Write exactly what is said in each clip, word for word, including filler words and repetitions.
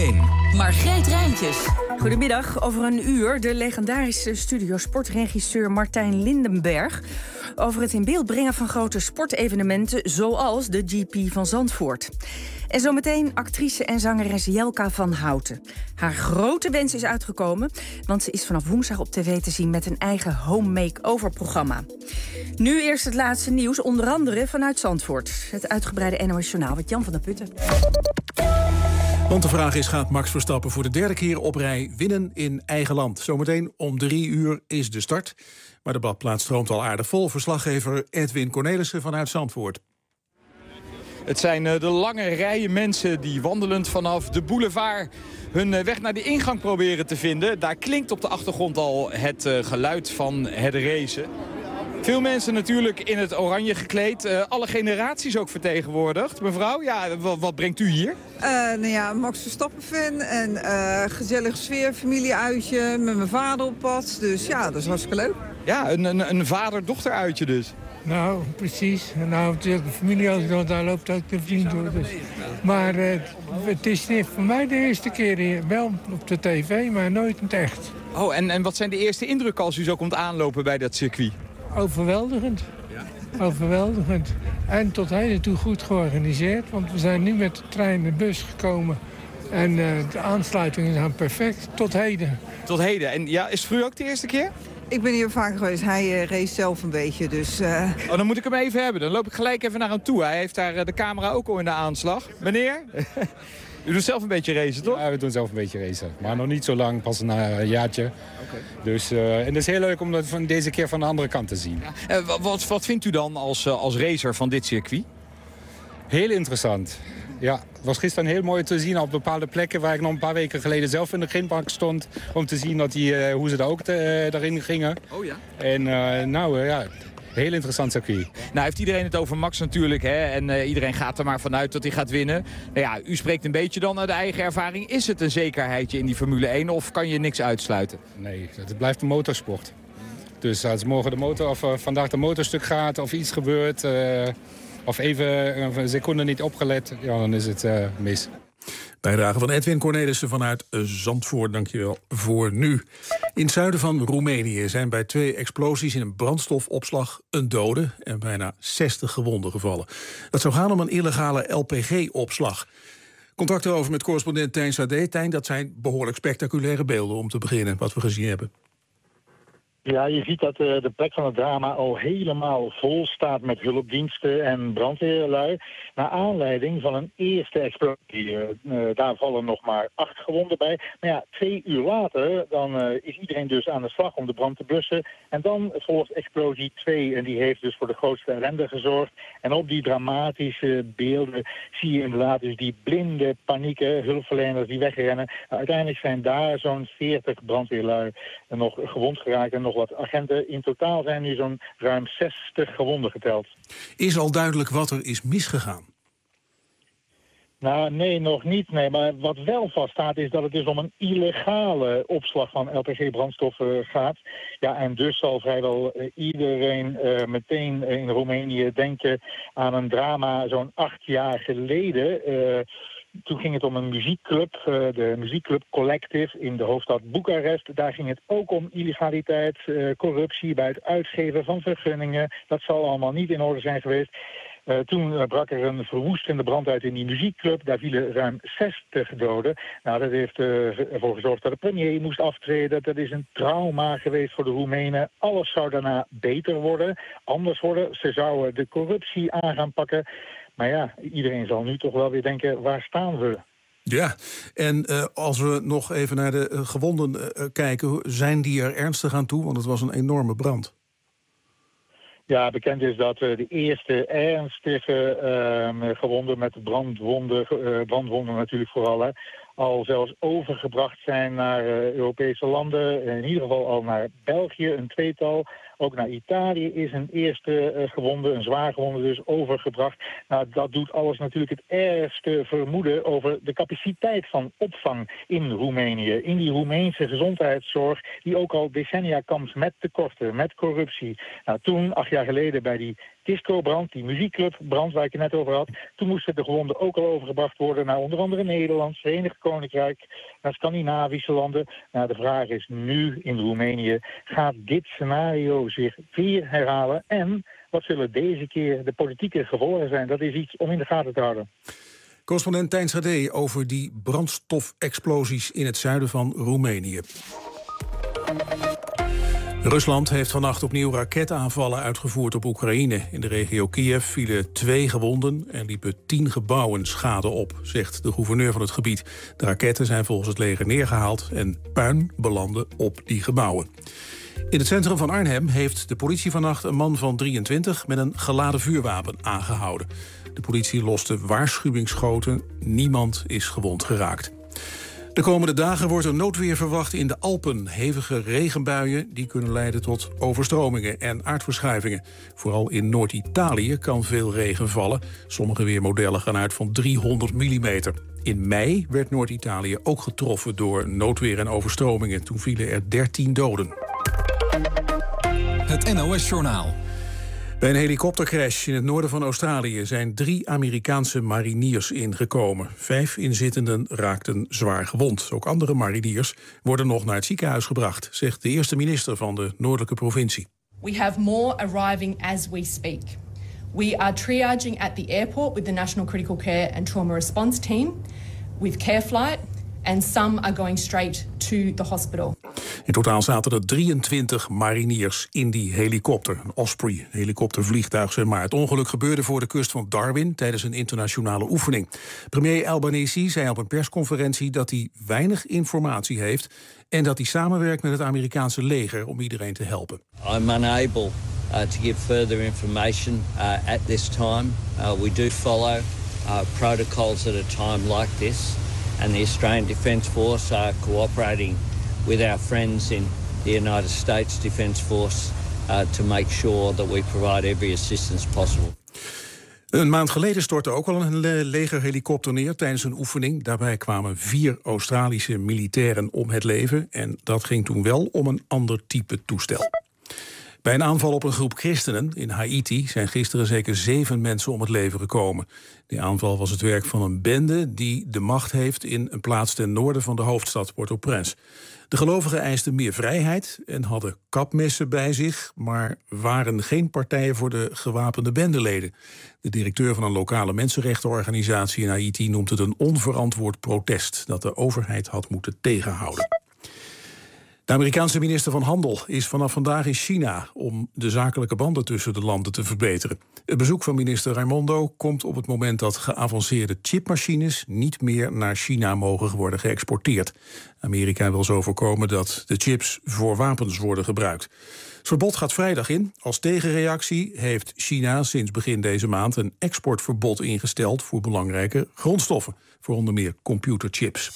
één. Margreet Rijntjes. Goedemiddag. Over een uur de legendarische studiosportregisseur Martijn Lindenberg over het in beeld brengen van grote sportevenementen zoals de G P van Zandvoort. En zometeen actrice en zangeres Jelka van Houten. Haar grote wens is uitgekomen, want ze is vanaf woensdag op tv te zien met een eigen home make-over programma. Nu eerst het laatste nieuws, onder andere vanuit Zandvoort. Het uitgebreide N O S Journaal met Jan van der Putten. Want de vraag is, gaat Max Verstappen voor de derde keer op rij winnen in eigen land? Zometeen om drie uur is de start. Maar de badplaats stroomt al aardig vol. Verslaggever Edwin Cornelissen vanuit Zandvoort. Het zijn de lange rijen mensen die wandelend vanaf de boulevard hun weg naar de ingang proberen te vinden. Daar klinkt op de achtergrond al het geluid van het racen. Veel mensen natuurlijk in het oranje gekleed. Uh, alle generaties ook vertegenwoordigd. Mevrouw, ja, wat, wat brengt u hier? Uh, nou ja, Max Verstappen fan en uh, gezellige sfeer, familieuitje met mijn vader op pad. Dus ja, dat is hartstikke leuk. Ja, een, een, een vader-dochter uitje dus. Nou, precies. Nou, natuurlijk de familie, want daar loopt ook de vriend door. Dus. Maar uh, het is voor mij de eerste keer hier. Wel op de tv, maar nooit in het echt. Oh, en, en wat zijn de eerste indrukken als u zo komt aanlopen bij dat circuit? Overweldigend. Ja. Overweldigend. En tot heden toe goed georganiseerd. Want we zijn nu met de trein en de bus gekomen. En uh, de aansluitingen zijn perfect. Tot heden. Tot heden. En ja, is het voor u ook de eerste keer? Ik ben hier vaker geweest. Hij uh, race zelf een beetje, dus... Uh... Oh, dan moet ik hem even hebben. Dan loop ik gelijk even naar hem toe. Hij heeft daar uh, de camera ook al in de aanslag. Meneer? U doet zelf een beetje racen, toch? Ja, we doen zelf een beetje racen. Maar nog niet zo lang, pas na een jaartje. Okay. Dus, uh, en het is heel leuk om dat van deze keer van de andere kant te zien. Ja. Uh, wat, wat vindt u dan als, uh, als racer van dit circuit? Heel interessant. Ja, het was gisteren heel mooi te zien op bepaalde plekken waar ik nog een paar weken geleden zelf in de grindbak stond. Om te zien dat die, uh, hoe ze daar ook te, uh, daarin gingen. Oh ja? En uh, nou uh, ja... Heel interessant circuit. Nou heeft iedereen het over Max natuurlijk. Hè? En uh, iedereen gaat er maar vanuit dat hij gaat winnen. Nou ja, u spreekt een beetje dan uit eigen ervaring. Is het een zekerheidje in die Formule één of kan je niks uitsluiten? Nee, het blijft een motorsport. Dus als morgen de motor of uh, vandaag de motorstuk gaat of iets gebeurt... Uh, of even een seconde niet opgelet, ja, dan is het uh, mis. Bijdrage van Edwin Cornelissen vanuit Zandvoort, dankjewel voor nu. In het zuiden van Roemenië zijn bij twee explosies in een brandstofopslag een dode en bijna zestig gewonden gevallen. Dat zou gaan om een illegale L P G-opslag. Contact erover met correspondent Tijn Sade. Tijn, dat zijn behoorlijk spectaculaire beelden om te beginnen, wat we gezien hebben. Ja, je ziet dat uh, de plek van het drama al helemaal vol staat met hulpdiensten en brandweerlui. Naar aanleiding van een eerste explosie. Uh, uh, daar vallen nog maar acht gewonden bij. Maar ja, twee uur later dan uh, is iedereen dus aan de slag om de brand te blussen. En dan volgt explosie twee en die heeft dus voor de grootste ellende gezorgd. En op die dramatische beelden zie je inderdaad dus die blinde panieken, hulpverleners die wegrennen. Nou, uiteindelijk zijn daar zo'n veertig brandweerlui nog gewond geraakt en nog wat agenten. In totaal zijn nu zo'n ruim zestig gewonden geteld. Is al duidelijk wat er is misgegaan? Nou, nee, nog niet. Nee. Maar wat wel vaststaat is dat het dus om een illegale opslag van L P G-brandstoffen gaat. Ja, en dus zal vrijwel uh, iedereen uh, meteen in Roemenië denken aan een drama zo'n acht jaar geleden. Uh, Toen ging het om een muziekclub, uh, de muziekclub Collective in de hoofdstad Boekarest. Daar ging het ook om illegaliteit, uh, corruptie bij het uitgeven van vergunningen. Dat zal allemaal niet in orde zijn geweest. Uh, toen uh, brak er een verwoestende brand uit in die muziekclub. Daar vielen ruim zestig doden. Nou, dat heeft uh, ervoor gezorgd dat de premier moest aftreden. Dat is een trauma geweest voor de Roemenen. Alles zou daarna beter worden, anders worden. Ze zouden de corruptie aan gaan pakken. Maar ja, iedereen zal nu toch wel weer denken, waar staan we? Ja, en uh, als we nog even naar de uh, gewonden uh, kijken, zijn die er ernstig aan toe? Want het was een enorme brand. Ja, bekend is dat uh, de eerste ernstige uh, gewonden met brandwonden, uh, brandwonden natuurlijk vooral, hè, al zelfs overgebracht zijn naar uh, Europese landen. In ieder geval al naar België, een tweetal. Ook naar Italië is een eerste uh, gewonde, een zwaar gewonde dus, overgebracht. Nou, dat doet alles natuurlijk het ergste vermoeden over de capaciteit van opvang in Roemenië. In die Roemeense gezondheidszorg die ook al decennia kampt met tekorten, met corruptie. Nou, toen, acht jaar geleden bij die discobrand, die muziekclubbrand waar ik het net over had, toen moesten de gewonden ook al overgebracht worden naar onder andere Nederland, Verenigd Koninkrijk, naar Scandinavische landen. Nou, de vraag is nu in Roemenië, gaat dit scenario zich weer herhalen? En wat zullen deze keer de politieke gevolgen zijn? Dat is iets om in de gaten te houden. Correspondent Tijn Schade over die brandstofexplosies in het zuiden van Roemenië. Rusland heeft vannacht opnieuw raketaanvallen uitgevoerd op Oekraïne. In de regio Kiev vielen twee gewonden en liepen tien gebouwen schade op, zegt de gouverneur van het gebied. De raketten zijn volgens het leger neergehaald en puin belandde op die gebouwen. In het centrum van Arnhem heeft de politie vannacht een man van drieëntwintig met een geladen vuurwapen aangehouden. De politie loste waarschuwingsschoten. Niemand is gewond geraakt. De komende dagen wordt er noodweer verwacht in de Alpen. Hevige regenbuien die kunnen leiden tot overstromingen en aardverschuivingen. Vooral in Noord-Italië kan veel regen vallen. Sommige weermodellen gaan uit van driehonderd millimeter. In mei werd Noord-Italië ook getroffen door noodweer en overstromingen. Toen vielen er dertien doden. Het N O S-journaal. Bij een helikoptercrash in het noorden van Australië zijn drie Amerikaanse mariniers ingekomen. Vijf inzittenden raakten zwaar gewond. Ook andere mariniers worden nog naar het ziekenhuis gebracht, zegt de eerste minister van de noordelijke provincie. We have more arriving as we speak. We are triaging at the airport with the National Critical Care and Trauma Response Team, with CareFlight, and some are going straight to the hospital. In totaal zaten er drieëntwintig mariniers in die helikopter. Een Osprey, een helikoptervliegtuig zeg maar. Het ongeluk gebeurde voor de kust van Darwin tijdens een internationale oefening. Premier Albanese zei op een persconferentie dat hij weinig informatie heeft en dat hij samenwerkt met het Amerikaanse leger om iedereen te helpen. I'm unable uh, to give further information uh, at this time. Uh, we do follow uh, protocols at a time like this. And the Australian Defence Force are cooperating with our friends in the United States Defence Force uh, to make sure that we provide every assistance possible. Een maand geleden stortte ook al een le- legerhelikopter neer tijdens een oefening. Daarbij kwamen vier Australische militairen om het leven. En dat ging toen wel om een ander type toestel. Bij een aanval op een groep christenen in Haiti zijn gisteren zeker zeven mensen om het leven gekomen. Die aanval was het werk van een bende die de macht heeft in een plaats ten noorden van de hoofdstad Port-au-Prince. De gelovigen eisten meer vrijheid en hadden kapmessen bij zich, maar waren geen partijen voor de gewapende bendeleden. De directeur van een lokale mensenrechtenorganisatie in Haiti noemt het een onverantwoord protest dat de overheid had moeten tegenhouden. De Amerikaanse minister van Handel is vanaf vandaag in China om de zakelijke banden tussen de landen te verbeteren. Het bezoek van minister Raimondo komt op het moment dat geavanceerde chipmachines niet meer naar China mogen worden geëxporteerd. Amerika wil zo voorkomen dat de chips voor wapens worden gebruikt. Het verbod gaat vrijdag in. Als tegenreactie heeft China sinds begin deze maand een exportverbod ingesteld voor belangrijke grondstoffen, voor onder meer computerchips.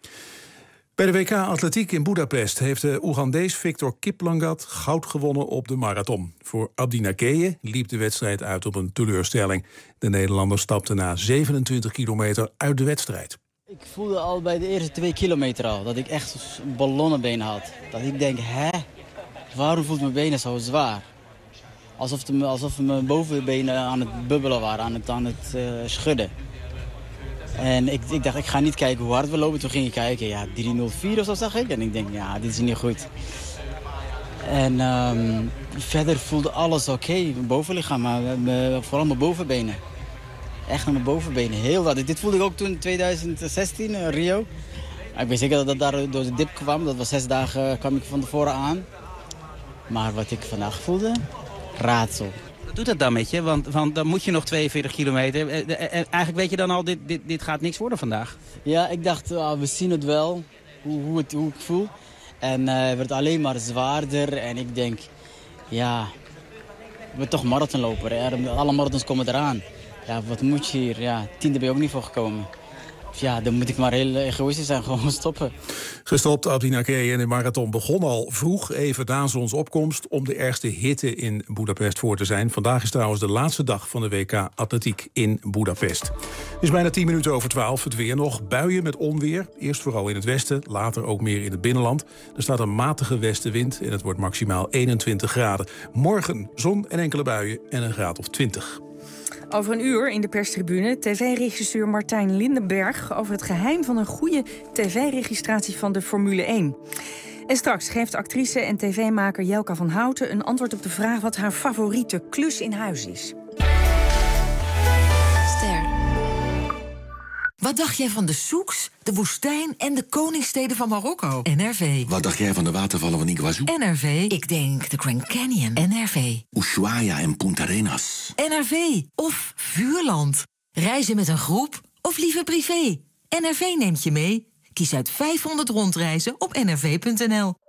Bij de W K Atletiek in Budapest heeft de Oegandees Victor Kiplangat goud gewonnen op de marathon. Voor Abdi Nakeye liep de wedstrijd uit op een teleurstelling. De Nederlander stapte na zevenentwintig kilometer uit de wedstrijd. Ik voelde al bij de eerste twee kilometer al dat ik echt een ballonnenbeen had. Dat ik denk, hè, waarom voelt mijn benen zo zwaar? Alsof, de, alsof mijn bovenbenen aan het bubbelen waren, aan het, aan het uh, schudden. En ik, ik dacht, ik ga niet kijken hoe hard we lopen. Toen ging ik kijken, ja, drie nul vier of zo zag ik. En ik denk, ja, dit is niet goed. En um, verder voelde alles oké. Okay. Mijn bovenlichaam, maar mijn, vooral mijn bovenbenen. Echt naar mijn bovenbenen, heel wat. Dit voelde ik ook toen in twintig zestien, uh, Rio. Ik weet zeker dat dat daar door de dip kwam. Dat was zes dagen, kwam ik van tevoren aan. Maar wat ik vandaag voelde, raadsel. Wat doet dat dan met je? Want, want dan moet je nog tweeënveertig kilometer. Eigenlijk weet je dan al, dit, dit, dit gaat niks worden vandaag. Ja, ik dacht, uh, we zien het wel, hoe, hoe, het, hoe ik voel. En uh, het werd alleen maar zwaarder. En ik denk, ja, ik ben toch marathonloper. Hè? Alle marathons komen eraan. Ja, wat moet je hier? Ja, tiende ben je ook niet voor gekomen. Ja, dan moet ik maar heel egoïstisch zijn, gewoon stoppen. Gestopt, Abdi Nakeye, en de marathon begon al vroeg, even na zonsopkomst, om de ergste hitte in Boedapest voor te zijn. Vandaag is trouwens de laatste dag van de W K Atletiek in Boedapest. Het is bijna tien minuten over twaalf, het weer nog. Buien met onweer, eerst vooral in het westen, later ook meer in het binnenland. Er staat een matige westenwind en het wordt maximaal eenentwintig graden. Morgen zon en enkele buien en een graad of twintig. Over een uur in de perstribune tv-regisseur Martijn Lindenberg over het geheim van een goede tv-registratie van de Formule één. En straks geeft actrice en tv-maker Jelka van Houten een antwoord op de vraag wat haar favoriete klus in huis is. Ster. Wat dacht jij van de souks, de woestijn en de koningssteden van Marokko? N R V. Wat dacht jij van de watervallen van Iguazu? N R V. Ik denk de Grand Canyon. N R V. Ushuaia en Punta Arenas. N R V. Of Vuurland. Reizen met een groep of liever privé? N R V neemt je mee. Kies uit vijfhonderd rondreizen op n r v punt n l.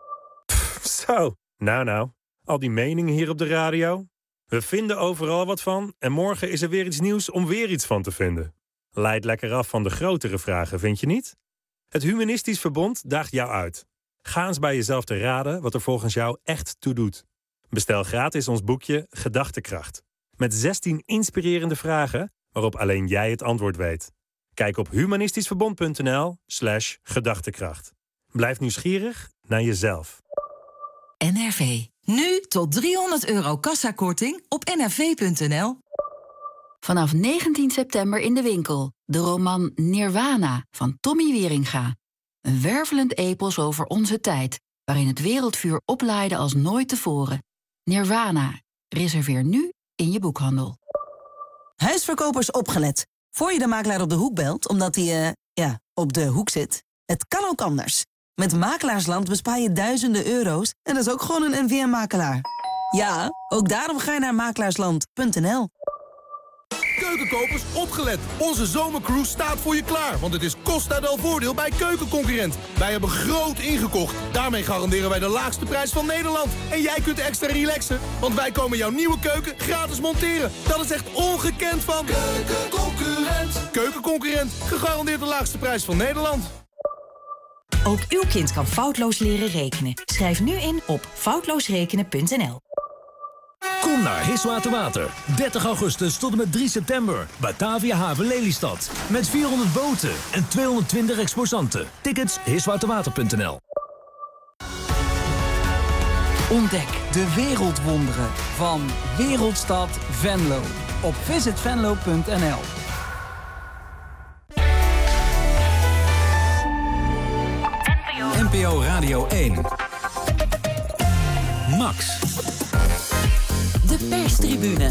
Zo, nou nou. Al die meningen hier op de radio. We vinden overal wat van en morgen is er weer iets nieuws om weer iets van te vinden. Leidt lekker af van de grotere vragen, vind je niet? Het Humanistisch Verbond daagt jou uit. Ga eens bij jezelf te raden wat er volgens jou echt toe doet. Bestel gratis ons boekje Gedachtekracht. Met zestien inspirerende vragen waarop alleen jij het antwoord weet. Kijk op humanistischverbond.nl slash gedachtekracht. Blijf nieuwsgierig naar jezelf. N R V. Nu tot driehonderd euro kassakorting op n r v punt n l. Vanaf negentien september in de winkel. De roman Nirwana van Tommy Wieringa. Een wervelend epos over onze tijd, waarin het wereldvuur oplaaide als nooit tevoren. Nirwana. Reserveer nu in je boekhandel. Huisverkopers opgelet. Voor je de makelaar op de hoek belt, omdat hij, uh, ja, op de hoek zit. Het kan ook anders. Met Makelaarsland bespaar je duizenden euro's en dat is ook gewoon een N V M-makelaar. Ja, ook daarom ga je naar makelaarsland punt n l. Keukenkopers, opgelet! Onze zomercruise staat voor je klaar, want het is Costa del Voordeel bij Keukenconcurrent. Wij hebben groot ingekocht. Daarmee garanderen wij de laagste prijs van Nederland. En jij kunt extra relaxen, want wij komen jouw nieuwe keuken gratis monteren. Dat is echt ongekend van Keukenconcurrent. Keukenconcurrent, gegarandeerd de laagste prijs van Nederland. Ook uw kind kan foutloos leren rekenen. Schrijf nu in op foutloosrekenen punt n l. Kom naar Hiswater Water. dertig augustus tot en met drie september. Batavia Haven Lelystad. Met vierhonderd boten en tweehonderdtwintig exposanten. Tickets hiswaterwater punt n l. Ontdek de wereldwonderen van Wereldstad Venlo. Op visit venlo punt n l. N P O Radio één. Max. De perstribune.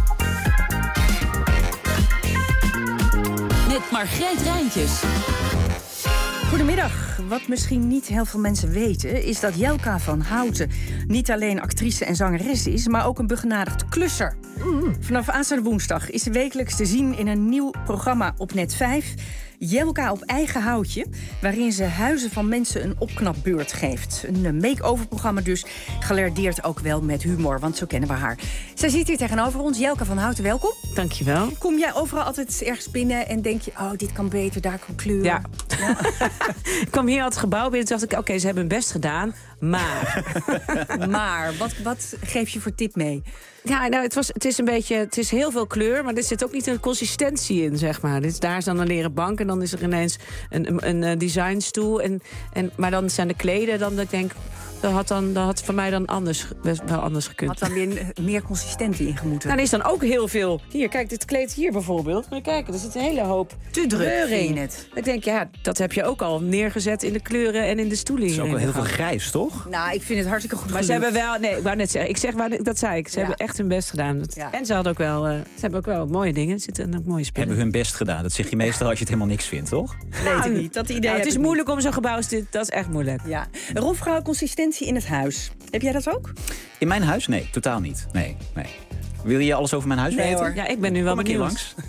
Met Margreet Rijntjes. Goedemiddag. Wat misschien niet heel veel mensen weten, is dat Jelka van Houten niet alleen actrice en zangeres is, maar ook een begenadigd klusser. Mm. Vanaf aanstaande woensdag is ze wekelijks te zien in een nieuw programma op Net vijf. Jelka op eigen houtje, waarin ze huizen van mensen een opknapbeurt geeft. Een make-over-programma dus, gelardeerd ook wel met humor, want zo kennen we haar. Zij zit hier tegenover ons. Jelka van Houten, welkom. Dankjewel. Kom jij overal altijd ergens binnen en denk je, oh, dit kan beter, daar kan kleur? Ja. ja. Ik kwam hier al het gebouw binnen en dacht ik, oké, okay, ze hebben hun best gedaan, maar... maar, wat, wat geef je voor tip mee? Ja, nou, het, was, het is een beetje, het is heel veel kleur, maar er zit ook niet een consistentie in, zeg maar. Dit, daar is dan een leren bank en dan is er ineens een, een, een designstoel. En, en, maar dan zijn de kleden, dan dat ik denk, dat had, dan, dat had voor mij dan anders, best wel anders gekund. Had dan weer meer consistentie in gemoeten. Nou, er is dan ook heel veel. Hier, kijk, dit kleed hier bijvoorbeeld. Maar kijk, er zit een hele hoop te druk in het. Ik denk, ja, dat heb je ook al neergezet in de kleuren en in de stoeling. Het is ook wel heel veel grijs, toch? Nou, ik vind het hartstikke goed. Maar gelukt. ze hebben wel, nee, ik wou net zeggen, ik zeg, dat zei ik. Ze ja. hebben echt hun best gedaan. Dat, ja. En ze hadden ook wel, uh, ze hebben ook wel mooie dingen. Er zitten ook mooie spullen. Hebben hun best gedaan. Dat zeg je meestal als je het helemaal niks vindt, toch? Weet ik niet. Dat idee. Nou, het is ik moeilijk niet. om zo'n gebouw te, dat is echt moeilijk. Ja. Rolfvrouw, consistentie in het huis. Heb jij dat ook? In mijn huis? Nee, totaal niet. Nee, nee. Wil je alles over mijn huis nee, weten? Hoor. Ja, ik ben nu wel Kom benieuwd. langs. Ja.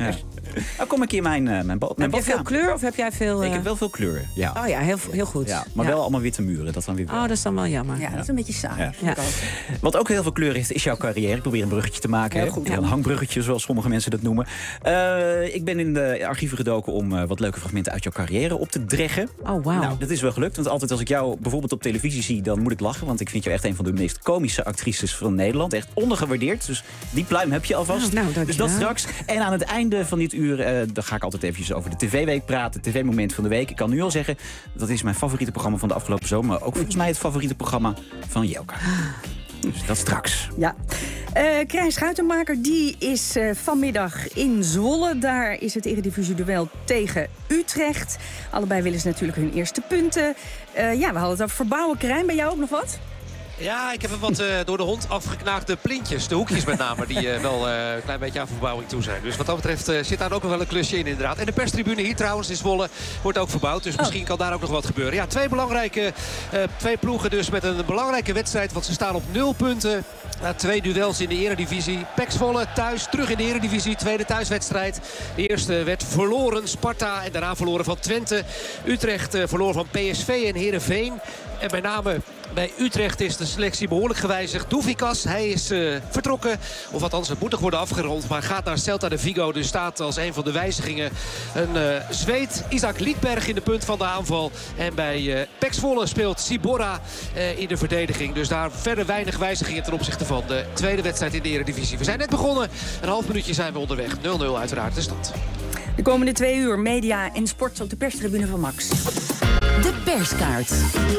Nou, kom een keer mijn, uh, mijn, bo- mijn Heb jij veel kleur of heb jij veel... Uh... Ik heb wel veel kleur, ja. Oh ja, heel, heel goed. Ja, maar ja. wel allemaal witte muren, dat dan weer wel. Oh, dat is dan wel jammer. Ja, dat is een beetje saai. Ja. Ja. Wat ook heel veel kleur heeft, is jouw carrière. Ik probeer een bruggetje te maken. Heel hè? goed, Ja, een ja. hangbruggetje, zoals sommige mensen dat noemen. Uh, ik ben in de archieven gedoken om uh, wat leuke fragmenten uit jouw carrière op te dreggen. Oh, wauw. Nou, dat is wel gelukt. Want altijd als ik jou bijvoorbeeld op televisie zie, dan moet ik lachen. Want ik vind jou echt een van de meest komische actrices van Nederland. Echt ondergewaardeerd. Dus die pluim heb je alvast. Oh, nou, dus dat straks. En aan het einde van dit uur, uh, dan ga ik altijd eventjes over de tv-week praten. tv-moment van de week. Ik kan nu al zeggen, dat is mijn favoriete programma van de afgelopen zomer. Maar ook volgens mij het favoriete programma van Jelka. Dus dat straks. Ja. Uh, Krijn Schuitenmaker die is uh, vanmiddag in Zwolle. Daar is het Eredivisie-duel tegen Utrecht. Allebei willen ze natuurlijk hun eerste punten. Uh, ja, we hadden het over verbouwen. Krijn, bij jou ook nog wat? Ja, ik heb wat uh, door de hond afgeknaagde plintjes. De hoekjes met name, die uh, wel uh, een klein beetje aan verbouwing toe zijn. Dus wat dat betreft uh, zit daar ook nog wel een klusje in inderdaad. En de perstribune hier trouwens in Zwolle wordt ook verbouwd. Dus oh. misschien kan daar ook nog wat gebeuren. Ja, twee belangrijke uh, twee ploegen dus met een belangrijke wedstrijd. Want ze staan op nul punten. Na twee duels in de Eredivisie. P E C Zwolle thuis, terug in de Eredivisie. Tweede thuiswedstrijd. De eerste werd verloren, Sparta. En daarna verloren van Twente. Utrecht uh, verloor van P S V en Heerenveen. En met name bij Utrecht is de selectie behoorlijk gewijzigd. Douvikas, hij is uh, vertrokken. Of althans, het moet nog worden afgerond. Maar gaat naar Celta de Vigo. Dus staat als een van de wijzigingen een uh, Zweed. Isaac Liedberg in de punt van de aanval. En bij uh, P E C Zwolle speelt Sibora uh, in de verdediging. Dus daar verder weinig wijzigingen ten opzichte van de tweede wedstrijd in de Eredivisie. We zijn net begonnen. Een half minuutje zijn we onderweg. nul nul uiteraard de stand. De komende twee uur media en sport op de perstribune van Max. De perskaart.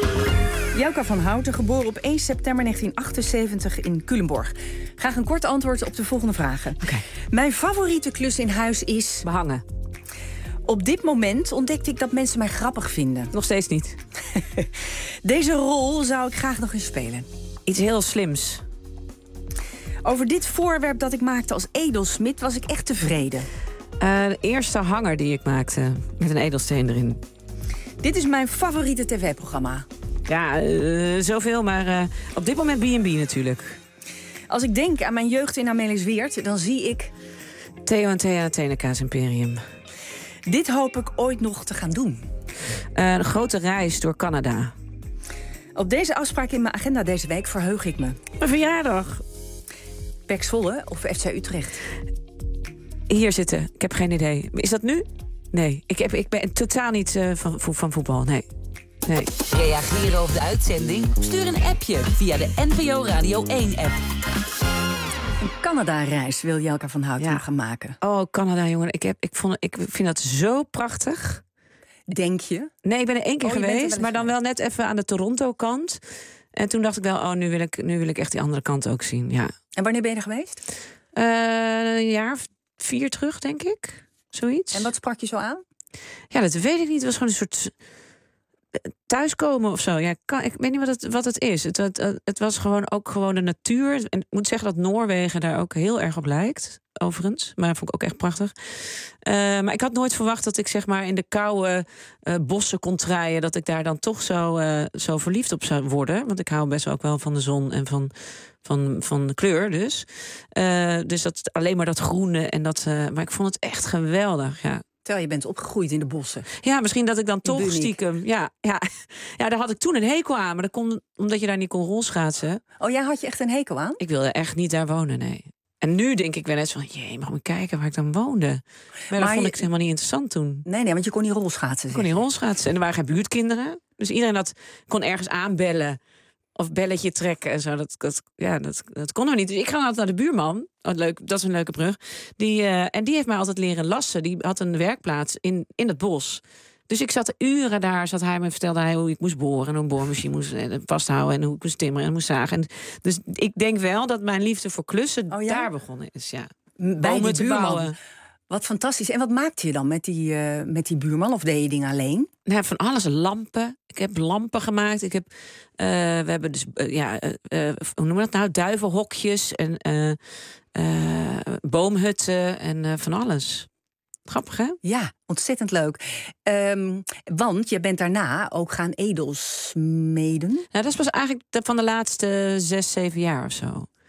Jelka van Houten, geboren op één september negentien achtenzeventig in Culemborg. Graag een kort antwoord op de volgende vragen. Okay. Mijn favoriete klus in huis is... behangen. Op dit moment ontdekte ik dat mensen mij grappig vinden. Nog steeds niet. Deze rol zou ik graag nog eens spelen. Iets heel slims. Over dit voorwerp dat ik maakte als edelsmid was ik echt tevreden. Uh, de eerste hanger die ik maakte, met een edelsteen erin. Dit is mijn favoriete tv-programma. Ja, uh, zoveel, maar uh, op dit moment B en B natuurlijk. Als ik denk aan mijn jeugd in Amelisweert, dan zie ik... Theo en Thea, Tenekaas Imperium. Dit hoop ik ooit nog te gaan doen. Uh, een grote reis door Canada. Op deze afspraak in mijn agenda deze week verheug ik me. Een verjaardag. P E C Zwolle of F C Utrecht? Hier zitten, ik heb geen idee. Is dat nu? Nee, ik, heb, ik ben totaal niet uh, van, van voetbal, nee. nee. Reageren op de uitzending? Stuur een appje via de N P O Radio één-app. Een Canada-reis wil Jelka van Houten ja. gaan maken. Oh, Canada, jongen. Ik, heb, ik, vond, ik vind dat zo prachtig. Denk je? Nee, ik ben er één keer oh, geweest, maar dan wel net even aan de Toronto-kant. En toen dacht ik wel, oh, nu wil ik, nu wil ik echt die andere kant ook zien, ja. En wanneer ben je er geweest? Uh, een jaar of vier terug, denk ik. Zoiets. En wat sprak je zo aan? Ja, dat weet ik niet. Het was gewoon een soort thuiskomen of zo. Ja, ik, kan, ik weet niet wat het, wat het is. Het, het, het was gewoon ook gewoon de natuur. En ik moet zeggen dat Noorwegen daar ook heel erg op lijkt. Overigens. Maar dat vond ik ook echt prachtig. Uh, maar ik had nooit verwacht dat ik zeg maar in de koude uh, bossen kon treien. Dat ik daar dan toch zo, uh, zo verliefd op zou worden. Want ik hou best wel ook wel van de zon en van, van, van de kleur dus. Uh, dus dat, alleen maar dat groene. En dat, uh, maar ik vond het echt geweldig, ja. Terwijl je bent opgegroeid in de bossen. Ja, misschien dat ik dan toch stiekem... Ja, ja, ja, daar had ik toen een hekel aan. Maar dat kon omdat je daar niet kon rolschaatsen. Oh, jij had je echt een hekel aan? Ik wilde echt niet daar wonen, nee. En nu denk ik wel eens van... Jee, mag ik kijken waar ik dan woonde? Maar, maar dat vond je... ik helemaal niet interessant toen. Nee, nee, want je kon niet rolschaatsen. Ik kon niet rolschaatsen. En er waren geen buurtkinderen. Dus iedereen dat kon ergens aanbellen. Of belletje trekken en zo. Dat, dat, ja, dat, dat kon nog niet. Dus ik ga altijd naar de buurman. Oh, leuk, dat is een leuke brug. Die, uh, en die heeft mij altijd leren lassen. Die had een werkplaats in, in het bos. Dus ik zat uren daar. Zat hij me vertelde hij hoe ik moest boren. En hoe een boormachine moest vasthouden. En hoe ik moest timmeren en moest zagen. En dus ik denk wel dat mijn liefde voor klussen oh, ja? daar begonnen is. Ja. Bij die buurman. Wat fantastisch. En wat maakte je dan met die, uh, met die buurman? Of deed je dingen alleen? Nou, van alles. Lampen. Ik heb lampen gemaakt. Ik heb, uh, we hebben dus, uh, ja, uh, uh, hoe noemen we dat nou? Duivenhokjes en uh, uh, boomhutten en uh, van alles. Grappig, hè? Ja, ontzettend leuk. Um, want je bent daarna ook gaan edelsmeden. Nou, dat is pas eigenlijk van de laatste zes, zeven jaar of zo.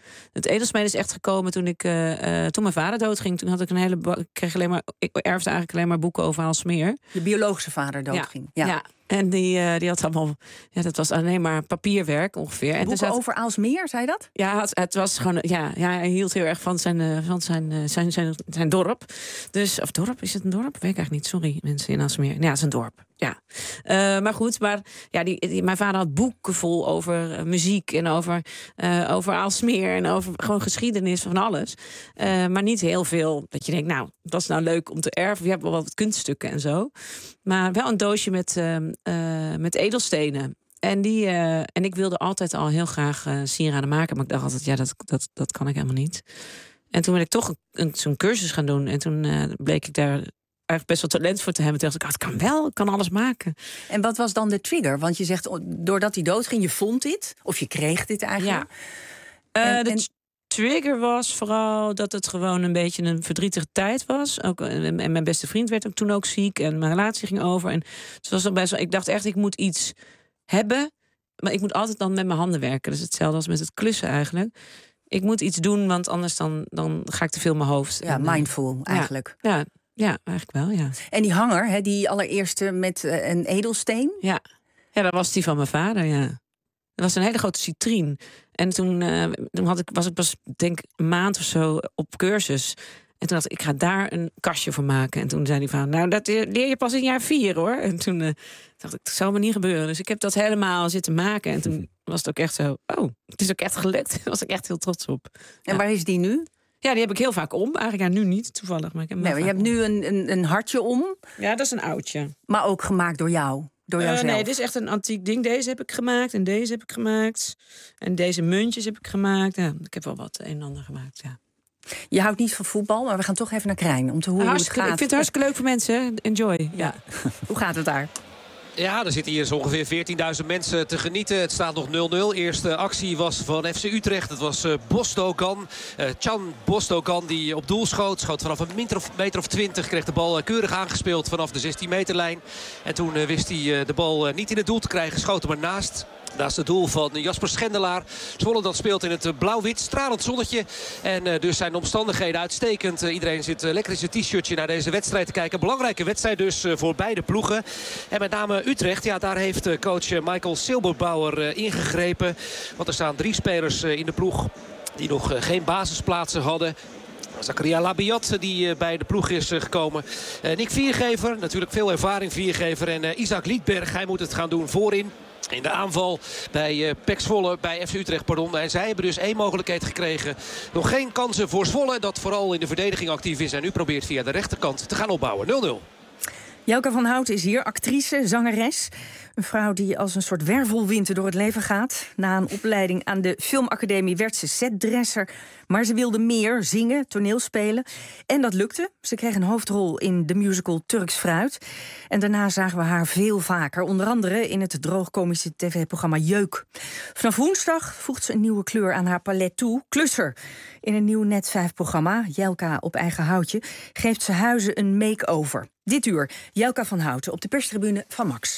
Het edelsmeden is echt gekomen toen ik uh, uh, toen mijn vader doodging. Toen had ik een hele ba- ik kreeg alleen maar ik erfde eigenlijk alleen maar boeken over Aalsmeer. Je biologische vader doodging. Ja. Ja. ja. En die, uh, die had allemaal, ja, dat was alleen maar papierwerk ongeveer. En Boeken zat, over Aalsmeer, zei dat? Ja, het, het was gewoon, ja, ja, hij hield heel erg van zijn, uh, van zijn, uh, zijn, zijn, zijn dorp. Dus, of dorp, is het een dorp? Weet ik eigenlijk niet. Sorry, mensen in Aalsmeer. Ja, het is een dorp. Ja. Uh, maar goed, maar ja, die, die, mijn vader had boeken vol over uh, muziek en over, uh, over Aalsmeer en over gewoon geschiedenis van alles. Uh, maar niet heel veel dat je denkt, nou, dat is nou leuk om te erven. Je hebt wel wat kunststukken en zo. Maar wel een doosje met, uh, uh, met edelstenen. En, die, uh, en ik wilde altijd al heel graag uh, sieraden maken. Maar ik dacht altijd, ja, dat, dat, dat kan ik helemaal niet. En toen ben ik toch een, een, zo'n cursus gaan doen. En toen uh, bleek ik daar eigenlijk best wel talent voor te hebben. Toen dacht ik, ah, het kan wel, ik kan alles maken. En wat was dan de trigger? Want je zegt, doordat hij doodging, je vond dit. Of je kreeg dit eigenlijk. Ja. Uh, en, de en... trigger was vooral dat het gewoon een beetje een verdrietige tijd was. Ook, en mijn beste vriend werd ook toen ook ziek. En mijn relatie ging over. En het was best wel, ik dacht echt, ik moet iets hebben. Maar ik moet altijd dan met mijn handen werken. Dus hetzelfde als met het klussen eigenlijk. Ik moet iets doen, want anders dan, dan ga ik te veel in mijn hoofd. Ja, en, mindful eigenlijk. Ja, ja, ja, eigenlijk wel, ja. En die hanger, hè, die allereerste met uh, een edelsteen? Ja. Ja, dat was die van mijn vader, ja. Dat was een hele grote citrine. En toen, uh, toen had ik, was ik pas, denk een maand of zo op cursus. En toen dacht ik, ik ga daar een kastje voor maken. En toen zei hij van, nou, dat leer je pas in jaar vier, hoor. En toen uh, dacht ik, dat zou me niet gebeuren. Dus ik heb dat helemaal zitten maken. En toen was het ook echt zo, oh, het is ook echt gelukt. Daar was ik echt heel trots op. En ja. Waar is die nu? Ja, die heb ik heel vaak om. Eigenlijk ja, nu niet, toevallig. Maar ik heb nee, maar je hebt om. nu een, een, een hartje om. Ja, dat is een oudje. Maar ook gemaakt door jou? Door uh, jouzelf? Nee, dit is echt een antiek ding. Deze heb ik gemaakt en deze heb ik gemaakt. En deze muntjes heb ik gemaakt. Ja, ik heb wel wat een en ander gemaakt, ja. Je houdt niet van voetbal, maar we gaan toch even naar Krijn om te horen hoe het gaat. Ik vind het hartstikke leuk voor mensen. Enjoy. Ja. Ja. Hoe gaat het daar? Ja, er zitten hier zo ongeveer veertienduizend mensen te genieten. Het staat nog nul nul. Eerste actie was van F C Utrecht. Het was uh, Bostokan. Uh, Can Bostokan die op doel schoot. Schoot vanaf een meter of, meter of twintig. Kreeg de bal uh, keurig aangespeeld vanaf de zestien meterlijn. En toen uh, wist hij uh, de bal uh, niet in het doel te krijgen. Schoot hem ernaast. Naast het doel van Jasper Schendelaar. Zwolle dat speelt in het blauw-wit. Stralend zonnetje. En uh, dus zijn de omstandigheden uitstekend. Uh, iedereen zit uh, lekker in zijn t-shirtje naar deze wedstrijd te kijken. Belangrijke wedstrijd dus uh, voor beide ploegen. En met name Utrecht. Ja, daar heeft uh, coach uh, Michael Silberbauer uh, ingegrepen. Want er staan drie spelers uh, in de ploeg die nog uh, geen basisplaatsen hadden. Zakaria Labiat die uh, bij de ploeg is uh, gekomen. Uh, Nick Viergever, natuurlijk veel ervaring Viergever. En uh, Isaac Liedberg, hij moet het gaan doen voorin. In de aanval bij uh, P E C Zwolle, bij F C Utrecht, pardon. En zij hebben dus één mogelijkheid gekregen. Nog geen kansen voor Zwolle, dat vooral in de verdediging actief is. En nu probeert via de rechterkant te gaan opbouwen. nul nul. Jelka van Houten is hier, actrice, zangeres. Een vrouw die als een soort wervelwind door het leven gaat. Na een opleiding aan de Filmacademie werd ze setdresser. Maar ze wilde meer, zingen, toneelspelen. En dat lukte. Ze kreeg een hoofdrol in de musical Turks Fruit. En daarna zagen we haar veel vaker. Onder andere in het droogkomische tv-programma Jeuk. Vanaf woensdag voegt ze een nieuwe kleur aan haar palet toe. Klusser. In een nieuw Net vijf-programma, Jelka op eigen houtje, geeft ze huizen een make-over. Dit uur, Jelka van Houten op de perstribune van Max.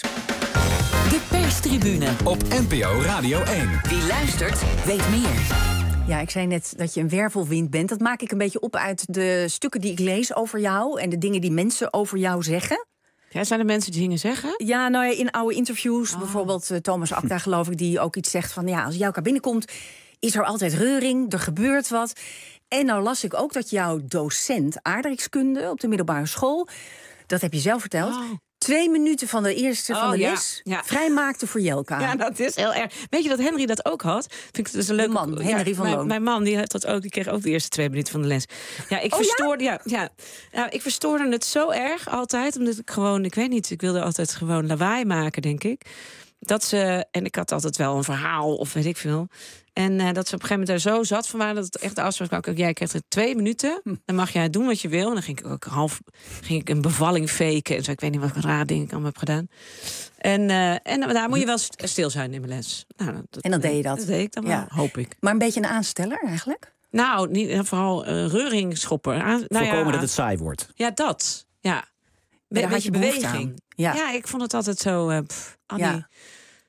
De perstribune op N P O Radio één. Wie luistert, weet meer. Ja, ik zei net dat je een wervelwind bent. Dat maak ik een beetje op uit de stukken die ik lees over jou en de dingen die mensen over jou zeggen. Ja, zijn er mensen die dingen zeggen? Ja, nou ja, in oude interviews. Oh. Bijvoorbeeld uh, Thomas Akda, geloof ik, die ook iets zegt van, ja, als Jelka binnenkomt, is er altijd reuring, er gebeurt wat. En nou las ik ook dat jouw docent aardrijkskunde op de middelbare school, dat heb je zelf verteld, oh. twee minuten van de eerste oh, van de les ja, ja. vrijmaakte voor Jelka. Ja, dat is heel erg. Weet je dat Henry dat ook had? Vind ik dus een leuke man, Henry ja, van Loon. Mijn, mijn man die had dat ook, die kreeg ook de eerste twee minuten van de les. Ja, ik oh, verstoorde, ja? Ja, ja, ja, ik verstoorde het zo erg altijd, omdat ik gewoon, ik weet niet, ik wilde altijd gewoon lawaai maken, denk ik. Dat ze, en ik had altijd wel een verhaal of weet ik veel. En uh, dat ze op een gegeven moment daar zo zat van waren dat het echt de afspraak kwam. Jij krijgt er twee minuten, dan mag jij doen wat je wil. En dan ging ik ook half, ging ik een bevalling faken en zo. Ik weet niet wat raar ding ik allemaal heb gedaan. En, uh, en daar moet je wel stil zijn in mijn les. Nou, dat, en dan deed je dat? Dat deed ik dan wel, ja. Hoop ik. Maar een beetje een aansteller eigenlijk? Nou, niet, vooral uh, reuringschopper. Aan, nou Voorkomen ja, dat het saai wordt. Ja, dat. Ja. Een beetje beweging. Ja. ja, ik vond het altijd zo. Uh, pff, al ja. die,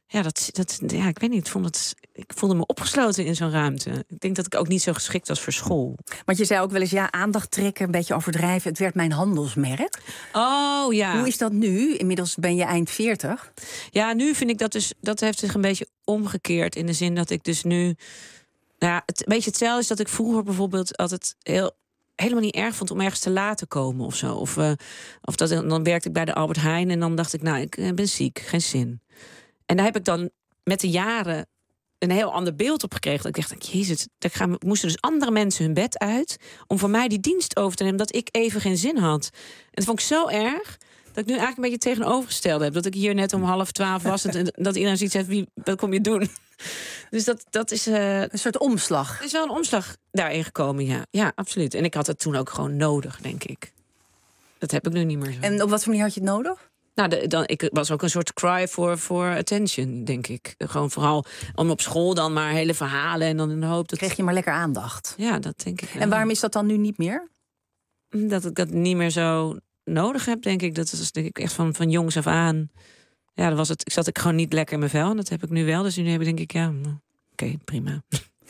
Ja, dat, dat, ja, ik weet niet. Ik, vond het, ik voelde me opgesloten in zo'n ruimte. Ik denk dat ik ook niet zo geschikt was voor school. Want je zei ook wel eens, ja, aandacht trekken, een beetje overdrijven. Het werd mijn handelsmerk. Oh, ja. Hoe is dat nu? Inmiddels ben je eind veertig. Ja, nu vind ik dat dus... Dat heeft zich een beetje omgekeerd. In de zin dat ik dus nu... Nou ja, het, een beetje hetzelfde is dat ik vroeger bijvoorbeeld altijd heel... helemaal niet erg vond om ergens te laten komen of zo. Of, uh, of dat, dan werkte ik bij de Albert Heijn en dan dacht ik, nou, ik ben ziek, geen zin. En daar heb ik dan met de jaren een heel ander beeld op gekregen. Dat ik dacht, jezus, daar gaan, moesten dus andere mensen hun bed uit om voor mij die dienst over te nemen, dat ik even geen zin had. En dat vond ik zo erg dat ik nu eigenlijk een beetje tegenovergesteld heb. Dat ik hier net om half twaalf was en dat iedereen zoiets heeft, wie, wat kom je doen? Dus dat, dat is... Uh, een soort omslag. Er is wel een omslag daarin gekomen, ja. Ja, absoluut. En ik had het toen ook gewoon nodig, denk ik. Dat heb ik nu niet meer zo. En op wat voor manier had je het nodig? Nou, de, dan, ik was ook een soort cry for, for attention, denk ik. Gewoon vooral om op school dan maar hele verhalen en dan in de hoop dat... Kreeg je maar lekker aandacht. Ja, dat denk ik wel. En waarom is dat dan nu niet meer? Dat ik dat niet meer zo nodig heb, denk ik. Dat is denk ik echt van, van jongs af aan... Ja, dan was het, zat ik gewoon niet lekker in mijn vel. En dat heb ik nu wel. Dus nu heb ik denk ik, ja, oké, okay, prima.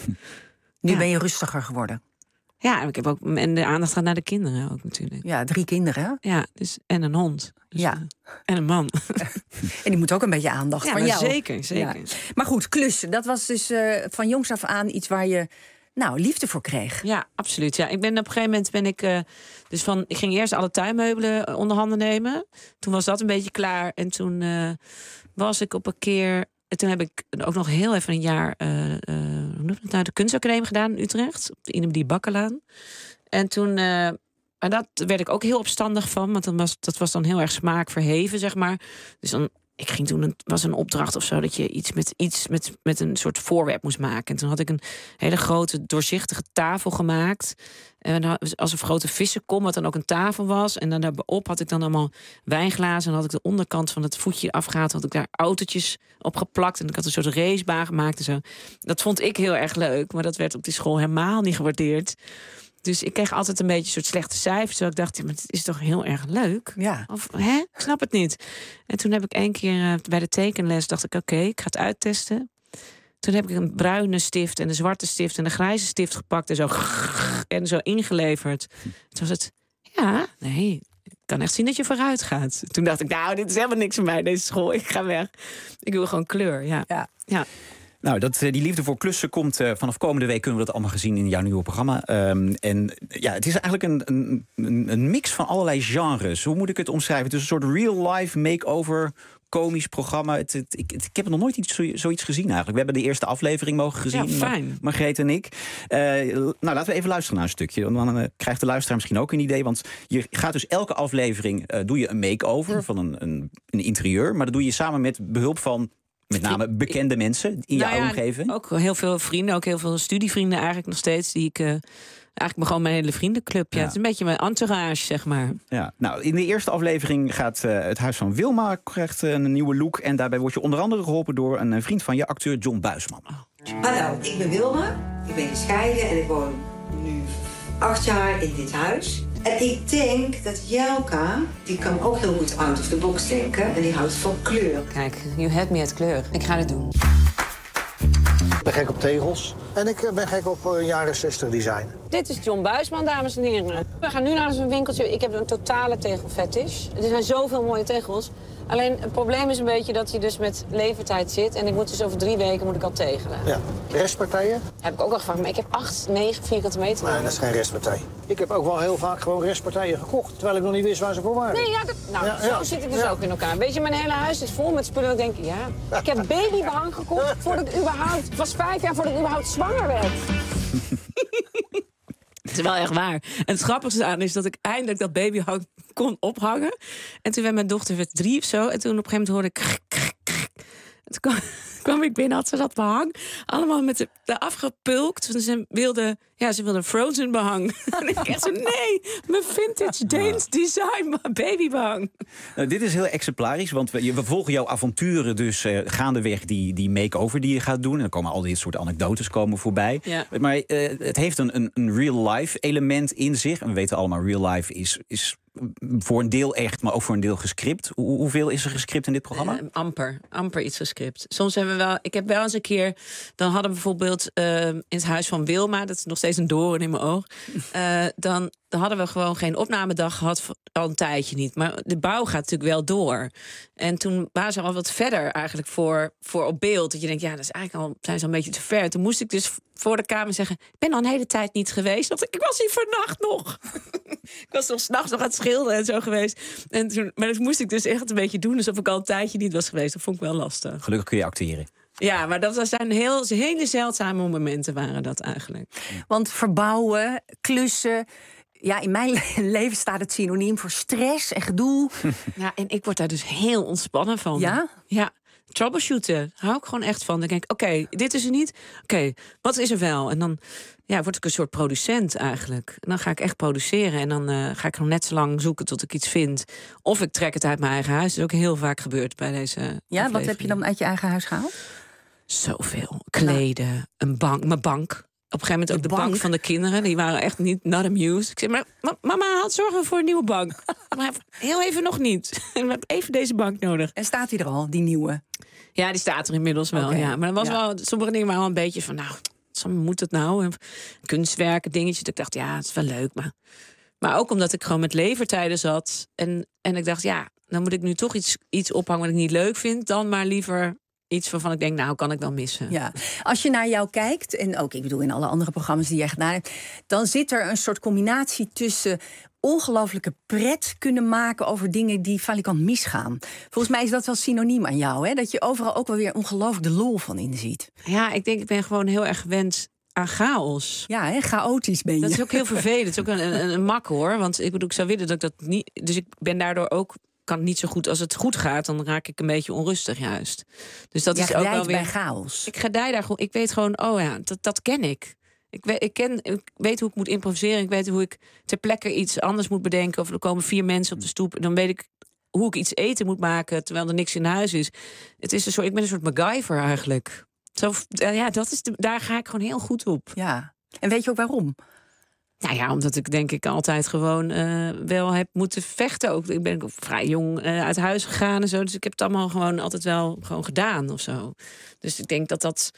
Nu ja. ben je rustiger geworden. Ja, en ik heb ook en de aandacht gaat naar de kinderen ook natuurlijk. Ja, drie kinderen. Ja, dus en een hond. Dus, ja. Uh, en een man. En die moet ook een beetje aandacht ja, van jou. Zeker, zeker. Ja. Maar goed, klussen, dat was dus uh, van jongs af aan iets waar je nou liefde voor kreeg. Ja, absoluut. Ja, ik ben op een gegeven moment ben ik uh, dus van ik ging eerst alle tuinmeubelen onder handen nemen. Toen was dat een beetje klaar en toen uh, was ik op een keer. En toen heb ik ook nog heel even een jaar uh, uh, hoe noem je het nou, de kunstacademie gedaan in Utrecht, op de Inem die Bakkelaan. En toen, uh, en dat werd ik ook heel opstandig van, want dan was, dat was dan heel erg smaakverheven, zeg maar. Dus dan, ik ging toen, een, was een opdracht of zo, dat je iets met iets met, met een soort voorwerp moest maken. En toen had ik een hele grote doorzichtige tafel gemaakt. En als een grote vissenkom, wat dan ook een tafel was. En dan daarop had ik dan allemaal wijnglazen. En had ik de onderkant van het voetje afgehaald. Had ik daar autootjes op geplakt. En ik had een soort racebaan gemaakt en zo. Dat vond ik heel erg leuk. Maar dat werd op die school helemaal niet gewaardeerd. Dus ik kreeg altijd een beetje een soort slechte cijfers. Terwijl ik dacht, ja, maar het is toch heel erg leuk? Ja. Of, hè? Ik snap het niet. En toen heb ik één keer uh, bij de tekenles, dacht ik, oké, okay, ik ga het uittesten. Toen heb ik een bruine stift en een zwarte stift en een grijze stift gepakt en zo, en zo ingeleverd. Toen was het, ja, nee, ik kan echt zien dat je vooruit gaat. Toen dacht ik, nou, dit is helemaal niks voor mij, deze school. Ik ga weg. Ik wil gewoon kleur, ja. Ja. ja. Nou, dat, die liefde voor klussen komt uh, vanaf komende week... kunnen we dat allemaal gezien in jouw nieuwe programma. Um, en ja, het is eigenlijk een, een, een mix van allerlei genres. Hoe moet ik het omschrijven? Het is een soort real-life make-over... komisch programma. Het, het, ik, het, ik heb nog nooit iets, zoiets gezien eigenlijk. We hebben de eerste aflevering mogen gezien. Ja, fijn. Margreet en ik. Uh, nou, laten we even luisteren naar een stukje. Dan uh, krijgt de luisteraar misschien ook een idee. Want je gaat dus elke aflevering... Uh, doe je een make-over van een, een, een interieur. Maar dat doe je samen met behulp van... met name bekende mensen in nou jouw ja, omgeving. Ook heel veel vrienden. Ook heel veel studievrienden eigenlijk nog steeds. Die ik... Uh, Eigenlijk gewoon mijn hele vriendenclub. Ja. Ja. Het is een beetje mijn entourage, zeg maar. Ja. Nou, in de eerste aflevering gaat uh, het huis van Wilma krijgt uh, een nieuwe look. En daarbij word je onder andere geholpen door een vriend van je, acteur John Buisman. Oh. Hallo, ik ben Wilma. Ik ben gescheiden en ik woon nu acht jaar in dit huis. En ik denk dat Jelka, die kan ook heel goed out of the box denken. En die houdt van kleur. Kijk, you had me at kleur. Ik ga het doen. Ik ben gek op tegels en ik ben gek op uh, jaren zestig design. Dit is John Buisman, dames en heren. We gaan nu naar zo'n winkeltje. Ik heb een totale tegelfetish. Er zijn zoveel mooie tegels. Alleen het probleem is een beetje dat hij dus met levertijd zit. En ik moet dus over drie weken moet ik al tegelen. Ja. Restpartijen? Heb ik ook al gevraagd, maar ik heb acht, negen vierkante meter. Nee, dat is geen restpartij. Ik heb ook wel heel vaak gewoon restpartijen gekocht, terwijl ik nog niet wist waar ze voor waren. Nee, ja, dat, nou, ja, zo ja. zit ik dus ja. ook in elkaar. Weet je, mijn hele huis is vol met spullen. Ik denk, ja, ik heb babybehang gekocht voordat ik überhaupt... Het was vijf jaar voordat ik überhaupt zwanger werd. Het is wel echt waar. En het grappigste aan is dat ik eindelijk dat babyhang kon ophangen. En toen werd mijn dochter werd drie of zo. En toen op een gegeven moment hoorde ik... En toen kwam, kwam ik binnen, had ze dat behang. Allemaal met de, de afgepulkt. Want ze wilde, ja, ze wilde Frozen behang. En ik echt zo, nee, mijn vintage Deens design babybehang. Nou, dit is heel exemplarisch, want we, we volgen jouw avonturen dus uh, gaandeweg die, die make-over die je gaat doen. En dan komen al dit soort anekdotes komen voorbij. Ja. Maar uh, het heeft een, een, een real-life element in zich. En we weten allemaal, real-life is... is voor een deel echt, maar ook voor een deel gescript. Hoe, hoeveel is er gescript in dit programma? Uh, amper, amper iets gescript. Soms hebben we wel, ik heb wel eens een keer, dan hadden we bijvoorbeeld uh, in het huis van Wilma, dat is nog steeds een doorn in mijn oog. Uh, dan, dan hadden we gewoon geen opnamedag gehad, al een tijdje niet. Maar de bouw gaat natuurlijk wel door. En toen waren ze al wat verder eigenlijk voor, voor op beeld. Dat je denkt, ja, dat is eigenlijk al, zijn ze al een beetje te ver. Toen moest ik dus voor de kamer zeggen, ik ben al een hele tijd niet geweest. Want ik was hier vannacht nog. Ik was nog 's nachts nog aan het schilderen en zo geweest. En toen, maar dat moest ik dus echt een beetje doen, alsof ik al een tijdje niet was geweest. Dat vond ik wel lastig. Gelukkig kun je acteren. Ja, maar dat, dat zijn heel, hele zeldzame momenten waren dat eigenlijk. Want verbouwen, klussen. Ja, in mijn leven staat het synoniem voor stress en gedoe. Ja, en ik word daar dus heel ontspannen van. Ja? Ja. Troubleshooten, hou ik gewoon echt van. Dan denk ik, oké, okay, dit is er niet. Oké, okay, wat is er wel? En dan ja, word ik een soort producent eigenlijk. En dan ga ik echt produceren. En dan uh, ga ik nog net zo lang zoeken tot ik iets vind. Of ik trek het uit mijn eigen huis. Dat is ook heel vaak gebeurd bij deze Ja, wat heb je dan uit je eigen huis gehaald? Zoveel. Kleden, nou. een bank, mijn bank. Op een gegeven moment ook de, de bank? bank van de kinderen. Die waren echt niet not amused. Ik zei, maar mama had zorgen voor een nieuwe bank. Maar heel even nog niet. We hebben even deze bank nodig. En staat die er al, die nieuwe? Ja, die staat er inmiddels wel. Okay. Ja. Maar dan was ja. wel, sommige dingen waren wel een beetje van, nou, moet het nou? En kunstwerken, dingetjes. Dat ik dacht, ja, het is wel leuk. Maar, maar ook omdat ik gewoon met levertijden zat. En, en ik dacht, ja, dan moet ik nu toch iets, iets ophangen wat ik niet leuk vind. Dan maar liever iets waarvan ik denk, nou, kan ik wel missen. Ja, als je naar jou kijkt, en ook, ik bedoel, in alle andere programma's die jij gedaan hebt, dan zit er een soort combinatie tussen ongelooflijke pret kunnen maken over dingen die valikant misgaan. Volgens mij is dat wel synoniem aan jou, hè? Dat je overal ook wel weer ongelooflijk de lol van inziet. Ja, ik denk, ik ben gewoon heel erg gewend aan chaos. Ja, hè? Chaotisch ben je. Dat is ook heel vervelend. Het is ook een, een, een mak, hoor. Want ik bedoel, ik zou willen dat ik dat niet. Dus ik ben daardoor ook, kan niet zo goed. Als het goed gaat, dan raak ik een beetje onrustig juist. Dus dat ja, is ook wel weer bij chaos. Ik ga daar gewoon. Ik weet gewoon, oh ja, dat, dat ken ik. Ik weet, ik, ken, ik weet hoe ik moet improviseren. Ik weet hoe ik ter plekke iets anders moet bedenken. Of er komen vier mensen op de stoep. Dan weet ik hoe ik iets eten moet maken terwijl er niks in huis is. Het is een soort, ik ben een soort MacGyver eigenlijk. Zo, ja, dat is de, daar ga ik gewoon heel goed op. Ja. En weet je ook waarom? Nou ja, omdat ik denk ik altijd gewoon uh, wel heb moeten vechten. Ook, ik ben ook vrij jong uh, uit huis gegaan en zo. Dus ik heb het allemaal gewoon altijd wel gewoon gedaan of zo. Dus ik denk dat dat,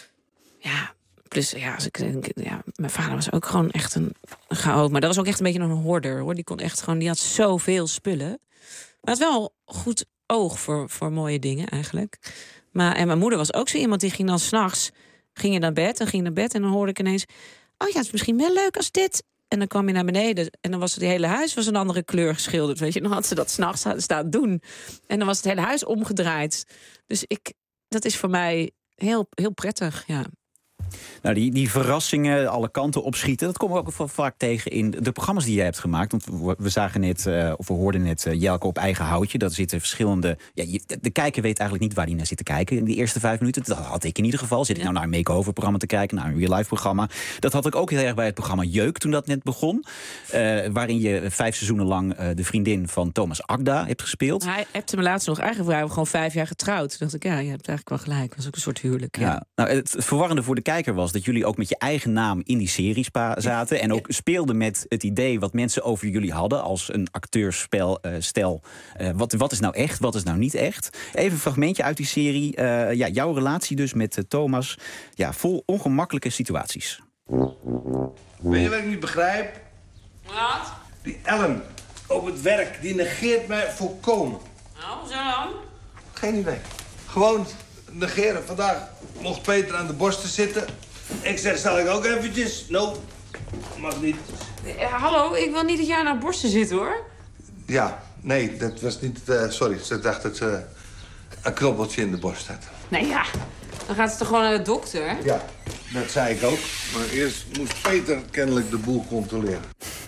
ja. Plus, ja, als ik denk, ja, mijn vader was ook gewoon echt een, een chaot. Maar dat was ook echt een beetje een hoorder, hoor. Die kon echt gewoon, die had zoveel spullen. Maar had wel goed oog voor, voor mooie dingen, eigenlijk. Maar, en mijn moeder was ook zo iemand, die ging dan 's nachts, ging je naar bed en ging naar bed. En dan hoorde ik ineens, oh ja, het is misschien wel leuk als dit. En dan kwam je naar beneden en dan was het hele huis was een andere kleur geschilderd, weet je. En dan had ze dat 's nachts staan doen. En dan was het hele huis omgedraaid. Dus ik, dat is voor mij heel, heel prettig, ja. Nou, die, die verrassingen, alle kanten opschieten, dat komen we ook wel vaak tegen in de programma's die jij hebt gemaakt. Want we, we zagen net, uh, of we hoorden net uh, Jelke op eigen houtje. Dat zitten verschillende. Ja, je, de kijker weet eigenlijk niet waar hij naar zit te kijken in die eerste vijf minuten. Dat had ik in ieder geval. Zit ik nou naar een make-over programma te kijken, naar een real-life programma. Dat had ik ook heel erg bij het programma Jeuk toen dat net begon. Uh, waarin je vijf seizoenen lang uh, de vriendin van Thomas Akda hebt gespeeld. Hij hebt me laatst nog, eigenlijk waren we gewoon vijf jaar getrouwd. Toen dacht ik, ja, je hebt eigenlijk wel gelijk. Het was ook een soort huwelijk. Ja. Ja, nou, het verwarrende voor de kijker was dat jullie ook met je eigen naam in die serie spa zaten. En ook speelden met het idee wat mensen over jullie hadden als een acteursspel. Uh, stel, uh, wat, wat is nou echt, wat is nou niet echt? Even een fragmentje uit die serie. Uh, ja, jouw relatie dus met uh, Thomas. Ja, vol ongemakkelijke situaties. Weet je wat ik niet begrijp? Wat? Die Ellen op het werk, die negeert mij volkomen. Nou, zo dan? Geen idee. Gewoon negeren. Vandaag mocht Peter aan de borsten zitten. Ik zeg, zal ik ook eventjes? No, mag niet. Uh, hallo, ik wil niet dat jij aan haar borsten zit, hoor. Ja, nee, dat was niet... Uh, sorry, ze dacht dat ze een knobbeltje in de borst had. Nee, ja. Dan gaat ze toch gewoon naar de dokter? Ja, dat zei ik ook. Maar eerst moest Peter kennelijk de boel controleren.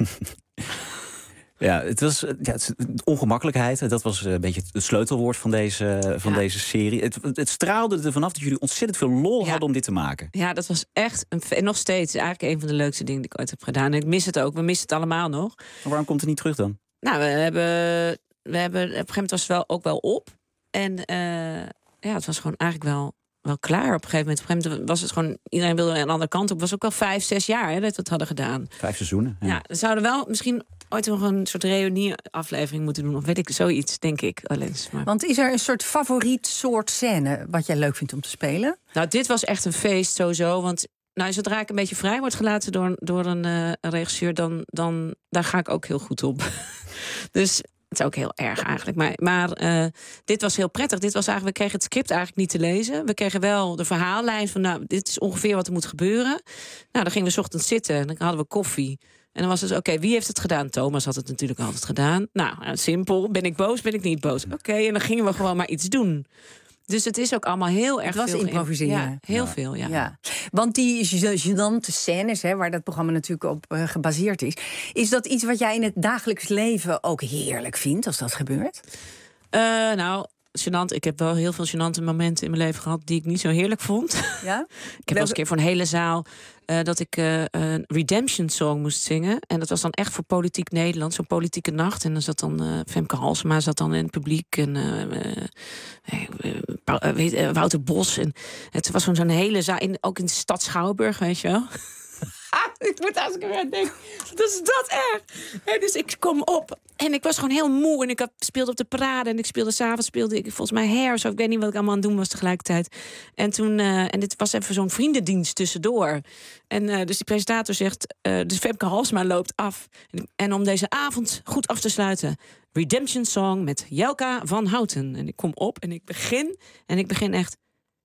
Ja, het was ja, het, ongemakkelijkheid. Dat was een beetje het sleutelwoord van deze, van ja. deze serie. Het, het straalde er vanaf dat jullie ontzettend veel lol ja. hadden om dit te maken. Ja, dat was echt, een, en nog steeds, eigenlijk een van de leukste dingen die ik ooit heb gedaan. En ik mis het ook, we missen het allemaal nog. Maar waarom komt het niet terug dan? Nou, we hebben, we hebben op een gegeven moment was het wel, ook wel op. En uh, ja, het was gewoon eigenlijk wel... wel klaar op een gegeven moment. Op een gegeven moment was het gewoon... iedereen wilde een andere kant op. Het was ook wel vijf, zes jaar hè, dat we het hadden gedaan. Vijf seizoenen. Ja, ja we zouden wel misschien ooit nog een soort reunie-aflevering moeten doen. Of weet ik, zoiets, denk ik. Allens, maar. Want is er een soort favoriet soort scène wat jij leuk vindt om te spelen? Nou, dit was echt een feest sowieso. Want nou, zodra ik een beetje vrij word gelaten door, door een, uh, een regisseur... Dan, dan daar ga ik ook heel goed op. Dus het is ook heel erg eigenlijk. Maar, maar uh, dit was heel prettig. Dit was eigenlijk, we kregen het script eigenlijk niet te lezen. We kregen wel de verhaallijn van... nou, dit is ongeveer wat er moet gebeuren. Nou, dan gingen we 's ochtends zitten en dan hadden we koffie... En dan was het, oké, okay, wie heeft het gedaan? Thomas had het natuurlijk altijd gedaan. Nou, simpel. Ben ik boos, ben ik niet boos? Oké, okay, en dan gingen we gewoon maar iets doen. Dus het is ook allemaal heel erg het was veel... improviseren. Ja, heel ja. veel, ja. ja. Want die gênante scènes, hè, waar dat programma natuurlijk op uh, gebaseerd is... is dat iets wat jij in het dagelijks leven ook heerlijk vindt, als dat gebeurt? Uh, nou... Gênant. Ik heb wel heel veel gênante momenten in mijn leven gehad die ik niet zo heerlijk vond. Ja? Ik heb wel eens een keer voor een hele zaal uh, dat ik uh, een Redemption Song moest zingen. En dat was dan echt voor Politiek Nederland, zo'n politieke nacht. En dan zat dan uh, Femke Halsema zat dan in het publiek en uh, uh, uh, weet, uh, Wouter Bos. En het was zo'n zo'n hele zaal, in, ook in de stad Schouwburg, weet je wel. Ik moet als ik eruit denk, dat is dat erg. En dus ik kom op en ik was gewoon heel moe. En ik had, speelde op de parade en ik speelde s'avonds speelde ik volgens mij Hair. Zo, ik weet niet wat ik allemaal aan het doen was tegelijkertijd. En toen, uh, en dit was even zo'n vriendendienst tussendoor. En uh, dus die presentator zegt, uh, dus Femke Halsema loopt af. En, en om deze avond goed af te sluiten, Redemption Song met Jelka van Houten. En ik kom op en ik begin en ik begin echt...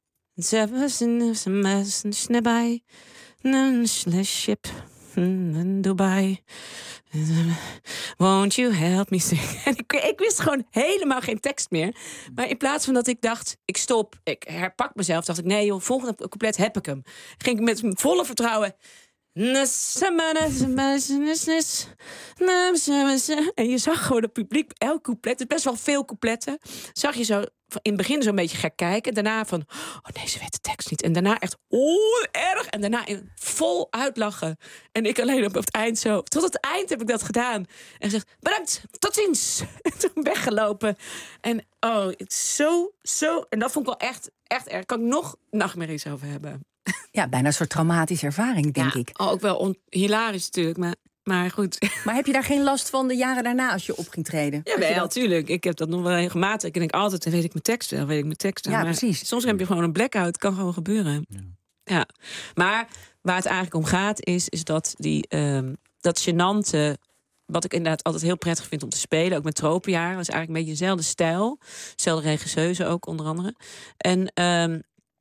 Snabij. Ship in Dubai. Won't you help me sing? En ik, ik wist gewoon helemaal geen tekst meer. Maar in plaats van dat ik dacht, ik stop, ik herpak mezelf, dacht ik, nee joh, volgende couplet heb ik hem. Ging ik met volle vertrouwen. En je zag gewoon het publiek, elk couplet, het is best wel veel coupletten, zag je zo in het begin zo'n beetje gek kijken. Daarna van, oh nee, ze weet de tekst niet. En daarna echt, oh, erg. En daarna in, vol uitlachen. En ik alleen op het eind zo. Tot het eind heb ik dat gedaan. En gezegd, bedankt, tot ziens. En toen weggelopen. En oh, het is zo, zo. En dat vond ik wel echt, echt erg. Kan ik nog nachtmerries over hebben. Ja, bijna een soort traumatische ervaring, denk ja, ik. Ook wel on- hilarisch natuurlijk, maar... Maar goed. Maar heb je daar geen last van de jaren daarna als je op ging treden? Ja, wel, natuurlijk. Ik heb dat nog wel regelmatig. Ik denk altijd, weet ik mijn tekst wel, weet ik mijn tekst wel. Ja, maar precies. Soms heb je gewoon een blackout. Het kan gewoon gebeuren. Ja. ja. Maar waar het eigenlijk om gaat, is, is dat die um, dat gênante, wat ik inderdaad altijd heel prettig vind om te spelen, ook met Tropenjaar, was eigenlijk een beetje dezelfde stijl. Dezelfde regisseuse ook, onder andere. En um,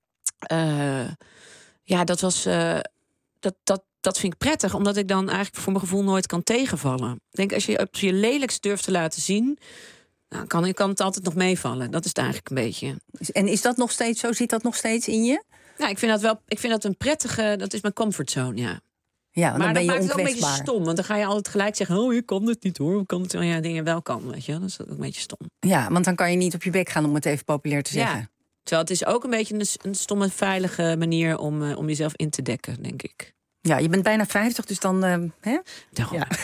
uh, ja, dat was... Uh, dat, dat Dat vind ik prettig, omdat ik dan eigenlijk voor mijn gevoel nooit kan tegenvallen. Ik denk, als je op je lelijkst durft te laten zien, nou, kan, kan het altijd nog meevallen. Dat is het eigenlijk een beetje. En is dat nog steeds zo? Zit dat nog steeds in je? Nou, ik vind dat wel. Ik vind dat een prettige. Dat is mijn comfortzone, ja. Ja, dan maar ben dat je maakt het ook een beetje onkwetsbaar. stom, want dan ga je altijd gelijk zeggen, oh, ik kan het niet hoor, ik kan het ja, dingen wel kan, weet je. Dat is ook een beetje stom. Ja, want dan kan je niet op je bek gaan, om het even populair te zeggen. Ja. Terwijl het is ook een beetje een, een stomme, veilige manier om, uh, om jezelf in te dekken, denk ik. Ja, je bent bijna vijftig, dus dan... Uh, hè? Daarom. Ja.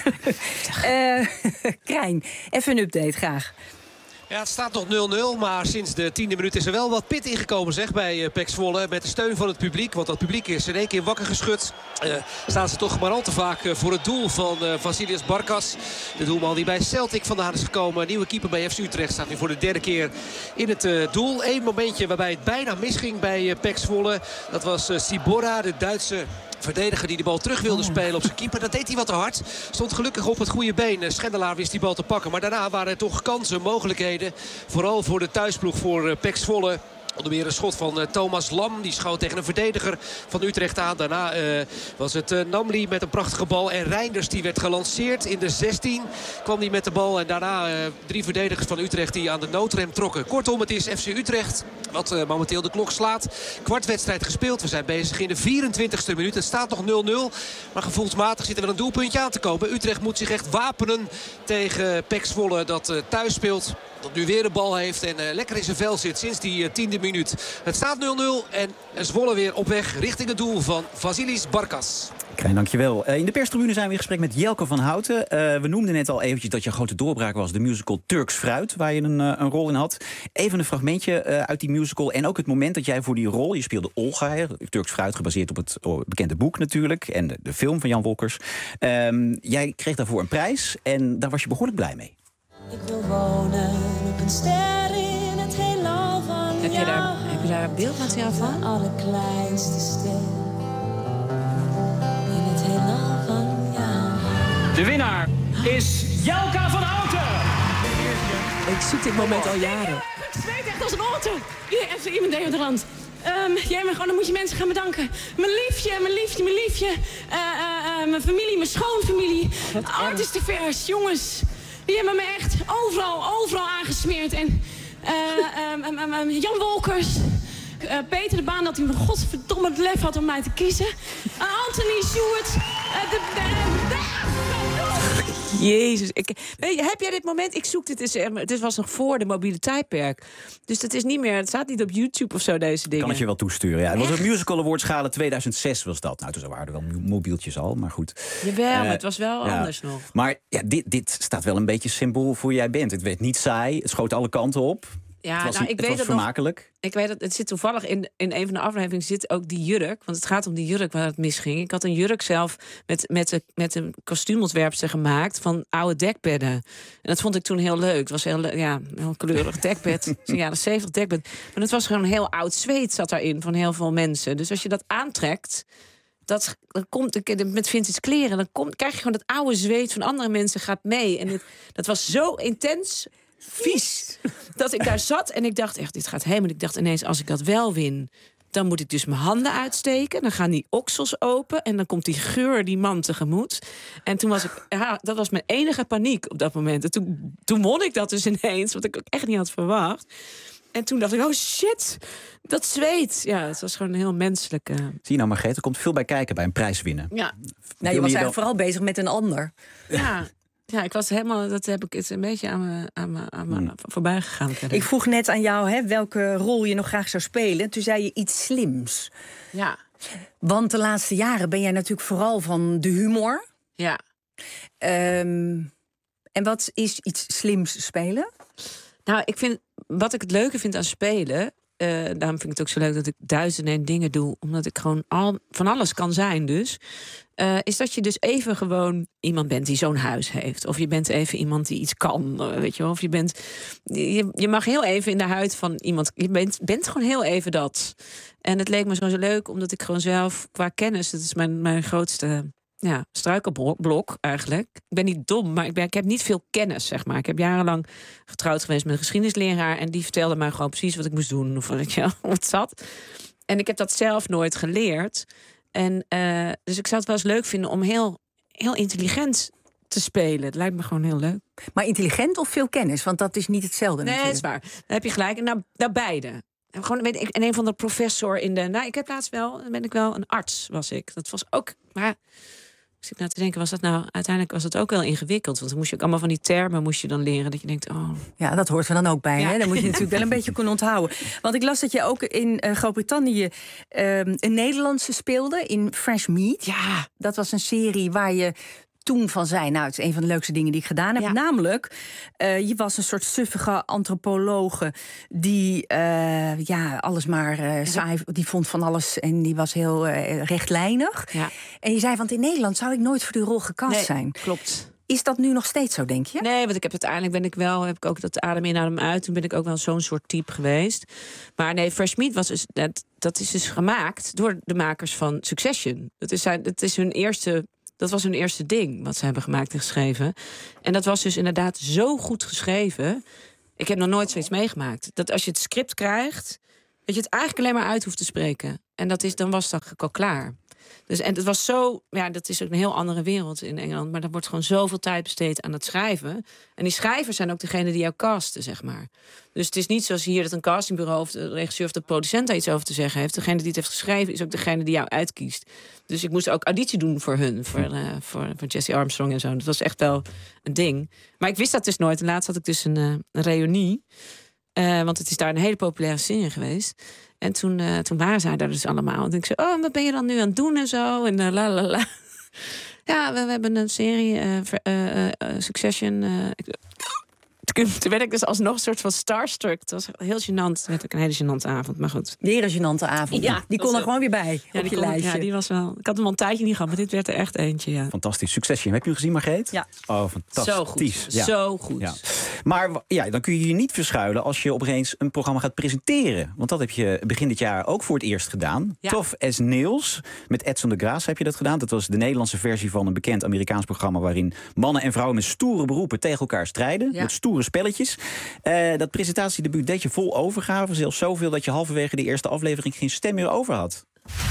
uh, Krijn, even een update, graag. Ja, het staat nog nul nul, maar sinds de tiende minuut is er wel wat pit ingekomen, zeg, bij uh, P E C Zwolle. Met de steun van het publiek, want dat publiek is in één keer wakker geschud. Uh, staan ze toch maar al te vaak uh, voor het doel van uh, Vasilis Barkas. De doelman die bij Celtic vandaan is gekomen. Nieuwe keeper bij F C Utrecht staat nu voor de derde keer in het uh, doel. Eén momentje waarbij het bijna misging bij uh, P E C Zwolle. Dat was uh, Sibora, de Duitse verdediger die de bal terug wilde spelen op zijn keeper. Dat deed hij wat te hard. Stond gelukkig op het goede been. Schendelaar wist die bal te pakken. Maar daarna waren er toch kansen, mogelijkheden. Vooral voor de thuisploeg voor P E C Zwolle. Onder meer een schot van uh, Thomas Lam. Die schoot tegen een verdediger van Utrecht aan. Daarna uh, was het uh, Namli met een prachtige bal. En Reinders die werd gelanceerd in de zestien. Kwam die met de bal. En daarna uh, drie verdedigers van Utrecht die aan de noodrem trokken. Kortom, het is F C Utrecht wat uh, momenteel de klok slaat. Kwartwedstrijd gespeeld. We zijn bezig in de vierentwintigste minuut. Het staat nog nul nul. Maar gevoelsmatig zit er wel een doelpuntje aan te komen. Utrecht moet zich echt wapenen tegen P E C Zwolle dat uh, thuis speelt. Dat nu weer de bal heeft en uh, lekker in zijn vel zit sinds die uh, tiende minuut. Het staat nul nul en Zwolle weer op weg richting het doel van Vasilis Barkas. Krijn, dankjewel. Uh, in de perstribune zijn we in gesprek met Jelke van Houten. Uh, we noemden net al eventjes dat je grote doorbraak was... de musical Turks Fruit, waar je een, uh, een rol in had. Even een fragmentje uh, uit die musical. En ook het moment dat jij voor die rol... je speelde Olga, hè, Turks Fruit, gebaseerd op het oh, bekende boek natuurlijk... en de, de film van Jan Wolkers. Um, jij kreeg daarvoor een prijs en daar was je behoorlijk blij mee. Ik wil wonen op een ster in het heelal van heb je daar, heb je daar beeldmateriaal van? De allerkleinste ster in het heelal van jou. De winnaar is Jelka van Houten. Ik zoek dit moment al jaren. Het zweet echt als een otter. Even iemand deodorant. Um, jij maar gewoon, dan moet je mensen gaan bedanken. Mijn liefje, mijn liefje, mijn liefje. Uh, uh, uh, mijn familie, mijn schoonfamilie. Artiestenvers, jongens. Die hebben me echt overal, overal aangesmeerd. En uh, um, um, um, Jan Wolkers. Uh, Peter de Baan, dat hij me godverdomme het lef had om mij te kiezen. Uh, Anthony Stewart. Uh, de, de, de, Jezus, ik, weet je, heb jij dit moment? Ik zoek dit eens. Het was nog voor de mobiele tijdperk. Dus dat is niet meer. Het staat niet op YouTube of zo, deze dingen. Kan het je wel toesturen, ja. Het was een Musical Awards gala tweeduizend zes was dat. Nou, toen waren er wel mobieltjes al, maar goed. Jawel, uh, maar het was wel ja. anders nog. Maar ja, dit, dit staat wel een beetje symbool voor jij bent. Het werd niet saai, het schoot alle kanten op. Ja, het was, nou, ik het weet was het vermakelijk. Nog, ik weet dat het zit toevallig in, in een van de afleveringen zit ook die jurk. Want het gaat om die jurk waar het misging. Ik had een jurk zelf met, met, de, met een kostuumontwerpster gemaakt van oude dekbedden. En dat vond ik toen heel leuk. Het was heel, ja, een heel kleurig dekbed. Zo'n jaren zeventig dekbed. Maar het was gewoon een heel oud zweet zat daarin van heel veel mensen. Dus als je dat aantrekt... Dat, dan komt, met vintage kleren, dan komt, krijg je gewoon dat oude zweet van andere mensen gaat mee. En het, dat was zo intens vies dat ik daar zat en ik dacht echt, dit gaat helemaal. Ik dacht ineens, als ik dat wel win, dan moet ik dus mijn handen uitsteken. Dan gaan die oksels open en dan komt die geur die man tegemoet. En toen was ik, ja, dat was mijn enige paniek op dat moment. En toen, toen won ik dat dus ineens, wat ik ook echt niet had verwacht. En toen dacht ik, oh shit, dat zweet. Ja, het was gewoon een heel menselijke... Zie je nou, Margreet, er komt veel bij kijken bij een prijs winnen. Ja. Nou, je was eigenlijk vooral bezig met een ander. Ja, ja, ik was helemaal, dat heb ik het een beetje aan me, aan me, aan me hmm. voorbij gegaan. Ik vroeg net aan jou hè, welke rol je nog graag zou spelen. Toen zei je iets slims. Ja. Want de laatste jaren ben jij natuurlijk vooral van de humor. Ja. Um, en wat is iets slims spelen? Nou, ik vind, wat ik het leuke vind aan spelen... Uh, daarom vind ik het ook zo leuk dat ik duizenden en dingen doe. Omdat ik gewoon al, van alles kan zijn dus. Uh, is dat je dus even gewoon iemand bent die zo'n huis heeft. Of je bent even iemand die iets kan. Uh, weet je wel. Of je bent... Je, je mag heel even in de huid van iemand... Je bent, bent gewoon heel even dat. En het leek me zo leuk omdat ik gewoon zelf qua kennis... Dat is mijn, mijn grootste... Ja, struikelblok eigenlijk. Ik ben niet dom, maar ik, ben, ik heb niet veel kennis, zeg maar. Ik heb jarenlang getrouwd geweest met een geschiedenisleraar... en die vertelde mij gewoon precies wat ik moest doen. Of wat, ja, hoe het zat. En ik heb dat zelf nooit geleerd. En, uh, dus ik zou het wel eens leuk vinden om heel, heel intelligent te spelen. Het lijkt me gewoon heel leuk. Maar intelligent of veel kennis? Want dat is niet hetzelfde. Nee, dat is waar. Dan heb je gelijk. En nou, nou beide. Gewoon weet ik, en een van de professor in de... Nou, ik heb laatst wel... Dan ben ik wel een arts, was ik. Dat was ook... Maar... Ik zit nou te denken, was dat nou... Uiteindelijk was het ook wel ingewikkeld. Want dan moest je ook allemaal van die termen moest je dan leren. Dat je denkt, oh... Ja, dat hoort er dan ook bij. Ja. Hè? Dan moet je natuurlijk wel een beetje kunnen onthouden. Want ik las dat je ook in uh, Groot-Brittannië... Uh, een Nederlandse speelde in Fresh Meat. Ja. Dat was een serie waar je... toen van zei, nou, het is een van de leukste dingen die ik gedaan heb. Ja. Namelijk, uh, je was een soort suffige antropologe... die uh, ja, alles maar uh, saai... die vond van alles en die was heel uh, rechtlijnig. Ja. En je zei, want in Nederland zou ik nooit voor die rol gecast nee, zijn. Klopt. Is dat nu nog steeds zo, denk je? Nee, want ik heb uiteindelijk ben ik wel... heb ik ook dat adem in, adem uit. Toen ben ik ook wel zo'n soort type geweest. Maar nee, Fresh Meat was dus... Dat, dat is dus gemaakt door de makers van Succession. Dat is, dat is hun eerste... Dat was hun eerste ding wat ze hebben gemaakt en geschreven. En dat was dus inderdaad zo goed geschreven. Ik heb nog nooit zoiets meegemaakt. Dat als je het script krijgt, dat je het eigenlijk alleen maar uit hoeft te spreken. En dat is, dan was dat al klaar. Dus, en het was zo, ja, dat is ook een heel andere wereld in Engeland. Maar er wordt gewoon zoveel tijd besteed aan het schrijven. En die schrijvers zijn ook degene die jou casten, zeg maar. Dus het is niet zoals hier dat een castingbureau of de regisseur of de producent daar iets over te zeggen heeft. Degene die het heeft geschreven is ook degene die jou uitkiest. Dus ik moest ook auditie doen voor hun, voor, uh, voor, voor Jesse Armstrong en zo. Dat was echt wel een ding. Maar ik wist dat dus nooit. En laatst had ik dus een, uh, een reunie. Uh, want het is daar een hele populaire serie geweest. En toen, uh, toen waren zij daar dus allemaal. En ik zei, oh, wat ben je dan nu aan het doen en zo? En uh, la la la. Ja, we, we hebben een serie, uh, uh, uh, Succession. Uh, Toen werd ik dus alsnog een soort van starstruck. Het was heel gênant. Het werd ook een hele gênante avond, maar goed. Weer een gênante avond. Ja, die kon er gewoon weer bij ja, op je kon, lijstje. Ja, die was wel... Ik had hem al een tijdje niet gehad, maar dit werd er echt eentje, ja. Fantastisch. Succession. Heb je hem gezien, Margreet? Ja. Oh, fantastisch. Zo goed. Ja. Zo goed. Ja. Maar ja, dan kun je je niet verschuilen als je opeens een programma gaat presenteren. Want dat heb je begin dit jaar ook voor het eerst gedaan. Ja. Tof as Nails. Met Edson de Graas heb je dat gedaan. Dat was de Nederlandse versie van een bekend Amerikaans programma waarin mannen en vrouwen met stoere beroepen tegen elkaar strijden. Ja. Met stoere spelletjes. Uh, dat presentatiedebuut deed je vol overgave. Zelfs zoveel dat je halverwege de eerste aflevering geen stem meer over had.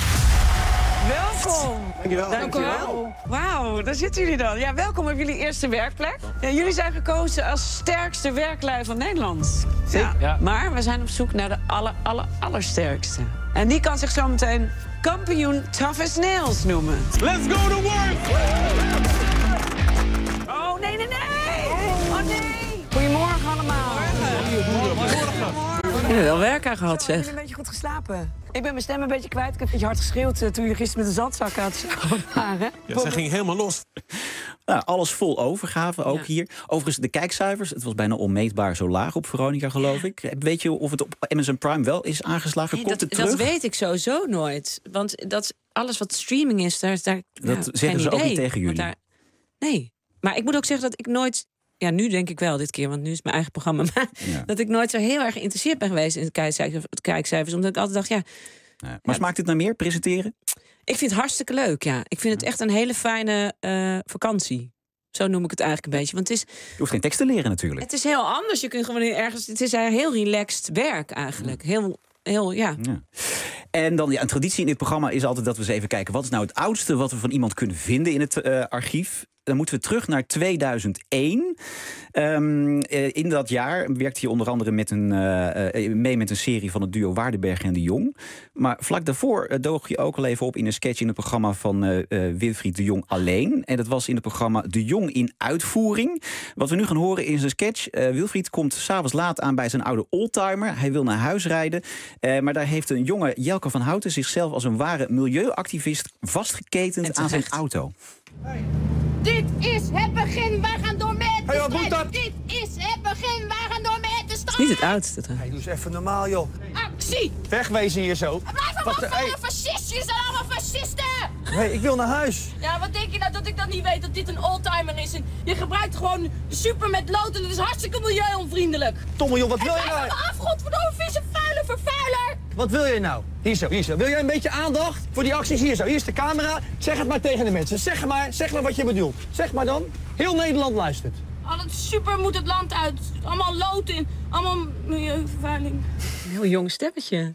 Welkom. Dankjewel. Dankjewel. Wauw, daar zitten jullie dan. Ja, welkom op jullie eerste werkplek. Ja, jullie zijn gekozen als sterkste werklui van Nederland. Ja. Ja. Maar we zijn op zoek naar de aller, aller, allersterkste. En die kan zich zo meteen kampioen Tough as Nails noemen. Let's go to work! Oh, nee, nee, nee! Oh, nee! Goedemorgen allemaal. Je hebt wel werk aan gehad, Zo, heb zeg. je een beetje goed geslapen? Ik ben mijn stem een beetje kwijt. Ik heb een beetje hard geschreeuwd uh, toen jullie gisteren met een zandzak aan het schouwen waren. Ja, zij ging helemaal los. Nou, alles vol overgave, ook ja. hier. Overigens, de kijkcijfers, het was bijna onmeetbaar zo laag op Veronica, geloof ik. Weet je of het op Amazon Prime wel is aangeslagen? Nee, Komt dat, het dat terug? weet ik sowieso nooit. Want dat, alles wat streaming is, daar is daar Dat ja, zeggen ze idee. ook niet tegen jullie. Daar, nee, maar ik moet ook zeggen dat ik nooit... Ja, nu denk ik wel dit keer, want nu is het mijn eigen programma. Maar ja. dat ik nooit zo heel erg geïnteresseerd ben geweest in het kijkcijfers. Het kijkcijfers omdat ik altijd dacht, ja... Nee. Maar smaakt dit naar meer, presenteren? Ik vind het hartstikke leuk, ja. Ik vind het echt een hele fijne uh, vakantie. Zo noem ik het eigenlijk een beetje. Want het is, je hoeft geen tekst te leren natuurlijk. Het is heel anders. Je kunt gewoon ergens... Het is heel relaxed werk eigenlijk. Heel... Heel, ja. ja. En dan ja, een traditie in dit programma is altijd dat we eens even kijken... wat is nou het oudste wat we van iemand kunnen vinden in het uh, archief. Dan moeten we terug naar tweeduizend één. Um, uh, in dat jaar werkte hij onder andere met een, uh, uh, mee met een serie van het duo Waardenberg en de Jong. Maar vlak daarvoor uh, doog je ook al even op in een sketch in het programma van uh, uh, Wilfried de Jong alleen. En dat was in het programma De Jong in Uitvoering. Wat we nu gaan horen is een sketch. Uh, Wilfried komt 's avonds laat aan bij zijn oude oldtimer. Hij wil naar huis rijden. Uh, maar daar heeft een jonge Jelke van Houten zichzelf als een ware milieuactivist vastgeketend aan zijn auto. Hey. Dit is het begin, wij gaan door met de hey, strijd. dat? Dit is het begin, wij gaan door met de strijd. Niet het oudste. Hey, doe eens even normaal, joh. Actie! Wegwezen hier zo. Blijf hem af van hey. fascisten, jullie zijn allemaal fascisten! Nee, ik wil naar huis. Ja, wat denk je nou dat ik dat niet weet, dat dit een oldtimer is? En je gebruikt gewoon super met lood en het is hartstikke milieuonvriendelijk. Tommel, joh, wat wil je nou? Blijf van me af, godverdomme, vieze vuile vervuiler! Wat wil je nou? Hier zo, hier zo. Wil jij een beetje aandacht voor die acties? Hier zo, hier is de camera. Zeg het maar tegen de mensen. Zeg maar, zeg maar wat je bedoelt. Zeg maar dan. Heel Nederland luistert. Al het super moet het land uit. Allemaal lood in. Allemaal milieuvervuiling. Een heel jong stemmetje.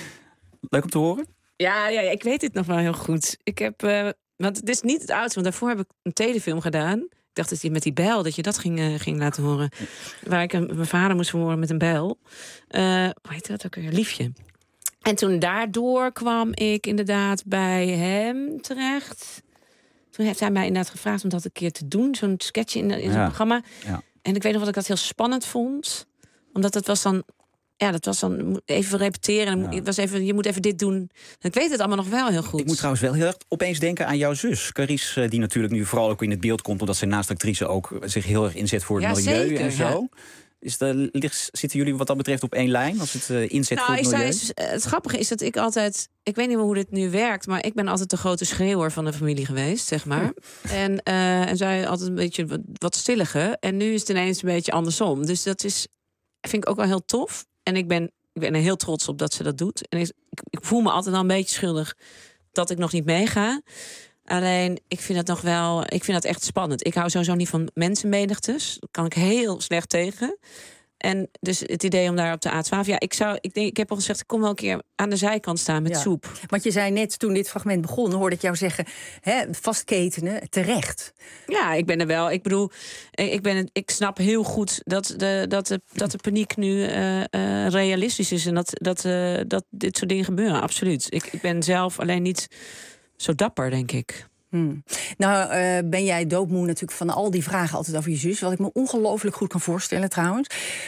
Leuk om te horen. Ja, ja, ik weet dit nog wel heel goed. Ik heb, uh, want het is niet het oudste, want daarvoor heb ik een telefilm gedaan. Ik dacht dat je met die bijl, dat je dat ging, uh, ging laten horen. Waar ik een, mijn vader moest verhoren met een bijl. Uh, hoe heet dat ook weer? Liefje. En toen daardoor kwam ik inderdaad bij hem terecht. Toen heeft hij mij inderdaad gevraagd om dat een keer te doen. Zo'n sketch in, in zo'n ja. programma. Ja. En ik weet nog wat ik dat heel spannend vond. Omdat het was dan... Ja, dat was dan even repeteren. Ja. Het was even, je moet even dit doen. Ik weet het allemaal nog wel heel goed. Ik moet trouwens wel heel erg opeens denken aan jouw zus, Carice, die natuurlijk nu vooral ook in het beeld komt, omdat zij naast actrice ook zich heel erg inzet voor het ja, milieu zeker, en zo. Ja. Is de, ligt, zitten jullie wat dat betreft op één lijn als het uh, inzet nou, voor het milieu? Is, het grappige is dat ik altijd... Ik weet niet meer hoe dit nu werkt, maar ik ben altijd de grote schreeuwer van de familie geweest, zeg maar. en, uh, en zij altijd een beetje wat, wat stillige. En nu is het ineens een beetje andersom. Dus dat is, vind ik ook wel heel tof. En ik ben, ik ben er heel trots op dat ze dat doet. En ik, ik voel me altijd al een beetje schuldig dat ik nog niet meega. Alleen, ik vind het nog wel... Ik vind dat echt spannend. Ik hou sowieso niet van mensenmenigtes. Daar kan ik heel slecht tegen. En dus het idee om daar op de A twaalf... Ja, ik, zou, ik, denk, ik heb al gezegd, ik kom wel een keer aan de zijkant staan met ja. soep. Want je zei net, toen dit fragment begon, hoorde ik jou zeggen... Hè, vastketenen, terecht. Ja, ik ben er wel. Ik bedoel, ik, ben, ik snap heel goed dat de, dat de, dat de paniek nu uh, uh, realistisch is... en dat, dat, uh, dat dit soort dingen gebeuren, absoluut. Ik, ik ben zelf alleen niet... Zo dapper, denk ik. Hmm. Nou, uh, ben jij doodmoe natuurlijk van al die vragen altijd over je zus. Wat ik me ongelooflijk goed kan voorstellen trouwens.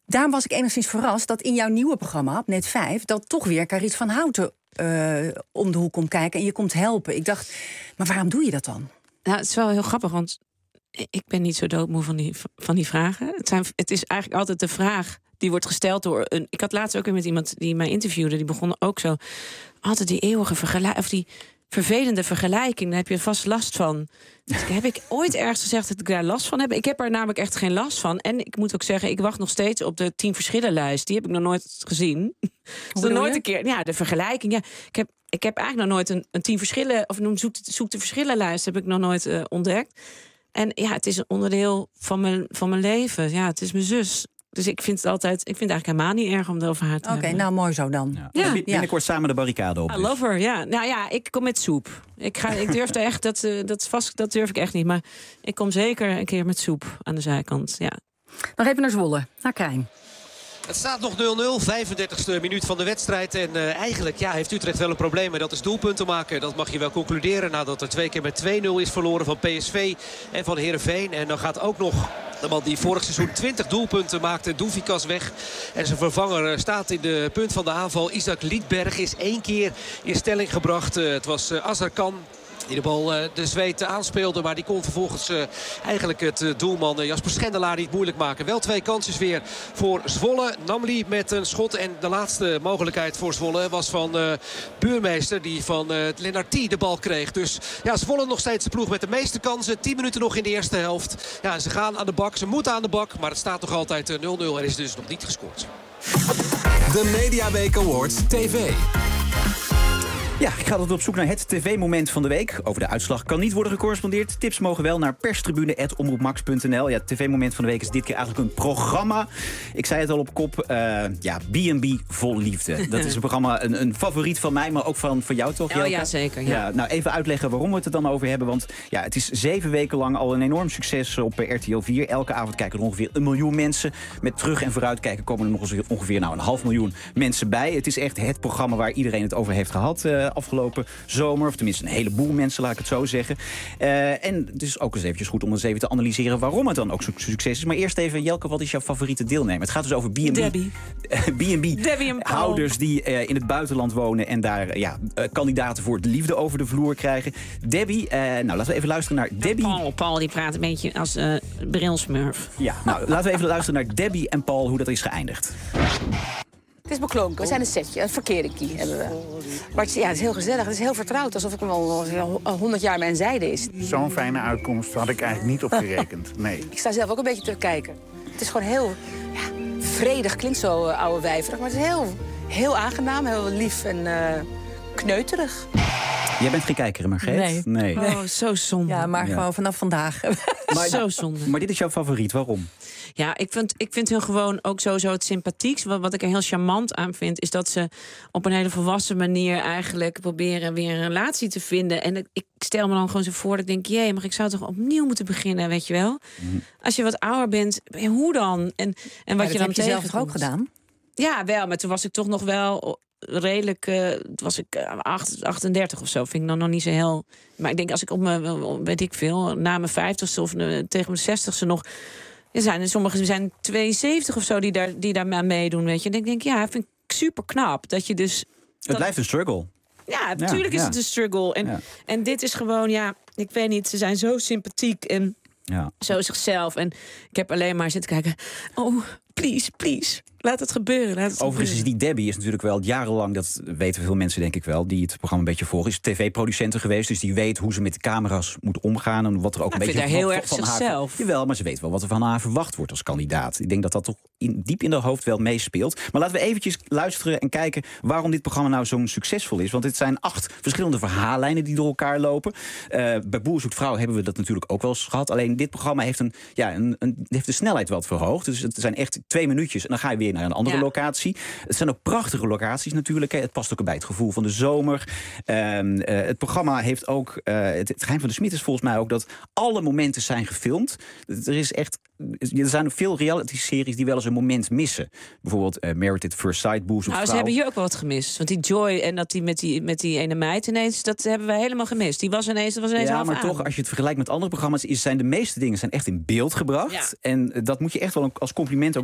Daarom was ik enigszins verrast dat in jouw nieuwe programma, op Net vijf... dat toch weer Carice van Houten uh, om de hoek komt kijken en je komt helpen. Ik dacht, maar waarom doe je dat dan? Nou, het is wel heel grappig, want ik ben niet zo doodmoe van die, van die vragen. Het, zijn, het is eigenlijk altijd de vraag die wordt gesteld door een... Ik had laatst ook weer met iemand die mij interviewde, die begon ook zo... Altijd die eeuwige vergelijking, of die vervelende vergelijking, daar heb je vast last van. Dus heb ik ooit ergens gezegd dat ik daar last van heb? Ik heb er namelijk echt geen last van. En ik moet ook zeggen, ik wacht nog steeds op de tien verschillenlijst. Die heb ik nog nooit gezien. Dus nog nooit een keer. Ja, de vergelijking. Ja, ik heb, ik heb eigenlijk nog nooit een, een tien verschillen, of noem zoek, zoek de verschillenlijst, heb ik nog nooit uh, ontdekt. En ja, het is een onderdeel van mijn, van mijn leven. Ja, het is mijn zus. Dus ik vind het altijd, ik vind het eigenlijk helemaal niet erg om het over haar te okay, hebben. Oké, nou mooi zo dan. Ja. Ja. Binnenkort samen de barricade op. I love her, ja. Nou ja, ik kom met soep. Ik, ga, ik durf er echt, dat, uh, dat, vast, dat durf ik echt niet. Maar ik kom zeker een keer met soep aan de zijkant, ja. Nog even naar Zwolle, naar Krijn. Het staat nog nul nul, vijfendertigste minuut van de wedstrijd. En uh, eigenlijk ja, heeft Utrecht wel een probleem. En dat is doelpunten maken. Dat mag je wel concluderen nadat er twee keer met twee nul is verloren van P S V en van Heerenveen. En dan gaat ook nog de man die vorig seizoen twintig doelpunten maakte, Doufikas, weg. En zijn vervanger staat in de punt van de aanval. Isaac Liedberg is één keer in stelling gebracht. Uh, het was uh, Azarkan die de bal uh, de Zweed aanspeelde. Maar die kon vervolgens uh, eigenlijk het uh, doelman uh, Jasper Schendelaar niet moeilijk maken. Wel twee kansjes weer voor Zwolle. Namli met een schot. En de laatste mogelijkheid voor Zwolle was van uh, Buurmeester. Die van uh, Lennartie de bal kreeg. Dus ja, Zwolle nog steeds de ploeg met de meeste kansen. tien minuten nog in de eerste helft. Ja, ze gaan aan de bak. Ze moeten aan de bak. Maar het staat nog altijd uh, nul nul. Er is dus nog niet gescoord. De Mediaweek Awards T V. Ja, ik ga altijd op zoek naar het tv-moment van de week. Over de uitslag kan niet worden gecorrespondeerd. Tips mogen wel naar perstribune apenstaartje omroepmax punt n l. Ja, het tv-moment van de week is dit keer eigenlijk een programma. Ik zei het al op kop. Uh, ja, B en B vol liefde. Dat is een programma, een, een favoriet van mij, maar ook van, van jou toch, Jelka? Oh ja, zeker. Ja. Ja, nou, even uitleggen waarom we het er dan over hebben. Want ja, het is zeven weken lang al een enorm succes op R T L vier. Elke avond kijken er ongeveer een miljoen mensen. Met terug- en vooruitkijken komen er nog eens ongeveer nou, een half miljoen mensen bij. Het is echt het programma waar iedereen het over heeft gehad uh, afgelopen zomer. Of tenminste een heleboel mensen, laat ik het zo zeggen. Uh, en het is ook eens eventjes goed om eens even te analyseren waarom het dan ook zo'n succes is. Maar eerst even, Jelke, wat is jouw favoriete deelnemer? Het gaat dus over B en B. Debbie. B en B houders die uh, in het buitenland wonen en daar uh, ja, uh, kandidaten voor de liefde over de vloer krijgen. Debbie, uh, nou laten we even luisteren naar Debbie. Paul, Paul die praat een beetje als uh, brilsmurf. Ja, nou laten we even luisteren naar Debbie en Paul, hoe dat is geëindigd. Het is beklonken, we zijn een setje, een verkeerde kie hebben we. Maar het, ja, het is heel gezellig, het is heel vertrouwd, alsof ik al honderd jaar mijn zijde is. Zo'n fijne uitkomst had ik eigenlijk niet op gerekend, nee. Ik sta zelf ook een beetje te kijken. Het is gewoon heel ja, vredig, klinkt zo uh, oude wijverig, maar het is heel, heel aangenaam, heel lief en uh, kneuterig. Jij bent geen kijker, Margreet? Nee. nee. Oh, zo zonde. Ja, maar ja. gewoon vanaf vandaag. Maar, zo zonde. Maar dit is jouw favoriet, waarom? Ja, ik vind, ik vind hun gewoon ook sowieso het sympathiekst. Wat, wat ik er heel charmant aan vind, is dat ze op een hele volwassen manier eigenlijk proberen weer een relatie te vinden. En ik, ik stel me dan gewoon zo voor dat ik denk, jee, maar ik zou toch opnieuw moeten beginnen, weet je wel? Mm. Als je wat ouder bent, hoe dan? En, en wat ja, je dan heb je zelf toch ook gedaan? Ja, wel, maar toen was ik toch nog wel redelijk, uh, was ik uh, achtendertig of zo, vind ik dan nog niet zo heel. Maar ik denk, als ik op mijn, weet ik veel, na mijn vijftigste of uh, tegen mijn zestigste nog. Er zijn, sommigen zijn tweeënzeventig of zo die daar, die daar aan meedoen, weet je. En ik denk, ja, vind ik super knap dat je dus. Het dat... blijft een struggle. Ja, natuurlijk ja, is ja. het een struggle. En, ja. en dit is gewoon, ja, ik weet niet, ze zijn zo sympathiek en ja. zo zichzelf. En ik heb alleen maar zitten kijken. Oh, please, please. Laat het gebeuren. Laat het Overigens gebeuren. is die Debbie is natuurlijk wel jarenlang, dat weten veel mensen denk ik wel, die het programma een beetje volgen, is tv-producenten geweest. Dus die weet hoe ze met de camera's moet omgaan en wat er ook ja, een beetje van, heel van, erg van zichzelf. haar. Jawel, maar ze weet wel wat er van haar verwacht wordt als kandidaat. Ik denk dat dat toch in, diep in haar hoofd wel meespeelt. Maar laten we eventjes luisteren en kijken waarom dit programma nou zo'n succesvol is. Want het zijn acht verschillende verhaallijnen die door elkaar lopen. Uh, bij Boer zoekt vrouw hebben we dat natuurlijk ook wel eens gehad. Alleen dit programma heeft, een, ja, een, een, heeft de snelheid wat verhoogd. Dus het zijn echt twee minuutjes en dan ga je weer naar een andere ja. locatie. Het zijn ook prachtige locaties natuurlijk. Hè. Het past ook bij het gevoel van de zomer. Uh, uh, het programma heeft ook. Uh, het, het geheim van de Smit is volgens mij ook dat alle momenten zijn gefilmd. Er is echt. Er zijn veel reality-series die wel eens een moment missen. Bijvoorbeeld uh, Married at First Sight, Boer zoekt nou, vrouw. Ze hebben hier ook wel wat gemist. Want die Joy en dat die met die, met die ene meid ineens, dat hebben wij helemaal gemist. Die was ineens, dat was ineens ja, half maar aan. toch, als je het vergelijkt met andere programma's, is, zijn de meeste dingen zijn echt in beeld gebracht. Ja. En dat moet je echt wel als compliment ook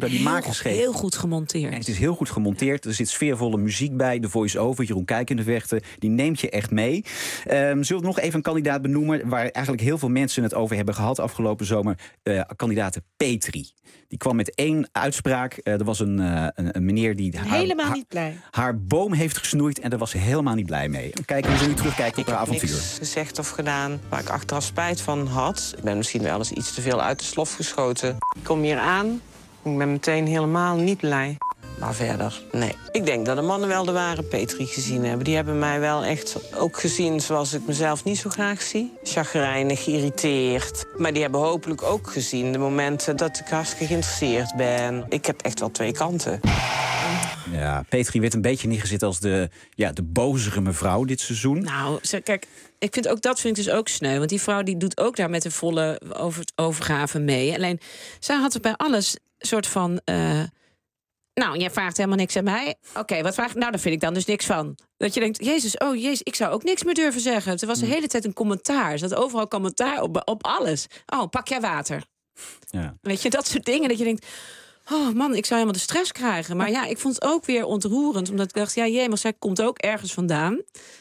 Jelka die heel, makers geeft. Heel goed gemonteerd. En het is heel goed gemonteerd. Er zit sfeervolle muziek bij. De voice-over, Jeroen Kijk in de vechten. Die neemt je echt mee. Um, zullen we nog even een kandidaat benoemen... waar eigenlijk heel veel mensen het over hebben gehad afgelopen zomer. Uh, kandidaat Petri. Die kwam met één uitspraak. Uh, er was een, uh, een, een meneer die... Haar, helemaal haar, niet blij. Haar boom heeft gesnoeid en daar was ze helemaal niet blij mee. Kijken hoe ze nu terugkijken op haar avontuur. Ik heb niks gezegd of gedaan waar ik achteraf spijt van had. Ik ben misschien wel eens iets te veel uit de slof geschoten. Ik kom hier aan. Ik ben meteen helemaal niet blij. Maar verder, nee. Ik denk dat de mannen wel de ware Petri gezien hebben. Die hebben mij wel echt ook gezien zoals ik mezelf niet zo graag zie. Chagrijnig, geïrriteerd. Maar die hebben hopelijk ook gezien de momenten dat ik hartstikke geïnteresseerd ben. Ik heb echt wel twee kanten. Ja, Petri werd een beetje neergezet als de, ja, de bozere mevrouw dit seizoen. Nou, kijk, ik vind ook dat vind ik dus ook sneu. Want die vrouw die doet ook daar met een volle over, overgave mee. Alleen, zij had er bij alles een soort van... Uh, nou, jij vraagt helemaal niks aan mij. Oké, okay, wat vraag ik? Nou, daar vind ik dan dus niks van. Dat je denkt, jezus, oh jezus, ik zou ook niks meer durven zeggen. Er was de hele tijd een commentaar. Er zat overal commentaar op, op alles. Oh, pak jij water? Ja. Weet je, dat soort dingen dat je denkt... Oh man, ik zou helemaal de stress krijgen. Maar ja, ik vond het ook weer ontroerend. Omdat ik dacht, ja, jee, maar zij komt ook ergens vandaan.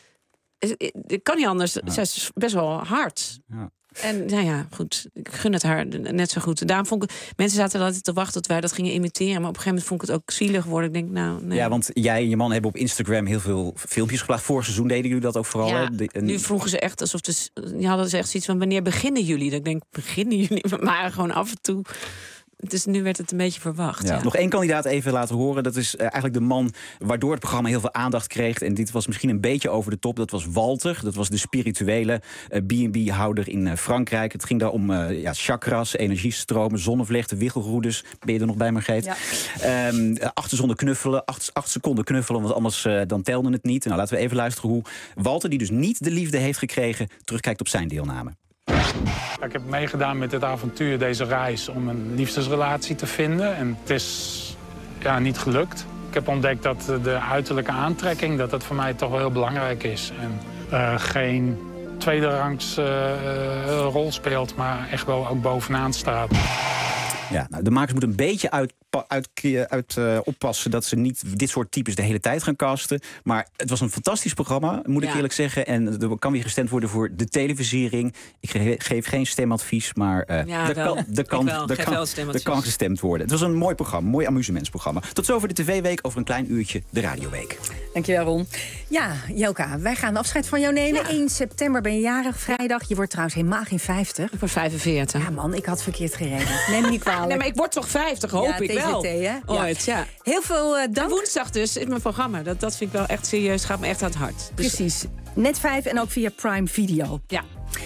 Ik kan niet anders. Ja. Zij is best wel hard. Ja. En nou ja, goed, ik gun het haar net zo goed. En daarom vond ik, mensen zaten altijd te wachten tot wij dat gingen imiteren. Maar op een gegeven moment vond ik het ook zielig geworden. Ik denk, nou, nee. Ja, want jij en je man hebben op Instagram heel veel filmpjes geplaatst. Vorig seizoen deden jullie dat ook vooral. Ja, de, en... nu vroegen ze echt alsof de, die hadden ze echt zoiets van, wanneer beginnen jullie? Dat ik denk, beginnen jullie? Maar gewoon af en toe. Dus nu werd het een beetje verwacht. Ja, ja. Nog één kandidaat even laten horen. Dat is uh, eigenlijk de man waardoor het programma heel veel aandacht kreeg. En dit was misschien een beetje over de top. Dat was Walter. Dat was de spirituele uh, B en B-houder in uh, Frankrijk. Het ging daar om uh, ja, chakras, energiestromen, zonnevlechten, wichelroedes. Ben je er nog bij, Margreet? Ja. Um, acht seconden knuffelen, acht, acht seconden knuffelen, want anders uh, dan telde het niet. Nou, laten we even luisteren hoe Walter, die dus niet de liefde heeft gekregen, terugkijkt op zijn deelname. Ik heb meegedaan met dit avontuur, deze reis, om een liefdesrelatie te vinden. En het is ja, niet gelukt. Ik heb ontdekt dat de uiterlijke aantrekking, dat dat voor mij toch wel heel belangrijk is. En uh, geen tweederangs uh, uh, rol speelt, maar echt wel ook bovenaan staat. Ja, nou, de makers moeten een beetje uit, uit, uit uh, oppassen dat ze niet dit soort types de hele tijd gaan casten. Maar het was een fantastisch programma, moet ik ja. eerlijk zeggen. En er kan weer gestemd worden voor de televisiering. Ik ge geef geen stemadvies, maar uh, ja, er kan, er kan, wel. er kan, er kan gestemd worden. Het was een mooi programma, een mooi amusementsprogramma. Tot zover de tv-week, over een klein uurtje de radioweek. Dankjewel, Ron. Ja, Jelka, wij gaan afscheid van jou nemen. Ja. één september ben je jarig, vrijdag. Je wordt trouwens helemaal geen vijftig. Ik word vijfenveertig. Ja man, ik had verkeerd geregeld. Neem me niet kwalijk. Nee, maar ik word toch vijftig, hoop ja, ik wel. T V T, hè? Ooit, ja. ja. Heel veel uh, dank. En woensdag dus in mijn programma. Dat, dat vind ik wel echt serieus. Gaat me echt aan het hart. Dus... Precies. Net vijf en ook via Prime Video. Ja.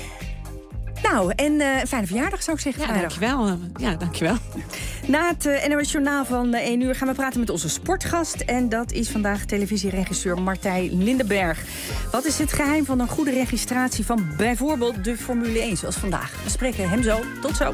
Nou, en uh, fijne verjaardag zou ik zeggen. Ja, dankjewel. Ja, dankjewel. Na het uh, N O S Journaal van uh, één uur gaan we praten met onze sportgast. En dat is vandaag televisieregisseur Martijn Lindenberg. Wat is het geheim van een goede registratie van bijvoorbeeld de Formule één zoals vandaag? We spreken hem zo. Tot zo.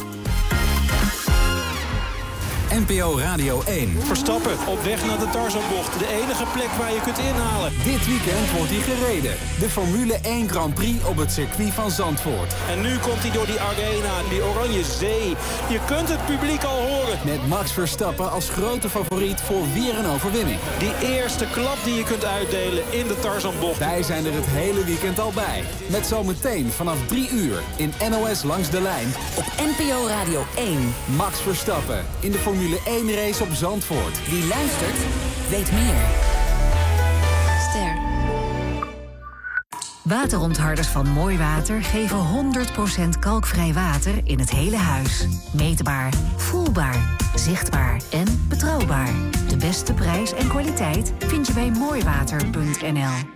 N P O Radio één. Verstappen op weg naar de Tarzanbocht. De enige plek waar je kunt inhalen. Dit weekend wordt hij gereden. De Formule één Grand Prix op het circuit van Zandvoort. En nu komt hij door die arena, die oranje zee. Je kunt het publiek al horen. Met Max Verstappen als grote favoriet voor weer een overwinning. Die eerste klap die je kunt uitdelen in de Tarzanbocht. Wij zijn er het hele weekend al bij. Met zometeen vanaf drie uur in N O S Langs de Lijn. Op N P O Radio één. Max Verstappen in de Formule één race op Zandvoort. Wie luistert, weet meer. Ster. Waterontharders van Mooi Water geven honderd procent kalkvrij water in het hele huis. Meetbaar, voelbaar, zichtbaar en betrouwbaar. De beste prijs en kwaliteit vind je bij mooiwater punt n l.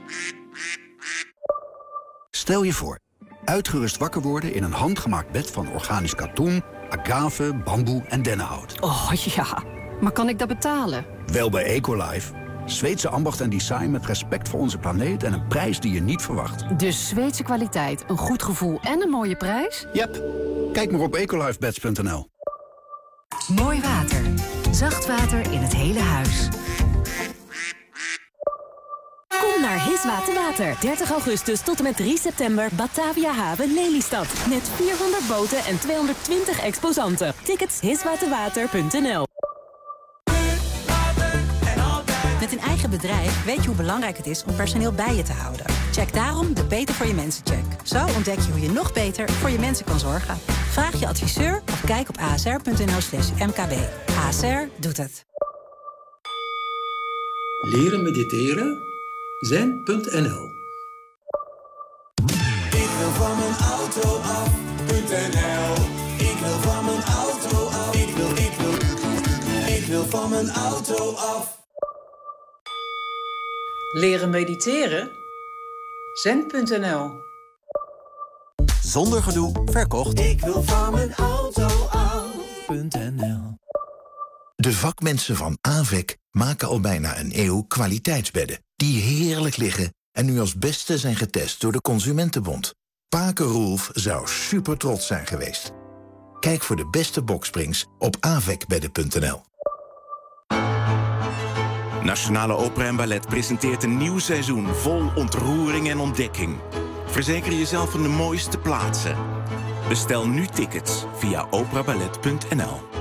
Stel je voor, uitgerust wakker worden in een handgemaakt bed van organisch katoen, agave, bamboe en dennenhout. Oh ja, maar kan ik dat betalen? Wel bij Ecolife. Zweedse ambacht en design met respect voor onze planeet en een prijs die je niet verwacht. Dus Zweedse kwaliteit, een goed gevoel en een mooie prijs? Yep. Kijk maar op ecolifebeds punt n l. Mooi water. Zacht water in het hele huis. Kom naar Hiswa Water. dertig augustus tot en met drie september Batavia Haven Lelystad. Met vierhonderd boten en tweehonderdtwintig exposanten. Tickets hiswaterwater punt n l. eigen bedrijf weet je hoe belangrijk het is om personeel bij je te houden. Check daarom de Beter voor je mensen check. Zo ontdek je hoe je nog beter voor je mensen kan zorgen. Vraag je adviseur of kijk op asr.nl slash mkb. A S R doet het. Leren mediteren? zen punt n l. Ik wil van mijn auto af.nl. Ik wil van mijn auto af. Ik wil, ik wil, ik wil van mijn auto af. Leren mediteren? zen punt n l. Zonder gedoe, verkocht. Ik wil van mijn auto af.nl. De vakmensen van Avec maken al bijna een eeuw kwaliteitsbedden die heerlijk liggen en nu als beste zijn getest door de Consumentenbond. Pake Roelf zou super trots zijn geweest. Kijk voor de beste boksprings op avecbedden punt n l. Nationale Opera en Ballet presenteert een nieuw seizoen vol ontroering en ontdekking. Verzeker jezelf van de mooiste plaatsen. Bestel nu tickets via operaballet punt n l.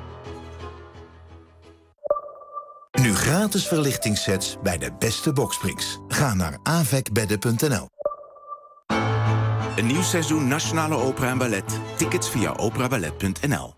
Nu gratis verlichtingssets bij de beste boksprings. Ga naar avecbedden punt n l. Een nieuw seizoen Nationale Opera en Ballet. Tickets via operaballet punt n l.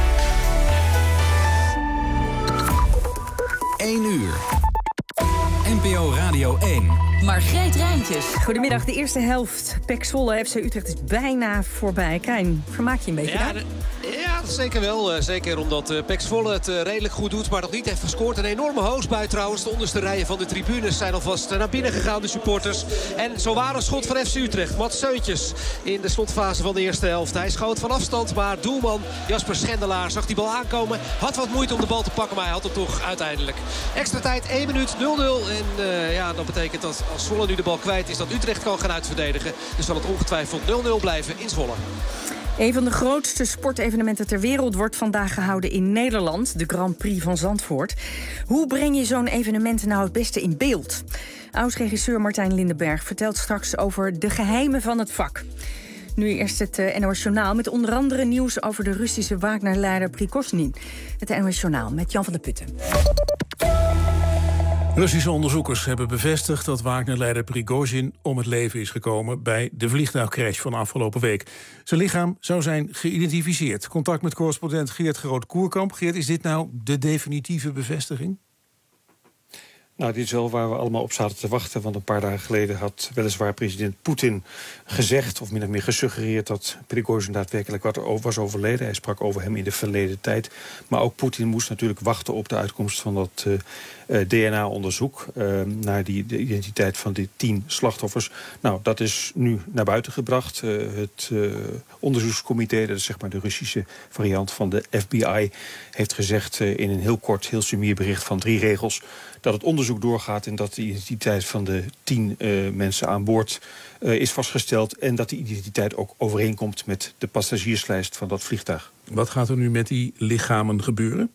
één uur. N P O Radio één. Margreet Rijntjes. Goedemiddag, de eerste helft. P E C Zwolle, F C Utrecht is bijna voorbij. Krijn, vermaak je een beetje ja, daar? Ja, zeker wel. Uh, zeker omdat uh, P E C Zwolle het uh, redelijk goed doet, maar nog niet heeft gescoord. Een enorme hoosbui trouwens. De onderste rijen van de tribunes zijn alvast uh, naar binnen gegaan, de supporters. En zo waren schot van F C Utrecht. Mats Seuntjes in de slotfase van de eerste helft. Hij schoot van afstand, maar doelman Jasper Schendelaar zag die bal aankomen. Had wat moeite om de bal te pakken, maar hij had hem toch uiteindelijk. Extra tijd, één minuut, nul nul. En uh, ja, dat betekent dat als Zwolle nu de bal kwijt is, dat Utrecht kan gaan uitverdedigen. Dus zal het ongetwijfeld nul nul blijven in Zwolle. Een van de grootste sportevenementen ter wereld wordt vandaag gehouden in Nederland. De Grand Prix van Zandvoort. Hoe breng je zo'n evenement nou het beste in beeld? Oud-regisseur Martijn Lindenberg vertelt straks over de geheimen van het vak. Nu eerst het N O S Journaal met onder andere nieuws over de Russische Wagner-leider Prigozhin. Het N O S Journaal met Jan van der Putten. Russische onderzoekers hebben bevestigd dat Wagner-leider Prigozhin om het leven is gekomen bij de vliegtuigcrash van afgelopen week. Zijn lichaam zou zijn geïdentificeerd. Contact met correspondent Geert Groot-Koerkamp. Geert, is dit nou de definitieve bevestiging? Nou, dit is wel waar we allemaal op zaten te wachten. Want een paar dagen geleden had weliswaar president Poetin gezegd, of min of meer gesuggereerd, dat Prigozhin daadwerkelijk was overleden. Hij sprak over hem in de verleden tijd. Maar ook Poetin moest natuurlijk wachten op de uitkomst van dat uh, uh, D N A-onderzoek uh, naar die, de identiteit van die tien slachtoffers. Nou, dat is nu naar buiten gebracht. Uh, het uh, onderzoekscomité, dat is zeg maar de Russische variant van de F B I, heeft gezegd uh, in een heel kort, heel sumier bericht van drie regels dat het onderzoek doorgaat en dat de identiteit van de tien uh, mensen aan boord uh, is vastgesteld en dat die identiteit ook overeenkomt met de passagierslijst van dat vliegtuig. Wat gaat er nu met die lichamen gebeuren?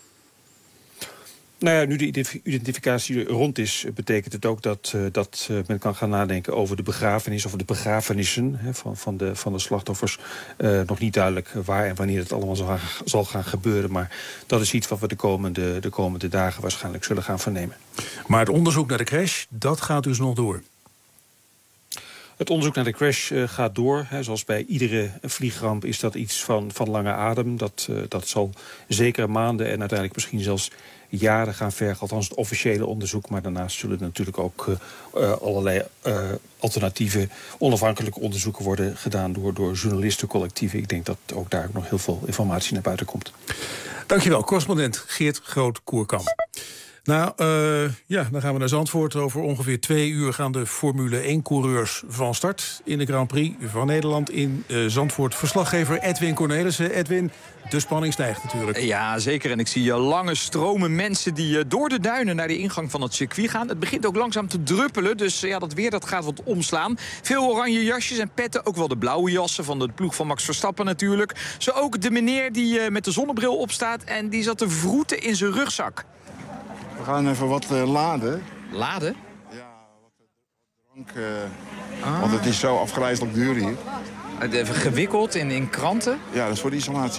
Nou ja, nu de identificatie rond is, betekent het ook dat, uh, dat uh, men kan gaan nadenken over de begrafenis of de begrafenissen hè, van, van, de, van de slachtoffers. Uh, nog niet duidelijk waar en wanneer het allemaal zal, zal gaan gebeuren. Maar dat is iets wat we de komende, de komende dagen waarschijnlijk zullen gaan vernemen. Maar het onderzoek naar de crash, dat gaat dus nog door? Het onderzoek naar de crash uh, gaat door. Hè. Zoals bij iedere vliegramp is dat iets van, van lange adem. Dat, uh, dat zal zeker maanden en uiteindelijk misschien zelfs jaren gaan vergen. Althans het officiële onderzoek. Maar daarnaast zullen er natuurlijk ook uh, uh, allerlei uh, alternatieve onafhankelijke onderzoeken worden gedaan door, door journalistencollectieven. Ik denk dat ook daar nog heel veel informatie naar buiten komt. Dankjewel, correspondent Geert Groot-Koerkamp. Nou, uh, ja, dan gaan we naar Zandvoort. Over ongeveer twee uur gaan de Formule één-coureurs van start in de Grand Prix van Nederland in uh, Zandvoort. Verslaggever Edwin Cornelissen. Edwin, de spanning stijgt natuurlijk. Ja, zeker. En ik zie lange stromen mensen die door de duinen naar de ingang van het circuit gaan. Het begint ook langzaam te druppelen, dus ja, dat weer dat gaat wat omslaan. Veel oranje jasjes en petten, ook wel de blauwe jassen van de ploeg van Max Verstappen natuurlijk. Zo ook de meneer die uh, met de zonnebril opstaat en die zat te vroeten in zijn rugzak. We gaan even wat uh, laden. Laden? Ja, wat drank. Uh, ah. Want het is zo afgrijzelijk duur hier. Even gewikkeld in, in kranten? Ja, dat is voor de isolatie.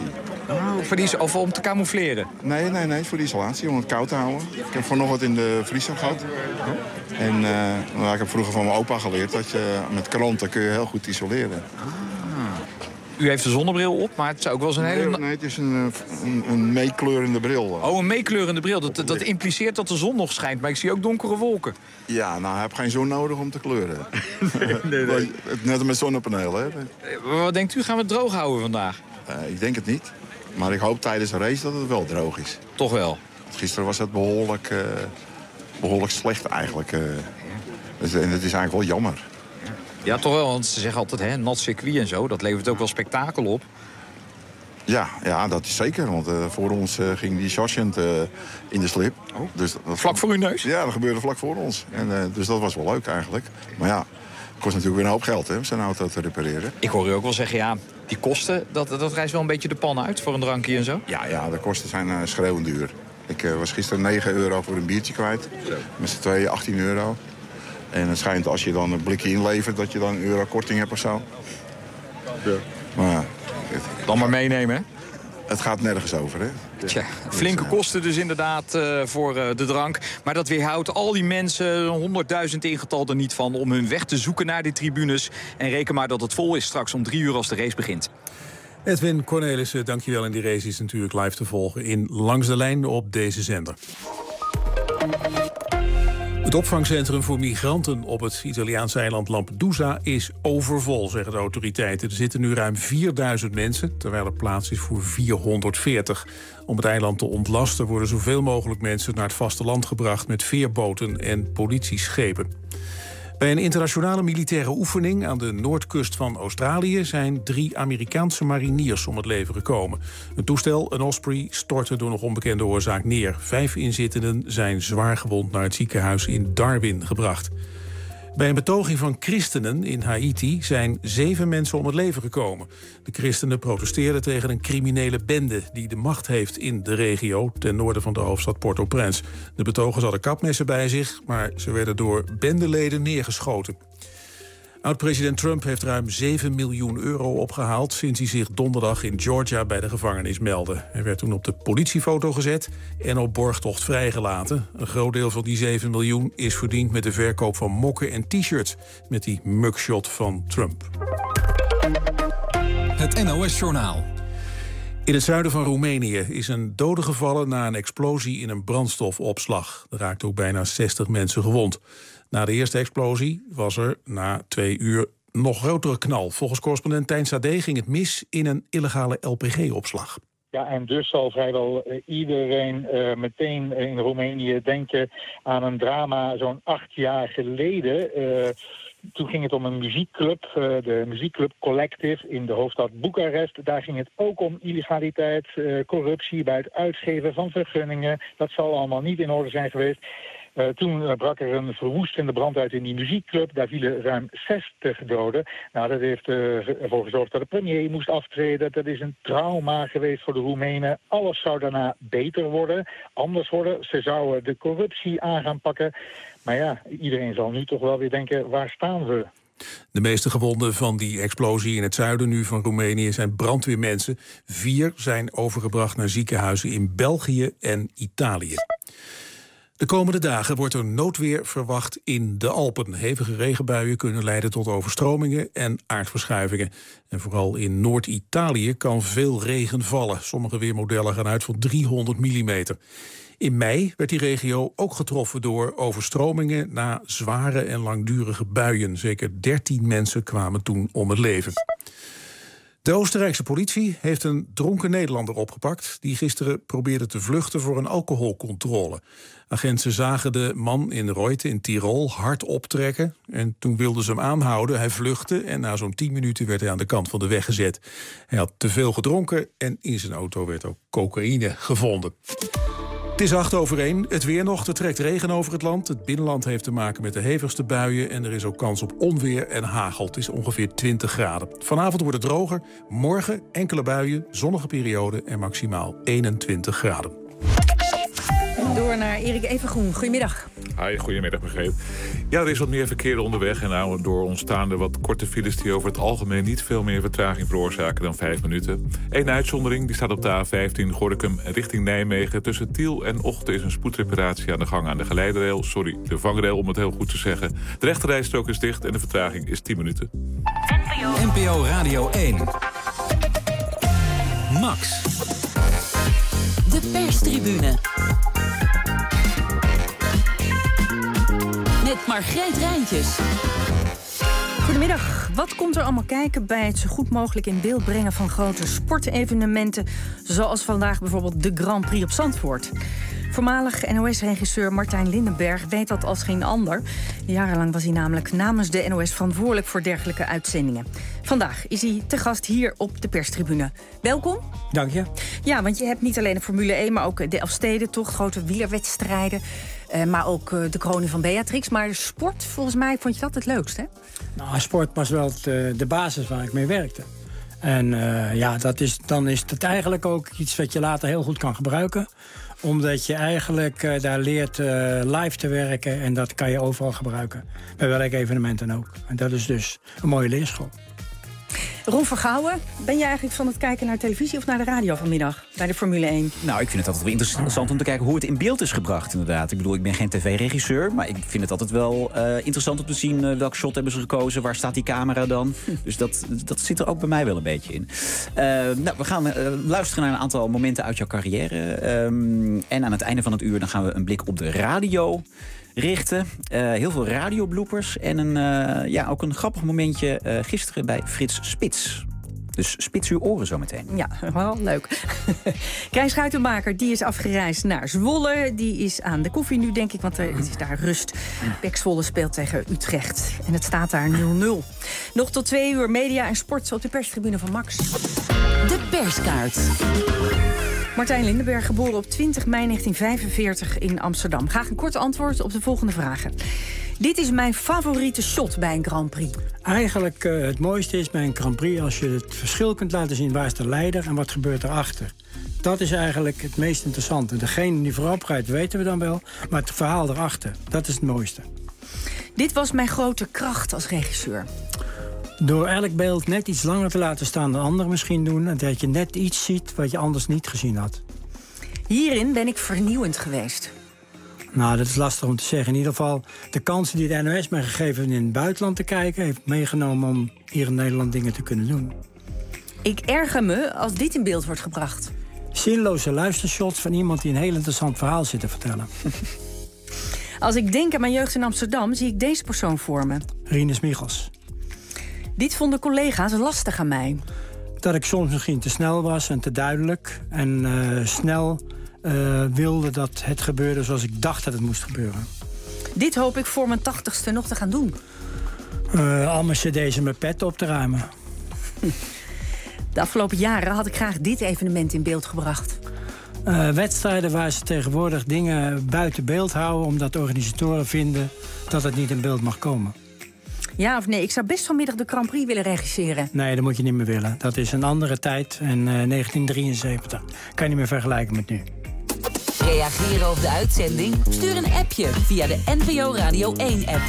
Oh, voor die, of om te camoufleren? Nee, nee, nee, voor de isolatie, om het koud te houden. Ik heb vanochtend in de vriezer gehad. En uh, nou, ik heb vroeger van mijn opa geleerd dat je met kranten kun je heel goed isoleren. U heeft een zonnebril op, maar het zou ook wel eens een hele... Nee, nee, het is een, een, een meekleurende bril. Oh, een meekleurende bril. Dat, dat impliceert dat de zon nog schijnt, maar ik zie ook donkere wolken. Ja, nou, ik heb geen zon nodig om te kleuren. nee, nee, nee. Net met zonnepanelen, hè. Wat denkt u, gaan we het droog houden vandaag? Uh, ik denk het niet. Maar ik hoop tijdens de race dat het wel droog is. Toch wel? Gisteren was het behoorlijk, uh, behoorlijk slecht eigenlijk. Uh. Dus, en het is eigenlijk wel jammer. Ja, toch wel, want ze zeggen altijd, hè, nat circuit en zo, dat levert ook wel spektakel op. Ja, ja, dat is zeker, want uh, voor ons uh, ging die sergeant uh, in de slip. Oh. Dus dat, vlak voor uw neus? Ja, dat gebeurde vlak voor ons. En, uh, dus dat was wel leuk eigenlijk. Maar ja, het kost natuurlijk weer een hoop geld, hè, om zijn auto te repareren. Ik hoor u ook wel zeggen, ja, die kosten, dat, dat rijst wel een beetje de pan uit voor een drankje en zo? Ja, ja, de kosten zijn uh, schreeuwend duur. Ik uh, was gisteren negen euro voor een biertje kwijt. Zo. Met z'n tweeën achttien euro. En het schijnt als je dan een blikje inlevert dat je dan een euro korting hebt of zo. Ja. Maar ja, het, dan maar meenemen, hè? Het gaat nergens over, hè? Tja, flinke kosten dus inderdaad uh, voor uh, de drank. Maar dat weerhoudt al die mensen, honderdduizend in getal, er niet van om hun weg te zoeken naar die tribunes. En reken maar dat het vol is straks om drie uur als de race begint. Edwin Cornelissen, dankjewel. En die race is natuurlijk live te volgen in Langs de Lijn op deze zender. Het opvangcentrum voor migranten op het Italiaanse eiland Lampedusa is overvol, zeggen de autoriteiten. Er zitten nu ruim vierduizend mensen, terwijl er plaats is voor vierhonderdveertig. Om het eiland te ontlasten worden zoveel mogelijk mensen naar het vasteland gebracht met veerboten en politieschepen. Bij een internationale militaire oefening aan de noordkust van Australië zijn drie Amerikaanse mariniers om het leven gekomen. Een toestel, een Osprey, stortte door nog onbekende oorzaak neer. Vijf inzittenden zijn zwaar gewond naar het ziekenhuis in Darwin gebracht. Bij een betoging van christenen in Haiti zijn zeven mensen om het leven gekomen. De christenen protesteerden tegen een criminele bende die de macht heeft in de regio ten noorden van de hoofdstad Port-au-Prince. De betogers hadden kapmessen bij zich, maar ze werden door bendeleden neergeschoten. Oud-president Trump heeft ruim zeven miljoen euro opgehaald sinds hij zich donderdag in Georgia bij de gevangenis meldde. Hij werd toen op de politiefoto gezet en op borgtocht vrijgelaten. Een groot deel van die zeven miljoen is verdiend met de verkoop van mokken en t-shirts met die mugshot van Trump. Het N O S-journaal. In het zuiden van Roemenië is een dode gevallen na een explosie in een brandstofopslag. Er raakten ook bijna zestig mensen gewond. Na de eerste explosie was er na twee uur nog grotere knal. Volgens correspondent Tijn Sade ging het mis in een illegale L P G-opslag. Ja, en dus zal vrijwel uh, iedereen uh, meteen in Roemenië denken aan een drama zo'n acht jaar geleden. Uh, Toen ging het om een muziekclub, uh, de muziekclub Collective in de hoofdstad Boekarest. Daar ging het ook om illegaliteit, uh, corruptie bij het uitgeven van vergunningen. Dat zal allemaal niet in orde zijn geweest. Uh, toen uh, brak er een verwoestende brand uit in die muziekclub. Daar vielen ruim zestig doden. Nou, dat heeft uh, ervoor gezorgd dat de premier moest aftreden. Dat is een trauma geweest voor de Roemenen. Alles zou daarna beter worden, anders worden. Ze zouden de corruptie aan gaan pakken. Maar ja, iedereen zal nu toch wel weer denken, waar staan we? De meeste gewonden van die explosie in het zuiden nu van Roemenië zijn brandweermensen. Vier zijn overgebracht naar ziekenhuizen in België en Italië. De komende dagen wordt er noodweer verwacht in de Alpen. Hevige regenbuien kunnen leiden tot overstromingen en aardverschuivingen. En vooral in Noord-Italië kan veel regen vallen. Sommige weermodellen gaan uit van driehonderd millimeter. In mei werd die regio ook getroffen door overstromingen na zware en langdurige buien. Zeker dertien mensen kwamen toen om het leven. De Oostenrijkse politie heeft een dronken Nederlander opgepakt die gisteren probeerde te vluchten voor een alcoholcontrole. Agenten zagen de man in Reute in Tirol hard optrekken en toen wilden ze hem aanhouden. Hij vluchtte en na zo'n tien minuten werd hij aan de kant van de weg gezet. Hij had te veel gedronken en in zijn auto werd ook cocaïne gevonden. Het is acht over één. Het weer nog. Er trekt regen over het land. Het binnenland heeft te maken met de hevigste buien. En er is ook kans op onweer en hagel. Het is ongeveer twintig graden. Vanavond wordt het droger. Morgen enkele buien, zonnige periode en maximaal eenentwintig graden. Door naar Erik Evengroen. Goedemiddag. Hi, goedemiddag, begreep. Ja, er is wat meer verkeer onderweg en nou door ontstaande wat korte files die over het algemeen niet veel meer vertraging veroorzaken dan vijf minuten. Eén uitzondering, die staat op de A vijftien Gorinchem richting Nijmegen. Tussen Tiel en Ochten is een spoedreparatie aan de gang aan de geleiderrail. Sorry, de vangrail om het heel goed te zeggen. De rechterrijstrook is dicht en de vertraging is tien minuten. N P O Radio één. Max. De perstribune. Met Margreet Rijntjes. Goedemiddag. Wat komt er allemaal kijken bij het zo goed mogelijk in beeld brengen van grote sportevenementen, zoals vandaag bijvoorbeeld de Grand Prix op Zandvoort? Voormalig N O S-regisseur Martijn Lindenberg weet dat als geen ander. Jarenlang was hij namelijk namens de N O S verantwoordelijk voor dergelijke uitzendingen. Vandaag is hij te gast hier op de perstribune. Welkom. Dank je. Ja, want je hebt niet alleen de Formule één, maar ook de Elfstedentocht, grote wielerwedstrijden. Uh, maar ook uh, de kroning van Beatrix. Maar sport, volgens mij, vond je dat het leukst, hè? Nou, sport was wel het, uh, de basis waar ik mee werkte. En uh, ja, dat is, dan is het eigenlijk ook iets wat je later heel goed kan gebruiken. Omdat je eigenlijk uh, daar leert uh, live te werken. En dat kan je overal gebruiken. Bij welke evenementen ook. En dat is dus een mooie leerschool. Ron Vergouwen, ben je eigenlijk van het kijken naar televisie of naar de radio vanmiddag? Bij de Formule één? Nou, ik vind het altijd wel interessant om te kijken hoe het in beeld is gebracht, inderdaad. Ik bedoel, ik ben geen tv-regisseur, maar ik vind het altijd wel uh, interessant om te zien uh, welk shot hebben ze gekozen, waar staat die camera dan. Hm. Dus dat, dat zit er ook bij mij wel een beetje in. Uh, nou, we gaan uh, luisteren naar een aantal momenten uit jouw carrière. Um, en aan het einde van het uur dan gaan we een blik op de radio richten. Uh, heel veel radiobloopers en een, uh, ja, ook een grappig momentje uh, gisteren bij Frits Spits. Dus spits uw oren zometeen. Ja, wel leuk. Krijn Schuitenmaker, die is afgereisd naar Zwolle. Die is aan de koffie nu, denk ik, want er is daar rust. P E C Zwolle speelt tegen Utrecht. En het staat daar nul nul. Nog tot twee uur media en sport op de perstribune van Max. De perskaart. Martijn Lindenberg, geboren op twintig mei negentien vijfenveertig in Amsterdam. Graag een kort antwoord op de volgende vragen. Dit is mijn favoriete shot bij een Grand Prix. Eigenlijk uh, het mooiste is bij een Grand Prix als je het verschil kunt laten zien. Waar is de leider en wat gebeurt erachter? Dat is eigenlijk het meest interessante. Degene die voorop rijdt weten we dan wel, maar het verhaal erachter, dat is het mooiste. Dit was mijn grote kracht als regisseur. Door elk beeld net iets langer te laten staan dan anderen misschien doen, en dat je net iets ziet wat je anders niet gezien had. Hierin ben ik vernieuwend geweest. Nou, dat is lastig om te zeggen. In ieder geval, de kansen die de N O S mij gegeven in het buitenland te kijken, heeft meegenomen om hier in Nederland dingen te kunnen doen. Ik erger me als dit in beeld wordt gebracht. Zinloze luistershots van iemand die een heel interessant verhaal zit te vertellen. Als ik denk aan mijn jeugd in Amsterdam, zie ik deze persoon voor me. Rinus Michels. Dit vonden collega's lastig aan mij. Dat ik soms misschien te snel was en te duidelijk. En uh, snel uh, wilde dat het gebeurde zoals ik dacht dat het moest gebeuren. Dit hoop ik voor mijn tachtigste nog te gaan doen. Uh, al mijn cd's en mijn pet op te ruimen. De afgelopen jaren had ik graag dit evenement in beeld gebracht. Uh, wedstrijden waar ze tegenwoordig dingen buiten beeld houden, omdat de organisatoren vinden dat het niet in beeld mag komen. Ja of nee? Ik zou best vanmiddag de Grand Prix willen regisseren. Nee, dat moet je niet meer willen. Dat is een andere tijd en uh, negentien drieënzeventig. Kan je niet meer vergelijken met nu. Reageren op de uitzending? Stuur een appje via de N P O Radio één-app.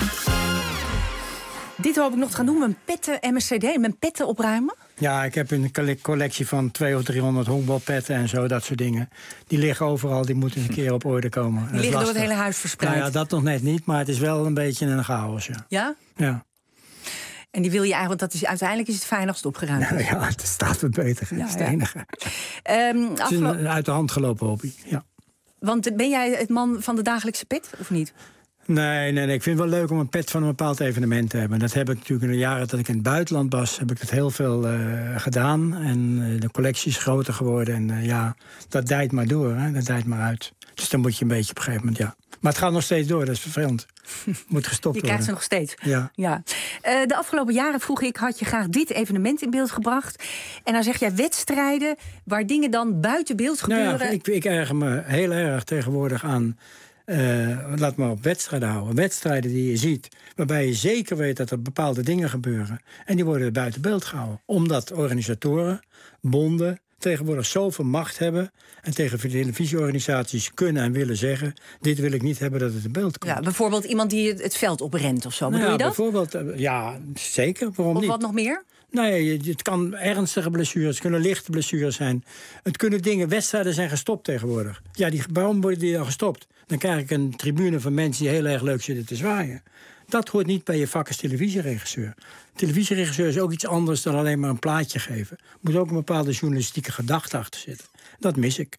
Dit hoop ik nog te gaan doen, mijn petten en mijn cd, mijn petten opruimen. Ja, ik heb een collectie van tweehonderd of driehonderd honkbalpetten en zo, dat soort dingen. Die liggen overal, die moeten eens een keer op orde komen. Die liggen door het hele huis verspreid. Nou ja, dat nog net niet, maar het is wel een beetje een chaos, ja. Ja? Ja. En die wil je eigenlijk, want dat is, uiteindelijk is het fijn als het opgeruimd is. Nou ja, het staat wat beter, ja, dat is het enige. Um, het is een uit de hand gelopen hobby, ja. Want ben jij het man van de dagelijkse pet, of niet? Nee, nee, nee, ik vind het wel leuk om een pet van een bepaald evenement te hebben. Dat heb ik natuurlijk in de jaren dat ik in het buitenland was, heb ik dat heel veel uh, gedaan. En uh, de collectie is groter geworden. En uh, ja, dat dijt maar door, hè? Dat dijt maar uit. Dus dan moet je een beetje op een gegeven moment, ja. Maar het gaat nog steeds door, dat is vervelend. Moet gestopt worden. Je krijgt ze nog steeds. Ja. ja. Uh, de afgelopen jaren vroeg ik, had je graag dit evenement in beeld gebracht? En dan zeg jij wedstrijden waar dingen dan buiten beeld gebeuren. Nou ja, ik, ik erger me heel erg tegenwoordig aan. Uh, laat maar op wedstrijden houden. Wedstrijden die je ziet, waarbij je zeker weet dat er bepaalde dingen gebeuren. En die worden buiten beeld gehouden. Omdat organisatoren, bonden, tegenwoordig zoveel macht hebben en tegen televisieorganisaties kunnen en willen zeggen, dit wil ik niet hebben dat het in beeld komt. Ja, bijvoorbeeld iemand die het veld oprent of zo, bedoel nou, je dat? Bijvoorbeeld, ja, zeker. Waarom of niet? wat nog meer? Nee, het kan ernstige blessures, het kunnen lichte blessures zijn. Het kunnen dingen, wedstrijden zijn gestopt tegenwoordig. Ja, die, waarom worden die dan gestopt? Dan krijg ik een tribune van mensen die heel erg leuk zitten te zwaaien. Dat hoort niet bij je vak als televisieregisseur. Televisieregisseur is ook iets anders dan alleen maar een plaatje geven. Er moet ook een bepaalde journalistieke gedachte achter zitten. Dat mis ik.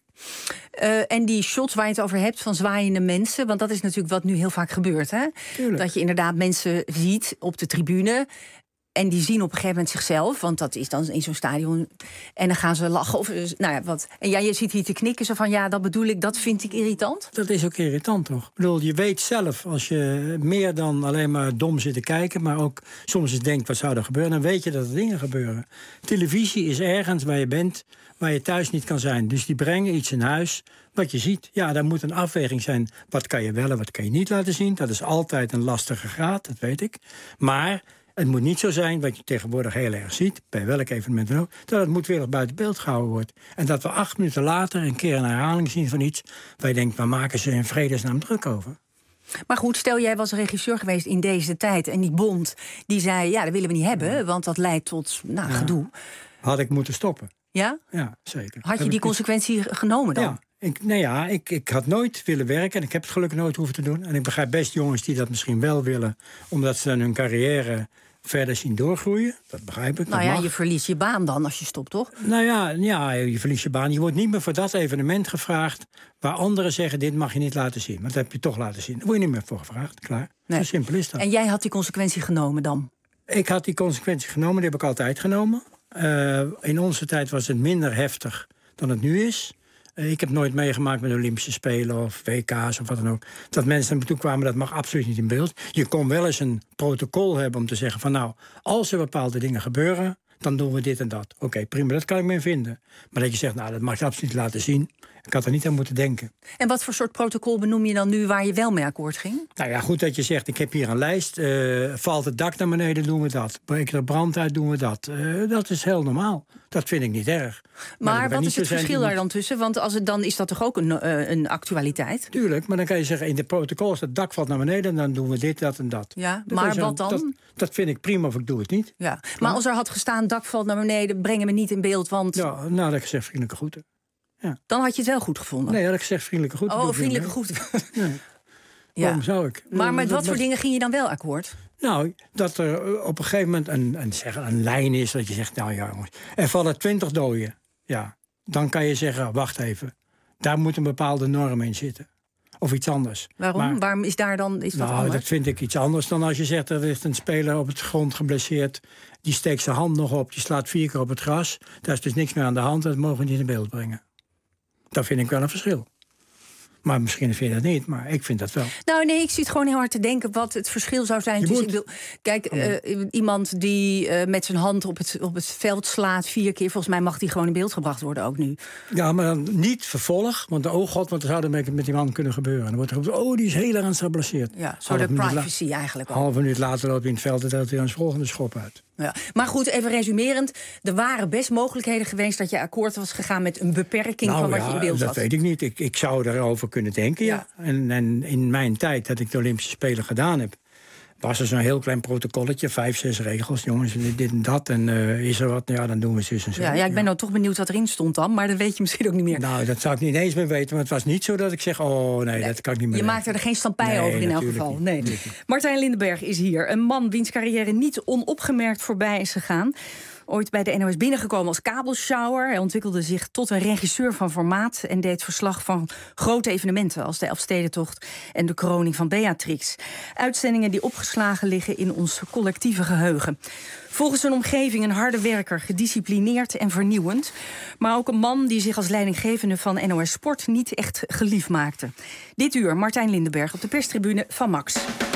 Uh, en die shots waar je het over hebt van zwaaiende mensen, want dat is natuurlijk wat nu heel vaak gebeurt, hè? Tuurlijk. Dat je inderdaad mensen ziet op de tribune. En die zien op een gegeven moment zichzelf, want dat is dan in zo'n stadion. En dan gaan ze lachen. Of, nou ja, wat. En ja, je ziet hier te knikken, zo van ja, dat bedoel ik, dat vind ik irritant. Dat is ook irritant, toch? Ik bedoel, je weet zelf, als je meer dan alleen maar dom zit te kijken, maar ook soms eens denkt, wat zou er gebeuren, dan weet je dat er dingen gebeuren. Televisie is ergens waar je bent, waar je thuis niet kan zijn. Dus die brengen iets in huis wat je ziet. Ja, daar moet een afweging zijn. Wat kan je wel en wat kan je niet laten zien? Dat is altijd een lastige graad, dat weet ik. Maar het moet niet zo zijn, wat je tegenwoordig heel erg ziet, bij welk evenement dan ook, dat het moedwillig buiten beeld gehouden wordt. En dat we acht minuten later een keer een herhaling zien van iets waar je denkt, waar maken ze in vredesnaam druk over? Maar goed, stel jij was regisseur geweest in deze tijd en die bond die zei, ja, dat willen we niet hebben, want dat leidt tot nou, Ja. gedoe. Had ik moeten stoppen. Ja? Ja, zeker. Had je Heb die ik- consequentie genomen dan? Ja, ik, nou ja, ik, ik had nooit willen werken en ik heb het gelukkig nooit hoeven te doen. En ik begrijp best jongens die dat misschien wel willen, omdat ze dan hun carrière verder zien doorgroeien. Dat begrijp ik. Nou dat ja, mag. je verliest je baan dan als je stopt, toch? Nou ja, ja, je verliest je baan. Je wordt niet meer voor dat evenement gevraagd waar anderen zeggen, dit mag je niet laten zien. Want dat heb je toch laten zien. Daar word je niet meer voor gevraagd, klaar. Nee. Zo simpel is dat. En jij had die consequentie genomen dan? Ik had die consequentie genomen, die heb ik altijd genomen. Uh, in onze tijd was het minder heftig dan het nu is. Uh, ik heb nooit meegemaakt met Olympische Spelen of W K's of wat dan ook, dat mensen naar me toe kwamen, dat mag absoluut niet in beeld. Je kon wel eens een protocol hebben om te zeggen van nou, als er bepaalde dingen gebeuren, dan doen we dit en dat. Oké, okay, prima, dat kan ik me vinden. Maar dat je zegt, nou, dat mag je absoluut niet laten zien. Ik had er niet aan moeten denken. En wat voor soort protocol benoem je dan nu waar je wel mee akkoord ging? Nou ja, goed dat je zegt, ik heb hier een lijst. Uh, valt het dak naar beneden, doen we dat. Breekt er brand uit, doen we dat. Uh, dat is heel normaal. Dat vind ik niet erg. Maar, maar wat niet is het verschil daar dan tussen? Want als het dan is dat toch ook een, uh, een actualiteit? Tuurlijk, maar dan kan je zeggen, in de protocol is het dak valt naar beneden, dan doen we dit, dat en dat. Ja, dat maar een, wat dan? Dat, dat vind ik prima of ik doe het niet. Ja. Maar als er had gestaan, dak valt naar beneden, brengen we niet in beeld, want... Ja, nou, dat had ik gezegd vriendelijke groeten. Ja. Dan had je het wel goed gevonden? Nee, had ik gezegd vriendelijke groeten. Oh, vriendelijke groeten. Ja. Ja. Waarom zou ik? Maar met dat, wat voor dat, dingen ging je dan wel akkoord? Nou, dat er op een gegeven moment een, een, zeg, een lijn is dat je zegt, nou ja jongens, er vallen twintig doden. Ja, dan kan je zeggen, wacht even, daar moet een bepaalde norm in zitten. Of iets anders. Waarom? Maar, Waarom is daar dan is dat nou, anders? dat vind ik iets anders dan als je zegt, er ligt een speler op het grond geblesseerd, die steekt zijn hand nog op, die slaat vier keer op het gras, daar is dus niks meer aan de hand, dat mogen we niet in beeld brengen. Dat vind ik wel een verschil. Maar misschien vind je dat niet, maar ik vind dat wel. Nou nee, ik zit gewoon heel hard te denken wat het verschil zou zijn. Je tussen, moet... ik bedoel, kijk, uh, iemand die uh, met zijn hand op het, op het veld slaat vier keer, volgens mij mag die gewoon in beeld gebracht worden ook nu. Ja, maar dan niet vervolg, want oh god, wat zou er met, met die man kunnen gebeuren? Dan wordt er gezegd, oh, die is heel erg geblesseerd. Ja, zo de privacy la- eigenlijk ook. Half minuut later loopt hij in het veld en deelt hij een volgende schop uit. Ja. Maar goed, even resumerend. Er waren best mogelijkheden geweest dat je akkoord was gegaan met een beperking nou, van wat ja, je in beeld dat had. weet ik niet. Ik, ik zou erover kunnen denken, ja. ja. En, en in mijn tijd dat ik de Olympische Spelen gedaan heb, was er zo'n heel klein protocolletje, vijf, zes regels. Jongens, dit en dat. En uh, is er wat, ja, dan doen we zus en zo. Ja, ja, ik ben ja. nou toch benieuwd wat erin stond dan. Maar dat weet je misschien ook niet meer. Nou, dat zou ik niet eens meer weten. Maar het was niet zo dat ik zeg, oh nee, nee dat kan ik niet meer. Je weten. maakte er geen stampij nee, over in elk geval. Niet, nee. niet. Martijn Lindenberg is hier. Een man wiens carrière niet onopgemerkt voorbij is gegaan. Ooit bij de N O S binnengekomen als kabelshower. Hij ontwikkelde zich tot een regisseur van formaat en deed verslag van grote evenementen als de Elfstedentocht en de kroning van Beatrix. Uitzendingen die opgeslagen liggen in ons collectieve geheugen. Volgens zijn omgeving een harde werker, gedisciplineerd en vernieuwend. Maar ook een man die zich als leidinggevende van N O S Sport niet echt geliefd maakte. Dit uur Martijn Lindenberg op de perstribune van Max.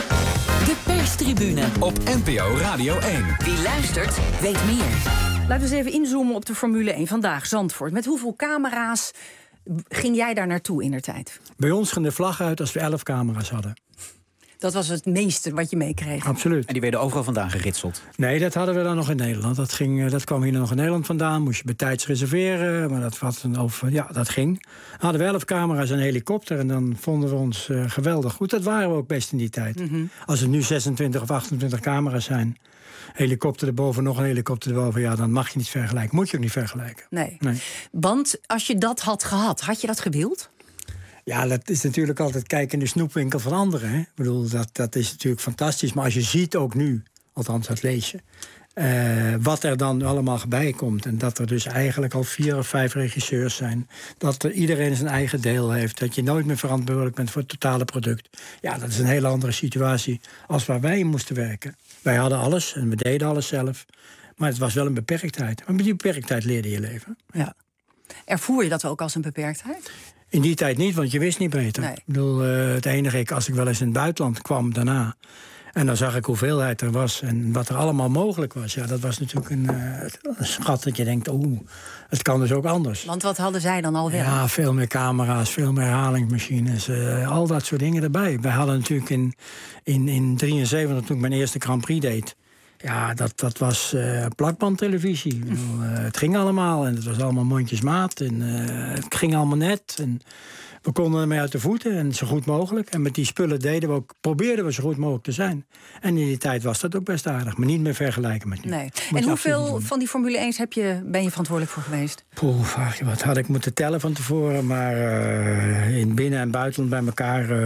De perstribune op N P O Radio één. Wie luistert, weet meer. Laten we eens even inzoomen op de Formule één. Vandaag Zandvoort. Met hoeveel camera's ging jij daar naartoe indertijd? Bij ons ging de vlag uit als we elf camera's hadden. Dat was het meeste wat je meekreeg. Absoluut. En die werden overal vandaan geritseld? Nee, dat hadden we dan nog in Nederland. Dat, ging, dat kwam hier nog in Nederland vandaan. Moest je bij tijds reserveren. Maar dat, was een over, ja, dat ging. We hadden we elf camera's en een helikopter. En dan vonden we ons uh, geweldig goed. Dat waren we ook best in die tijd. Mm-hmm. Als er nu zesentwintig of achtentwintig camera's zijn... helikopter erboven, nog een helikopter erboven... ja, dan mag je niet vergelijken. Moet je ook niet vergelijken. Nee. nee. Want als je dat had gehad, had je dat gewild? Ja, dat is natuurlijk altijd kijken in de snoepwinkel van anderen. Hè? Ik bedoel, dat, dat is natuurlijk fantastisch. Maar als je ziet ook nu, althans dat lees je... Uh, wat er dan allemaal bij komt. En dat er dus eigenlijk al vier of vijf regisseurs zijn. Dat er iedereen zijn eigen deel heeft. Dat je nooit meer verantwoordelijk bent voor het totale product. Ja, dat is een hele andere situatie als waar wij in moesten werken. Wij hadden alles en we deden alles zelf. Maar het was wel een beperktheid. Maar met die beperktheid leerde je leven. Ja. Ervoer je dat ook als een beperktheid? In die tijd niet, want je wist niet beter. Nee. Ik bedoel, uh, het enige, als ik wel eens in het buitenland kwam daarna... en dan zag ik hoeveelheid er was en wat er allemaal mogelijk was. Ja, dat was natuurlijk een, uh, een schat dat je denkt, oeh, het kan dus ook anders. Want wat hadden zij dan al wel? Ja, veel meer camera's, veel meer herhalingsmachines, uh, al dat soort dingen erbij. Wij hadden natuurlijk in in, in drieënzeventig, toen ik mijn eerste Grand Prix deed... ja, dat, dat was uh, plakbandtelevisie. Ik bedoel, uh, het ging allemaal en het was allemaal mondjesmaat. En uh, het ging allemaal net en... we konden ermee uit de voeten en zo goed mogelijk. En met die spullen deden we ook, probeerden we zo goed mogelijk te zijn. En in die tijd was dat ook best aardig. Maar niet meer vergelijken met nu. Nee. En hoeveel van die Formule één heb je, ben je verantwoordelijk voor geweest? Poeh, vraag je wat. Had ik moeten tellen van tevoren. Maar uh, in binnen- en buitenland bij elkaar uh,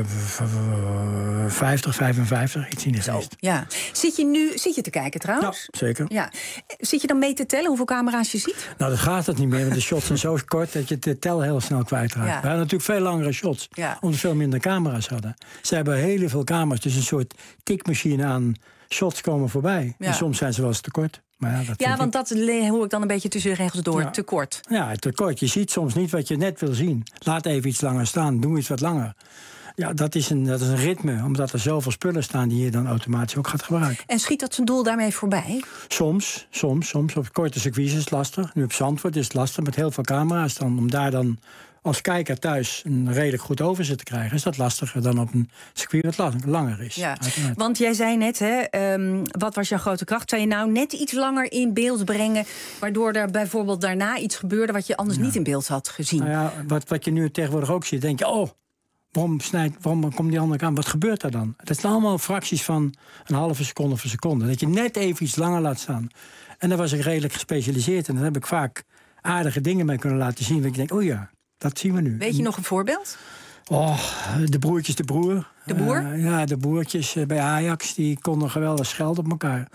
vijftig, vijfenvijftig. Iets in de geest. Ja. Zit je nu zit je te kijken trouwens? Ja, zeker. Ja. Zit je dan mee te tellen hoeveel camera's je ziet? Nou, dat gaat het niet meer. Want de shots zijn zo kort dat je de tel heel snel kwijtraakt. Ja. We hadden natuurlijk veel langere shots. Ja. Omdat we veel minder camera's hadden. Ze hebben heel veel camera's. Dus een soort tikmachine aan shots komen voorbij. Ja. En soms zijn ze wel eens te kort. Maar ja, dat ja, want dat hoor ik dan een beetje tussen de regels door. Ja. Te kort. Ja, te kort. Je ziet soms niet wat je net wil zien. Laat even iets langer staan. Doe iets wat langer. Ja, dat is, een, dat is een ritme. Omdat er zoveel spullen staan die je dan automatisch ook gaat gebruiken. En schiet dat zijn doel daarmee voorbij? Soms, soms, soms. Op korte circuits is het lastig. Nu op Zandvoort is het lastig met heel veel camera's. Dan, om daar dan als kijker thuis een redelijk goed overzicht te krijgen... is dat lastiger dan op een circuit wat langer is. Ja, want jij zei net, hè, um, wat was jouw grote kracht? Zou je nou net iets langer in beeld brengen... waardoor er bijvoorbeeld daarna iets gebeurde... wat je anders ja. niet in beeld had gezien? Nou ja, wat, wat je nu tegenwoordig ook ziet, denk je... oh, waarom, snijdt, waarom komt die andere kant? Wat gebeurt er dan? Dat zijn allemaal fracties van een halve seconde of een seconde. Dat je net even iets langer laat staan. En daar was ik redelijk gespecialiseerd. En daar heb ik vaak aardige dingen mee kunnen laten zien. Dat je denkt, oh ja... dat zien we nu. Weet je nog een voorbeeld? Oh, de broertjes de Broer. De Boer? Uh, ja, de broertjes uh, bij Ajax. Die konden geweldig schelden op elkaar.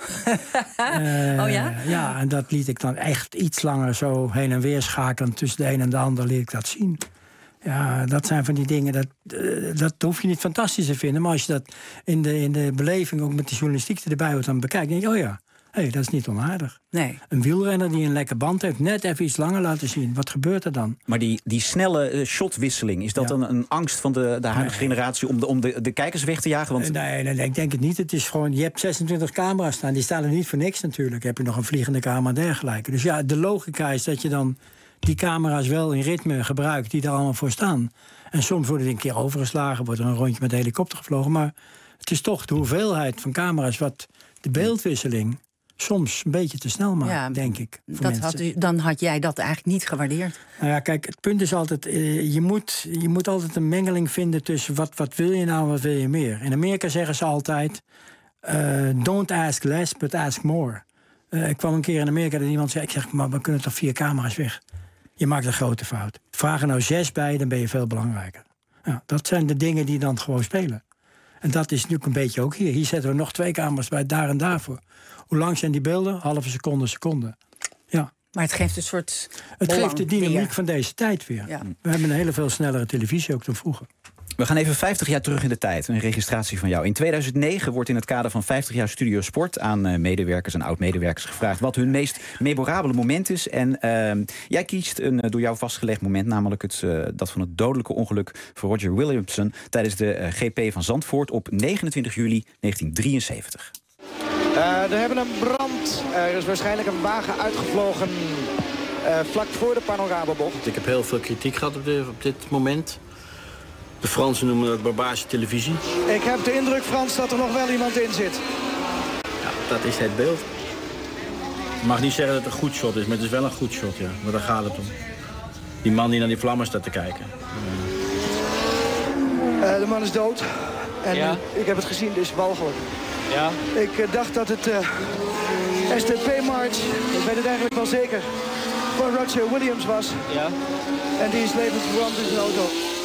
uh, oh ja? Ja, en dat liet ik dan echt iets langer zo heen en weer schakelen. Tussen de een en de ander liet ik dat zien. Ja, dat zijn van die dingen, dat, uh, dat hoef je niet fantastisch te vinden. Maar als je dat in de, in de beleving, ook met de journalistiek erbij wordt dan bekijkt, denk je, oh ja, hé, hey, dat is niet onaardig. Nee. Een wielrenner die een lekke band heeft, net even iets langer laten zien. Wat gebeurt er dan? Maar die, die snelle uh, shotwisseling, is dat ja. een, een angst van de, de huidige nee. generatie... om, de, om de, de kijkers weg te jagen? Want... Nee, nee, nee, ik denk het niet. Het is gewoon, je hebt zesentwintig camera's staan, die staan er niet voor niks natuurlijk. Heb je nog een vliegende camera en dergelijke. Dus ja, de logica is dat je dan die camera's wel in ritme gebruikt... die er allemaal voor staan. En soms wordt het een keer overgeslagen, wordt er een rondje met de helikopter gevlogen. Maar het is toch de hoeveelheid van camera's wat de beeldwisseling... soms een beetje te snel maakt, ja, denk ik. Dat had u, dan had jij dat eigenlijk niet gewaardeerd. Nou ja, kijk, het punt is altijd... Uh, je, moet, je moet altijd een mengeling vinden tussen... wat, wat wil je nou en wat wil je meer. In Amerika zeggen ze altijd... Uh, don't ask less, but ask more. Uh, ik kwam een keer in Amerika dat iemand zei... ik zeg, maar we kunnen toch vier camera's weg? Je maakt een grote fout. Vraag er nou zes bij, dan ben je veel belangrijker. Ja, dat zijn de dingen die dan gewoon spelen. En dat is natuurlijk een beetje ook hier. Hier zetten we nog twee camera's bij, daar en daarvoor. Hoe lang zijn die beelden? Halve seconde, seconde. Ja. Maar het geeft een soort... Het geeft de dynamiek weer van deze tijd weer. Ja. We hebben een hele veel snellere televisie ook dan vroeger. We gaan even vijftig jaar terug in de tijd. Een registratie van jou. In tweeduizend negen wordt in het kader van vijftig jaar Studio Sport... aan medewerkers en oud-medewerkers gevraagd... wat hun meest memorabele moment is. En uh, jij kiest een door jou vastgelegd moment... namelijk het, uh, dat van het dodelijke ongeluk voor Roger Williamson... tijdens de uh, G P van Zandvoort op negenentwintig juli negentien drieënzeventig. Uh, we hebben een brand. Uh, er is waarschijnlijk een wagen uitgevlogen uh, vlak voor de panoramabocht. Ik heb heel veel kritiek gehad op dit, op dit moment. De Fransen noemen dat barbarische televisie. Ik heb de indruk, Frans, dat er nog wel iemand in zit. Ja, dat is het beeld. Je mag niet zeggen dat het een goed shot is, maar het is wel een goed shot, ja. Maar daar gaat het om. Die man die naar die vlammen staat te kijken. Uh, de man is dood. En Ja? ik heb het gezien, het is walgelijk. Ja? Ik uh, dacht dat het uh, S T P-march, ik weet het eigenlijk wel zeker, van Roger Williams was. Ja? En die is levend verbrand in zijn auto.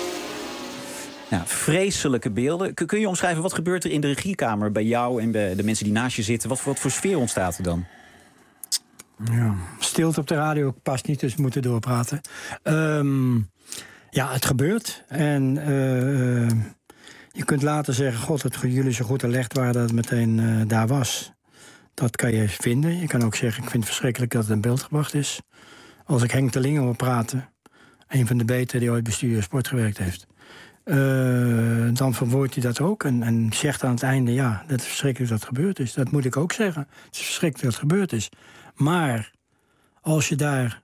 Ja, vreselijke beelden. Kun, kun je omschrijven, wat gebeurt er in de regiekamer bij jou en bij de mensen die naast je zitten? Wat, wat voor sfeer ontstaat er dan? Ja, stilte op de radio past niet, dus we moeten doorpraten. Um, ja, het gebeurt. En uh, je kunt later zeggen, god, dat jullie zo goed gelegd waren dat het meteen uh, daar was. Dat kan je vinden. Je kan ook zeggen, ik vind het verschrikkelijk dat het in beeld gebracht is. Als ik Henk de Linger hoor praten, een van de beter die ooit bestuur sport gewerkt heeft, Uh, dan verwoordt hij dat ook en, en zegt aan het einde, ja, dat is verschrikkelijk dat het gebeurd is. Dat moet ik ook zeggen. Het is verschrikkelijk dat het gebeurd is. Maar als je daar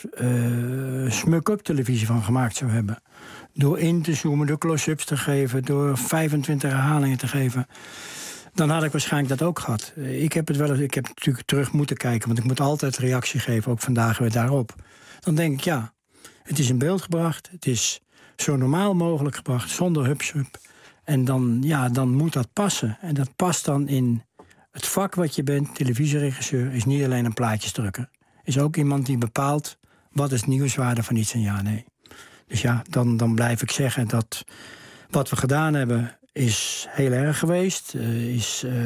uh, smuk-up televisie van gemaakt zou hebben, door in te zoomen, door close-ups te geven, door vijfentwintig herhalingen te geven, dan had ik waarschijnlijk dat ook gehad. Ik heb het wel eens, ik heb natuurlijk terug moeten kijken, want ik moet altijd reactie geven, ook vandaag weer daarop. Dan denk ik, ja, het is in beeld gebracht, het is zo normaal mogelijk gebracht, zonder hupshup. En dan, ja, dan moet dat passen. En dat past dan in het vak wat je bent. Televisieregisseur is niet alleen een plaatjesdrukker. Is ook iemand die bepaalt wat is nieuwswaarde van iets en ja, nee. Dus ja, dan, dan blijf ik zeggen dat wat we gedaan hebben is heel erg geweest. Uh, is uh,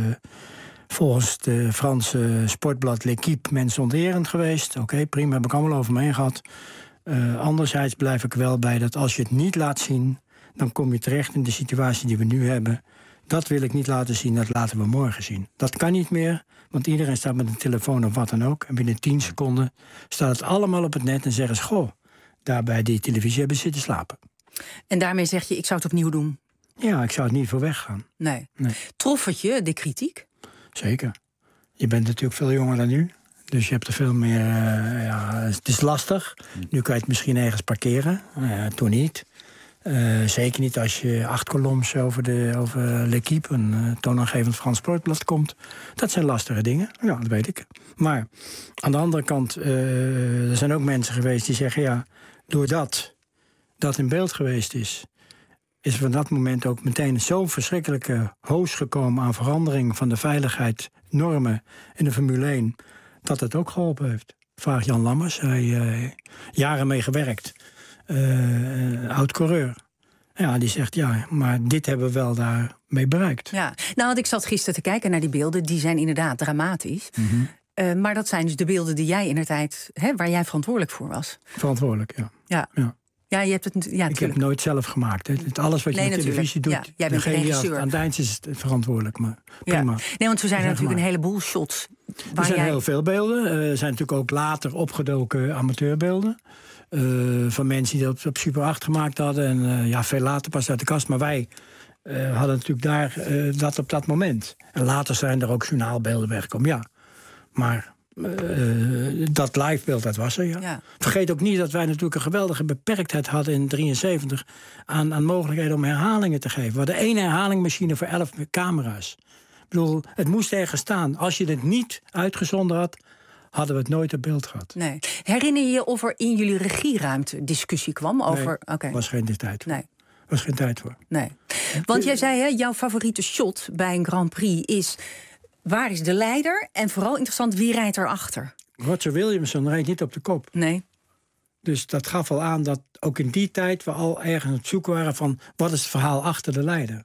volgens de Franse sportblad L'Équipe mensonterend geweest. Oké, okay, prima, heb ik allemaal over me heen gehad. Uh, anderzijds blijf ik wel bij dat als je het niet laat zien, dan kom je terecht in de situatie die we nu hebben. Dat wil ik niet laten zien, dat laten we morgen zien. Dat kan niet meer, want iedereen staat met een telefoon of wat dan ook. En binnen tien seconden staat het allemaal op het net en zeggen ze, goh, daar bij die televisie hebben ze zitten slapen. En daarmee zeg je, ik zou het opnieuw doen? Ja, ik zou het niet voor weggaan. Nee. nee. Trof het je, de kritiek? Zeker. Je bent natuurlijk veel jonger dan nu. Dus je hebt er veel meer, uh, ja, het is lastig. Nu kan je het misschien ergens parkeren, uh, toen niet. Uh, zeker niet als je acht columns over, de, over L'Équipe, een uh, toonaangevend Frans sportblad, komt. Dat zijn lastige dingen, ja, dat weet ik. Maar aan de andere kant, uh, er zijn ook mensen geweest die zeggen, ja, doordat dat in beeld geweest is, is van dat moment ook meteen zo'n verschrikkelijke hoos gekomen aan verandering van de veiligheidsnormen in de Formule één, dat het ook geholpen heeft. Vraag Jan Lammers, hij uh, jaren mee gewerkt. Uh, oud-coureur. Ja, die zegt, ja, maar dit hebben we wel daarmee bereikt. Ja, nou, want ik zat gisteren te kijken naar die beelden. Die zijn inderdaad dramatisch. Mm-hmm. Uh, maar dat zijn dus de beelden die jij in der tijd, hè, waar jij verantwoordelijk voor was. Verantwoordelijk, ja. Ja. ja. Ja, je hebt het, ja, ik heb het nooit zelf gemaakt. Hè. Het, alles wat je nee, met televisie doet, ja, jij bent regisseur. Aan het eind is het verantwoordelijk, maar prima. Ja. Nee, want er zijn er natuurlijk gemaakt. Een heleboel shots. Er zijn jij... heel veel beelden. Er zijn natuurlijk ook later opgedoken amateurbeelden. Uh, van mensen die dat op, op Super acht gemaakt hadden. En uh, ja, veel later pas uit de kast. Maar wij uh, hadden natuurlijk daar uh, dat op dat moment. En later zijn er ook journaalbeelden weggekomen, ja. Maar uh, dat livebeeld, dat was er, ja. ja. Vergeet ook niet dat wij natuurlijk een geweldige beperktheid hadden in drieënzeventig... aan, aan mogelijkheden om herhalingen te geven. We hadden één herhalingmachine voor elf camera's. Ik bedoel, het moest ergens staan. Als je het niet uitgezonden had, hadden we het nooit op beeld gehad. Nee. Herinner je je of er in jullie regieruimte discussie kwam over? Nee, okay. was geen tijd voor. Nee. was geen tijd voor. Nee. Want jij zei, hè, jouw favoriete shot bij een Grand Prix is, waar is de leider? En vooral interessant, wie rijdt erachter? Roger Williamson reed niet op de kop. Nee. Dus dat gaf al aan dat ook in die tijd we al ergens op zoek waren van, wat is het verhaal achter de leider?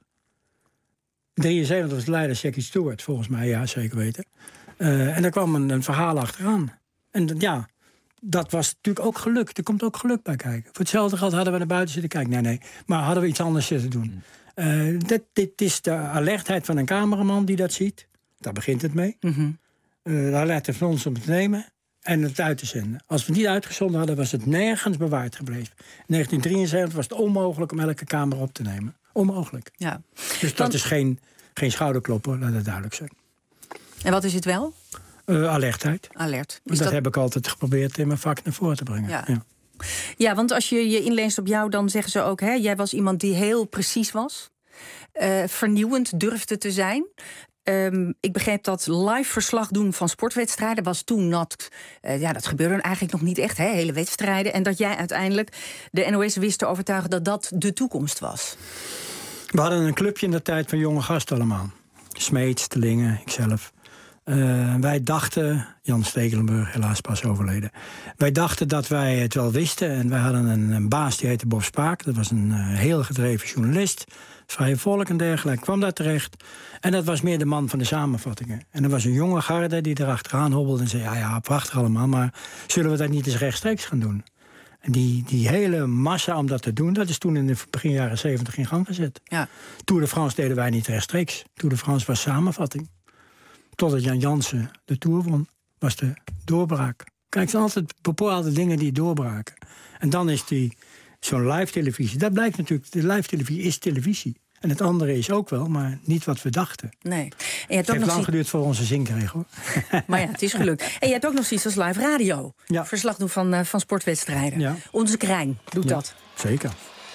In drieënzeventig was de leider Jackie Stewart, volgens mij, ja, zeker weten. Uh, en daar kwam een, een verhaal achteraan. En ja, dat was natuurlijk ook geluk. Er komt ook geluk bij kijken. Voor hetzelfde geld hadden we naar buiten zitten kijken. Nee, nee. Maar hadden we iets anders zitten doen. Uh, dit, dit is de alertheid van een cameraman die dat ziet. Daar begint het mee. Mm-hmm. Uh, de alertheid van ons om het te nemen en het uit te zenden. Als we het niet uitgezonden hadden, was het nergens bewaard gebleven. In negentien drieënzeventig was het onmogelijk om elke camera op te nemen. Onmogelijk. Ja. Dus dat Want... is geen, geen schouderklopper, laat het duidelijk zijn. En wat is het wel? Uh, alertheid. Alert. Dat, dat heb ik altijd geprobeerd in mijn vak naar voren te brengen. Ja. Ja. Ja, want als je je inleest op jou, dan zeggen ze ook... Hè, jij was iemand die heel precies was. Uh, vernieuwend durfde te zijn. Um, ik begreep dat live verslag doen van sportwedstrijden was toen nat. Uh, ja, dat gebeurde eigenlijk nog niet echt, hè, hele wedstrijden. En dat jij uiteindelijk de N O S wist te overtuigen dat dat de toekomst was. We hadden een clubje in de tijd van jonge gasten allemaal. Smeets, Telingen, ikzelf. Uh, wij dachten, Jan Stekelenburg, helaas pas overleden. Wij dachten dat wij het wel wisten. En wij hadden een, een baas die heette Bob Spaak. Dat was een uh, heel gedreven journalist. Vrije Volk en dergelijke, kwam daar terecht. En dat was meer de man van de samenvattingen. En er was een jonge garde die erachteraan hobbelde en zei... ja, ja, prachtig allemaal, maar zullen we dat niet eens rechtstreeks gaan doen? En die, die hele massa om dat te doen... dat is toen in de begin jaren zeventig in gang gezet. Ja. Tour de France deden wij niet rechtstreeks. Tour de France was samenvatting. Totdat Jan Jansen de Tour won, was de doorbraak. Kijk, het zijn altijd bepaalde dingen die doorbraken. En dan is die zo'n live televisie. Dat blijkt natuurlijk, de live televisie is televisie. En het andere is ook wel, maar niet wat we dachten. Nee. En je hebt het ook heeft nog lang geduurd voor onze zin kreeg, hoor. Maar ja, het is gelukt. En je hebt ook nog zoiets als live radio. Ja. Verslag doen van, uh, van sportwedstrijden. Ja. Onze Krijn doet ja, dat. Zeker.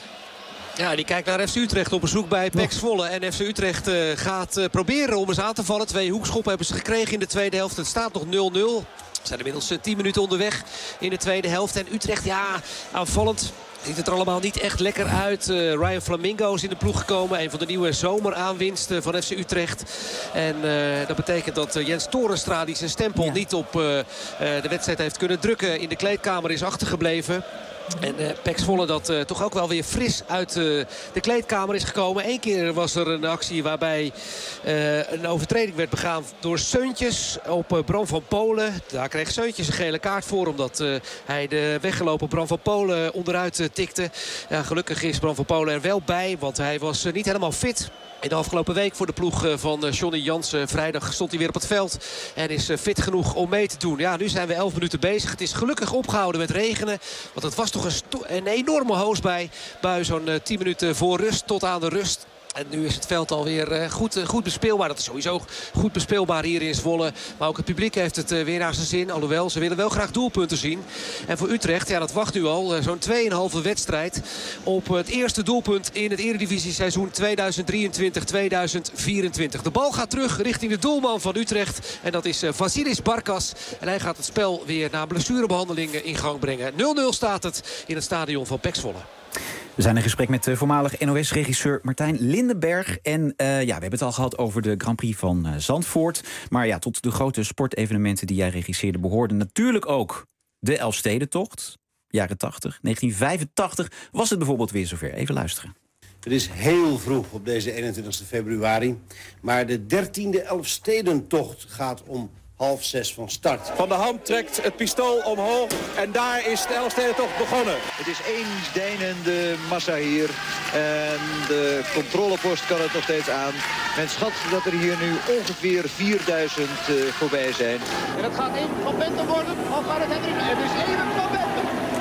Ja, die kijkt naar F C Utrecht op bezoek bij P E C Zwolle. En F C Utrecht uh, gaat uh, proberen om eens aan te vallen. Twee hoekschoppen hebben ze gekregen in de tweede helft. Het staat nog nul nul. We zijn inmiddels tien minuten onderweg in de tweede helft. En Utrecht, ja, aanvallend ziet het er allemaal niet echt lekker uit. Uh, Ryan Flamingo is in de ploeg gekomen. Een van de nieuwe zomeraanwinsten van F C Utrecht. En uh, dat betekent dat uh, Jens Torenstra, die zijn stempel ja. niet op uh, uh, de wedstrijd heeft kunnen drukken, in de kleedkamer is achtergebleven. En uh, P E C Zwolle dat uh, toch ook wel weer fris uit uh, de kleedkamer is gekomen. Eén keer was er een actie waarbij uh, een overtreding werd begaan door Seuntjes op uh, Bram van Polen. Daar kreeg Seuntjes een gele kaart voor, omdat uh, hij de weggelopen Bram van Polen onderuit uh, tikte. Ja, gelukkig is Bram van Polen er wel bij, want hij was uh, niet helemaal fit. In de afgelopen week voor de ploeg van Johnny Jansen. Vrijdag stond hij weer op het veld. En is fit genoeg om mee te doen. Ja, nu zijn we elf minuten bezig. Het is gelukkig opgehouden met regenen. Want het was toch een, een enorme hoosbui. Bui zo'n tien minuten voor rust tot aan de rust. En nu is het veld alweer goed, goed bespeelbaar. Dat is sowieso goed bespeelbaar hier in Zwolle. Maar ook het publiek heeft het weer naar zijn zin. Alhoewel, ze willen wel graag doelpunten zien. En voor Utrecht, ja, dat wacht nu al. Zo'n twee komma vijf wedstrijd op het eerste doelpunt in het Eredivisie-seizoen tweeduizend drieëntwintig tweeduizend vierentwintig. De bal gaat terug richting de doelman van Utrecht. En dat is Vasilis Barkas. En hij gaat het spel weer na blessurebehandeling in gang brengen. nul nul staat het in het stadion van P E C Zwolle. We zijn in gesprek met uh, voormalig N O S-regisseur Martijn Lindenberg. En uh, ja, we hebben het al gehad over de Grand Prix van uh, Zandvoort. Maar ja, tot de grote sportevenementen die jij regisseerde behoorden natuurlijk ook de Elfstedentocht. Jaren tachtig. negentien vijfentachtig was het bijvoorbeeld weer zover. Even luisteren. Het is heel vroeg op deze eenentwintigste februari. Maar de dertiende Elfstedentocht gaat om half zes van start. Van de Ham trekt het pistool omhoog en daar is de Elfstedentocht begonnen. Het is één deinende massa hier en de controlepost kan het nog steeds aan. Men schat dat er hier nu ongeveer vierduizend uh, voorbij zijn. En het gaat even van Bente worden, of gaat het Hendrik? Het is even van Bente.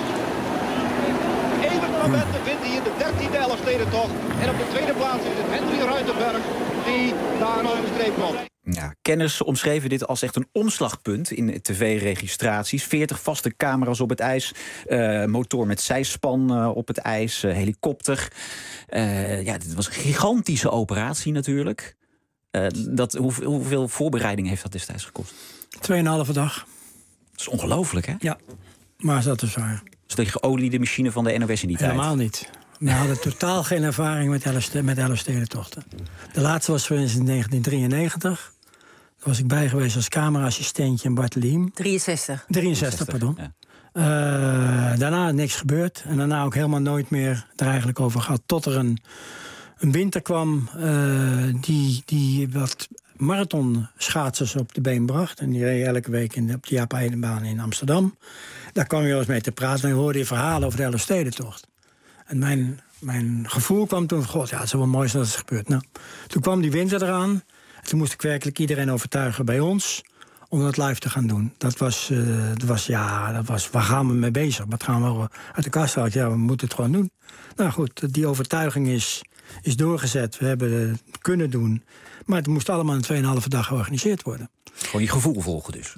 Even van Bente vindt hij in de dertiende Elfstedentocht. En op de tweede plaats is het Henry Ruitenberg die daar over de streep komt. Ja, kenners omschreven dit als echt een omslagpunt in tv-registraties. veertig vaste camera's op het ijs, uh, motor met zijspan uh, op het ijs, uh, helikopter. Uh, ja, dit was een gigantische operatie natuurlijk. Uh, dat, hoe, hoeveel voorbereiding heeft dat destijds gekost? Tweeënhalve dag. Dat is ongelooflijk, hè? Ja, maar dat is waar. Dus de geoliede machine van de N O S in die tijd? Helemaal niet. We hadden totaal geen ervaring met Elfstedentochten. De laatste was in negentien drieënnegentig. Daar was ik bij geweest als cameraassistentje in Bartheliem. drieënzestig. drieënzestig, pardon. Ja. Uh, daarna niks gebeurd. En daarna ook helemaal nooit meer er eigenlijk over gehad. Tot er een, een winter kwam uh, die, die wat marathonschaatsers op de been bracht. En die reed elke week in de, op de Jaap Heidenbaan in Amsterdam. Daar kwam je wel eens mee te praten en hoorde je verhalen over de Elfstedentocht. En mijn, mijn gevoel kwam toen van, god, ja, het zou wel mooi zijn dat het gebeurt. Nou, toen kwam die winter eraan. En toen moest ik werkelijk iedereen overtuigen bij ons om dat live te gaan doen. Dat was, uh, dat was ja, dat was, waar gaan we mee bezig? Wat gaan we uit de kast halen? Ja, we moeten het gewoon doen. Nou goed, die overtuiging is, is doorgezet. We hebben het kunnen doen. Maar het moest allemaal in tweeënhalve dag georganiseerd worden. Gewoon je gevoel volgen dus?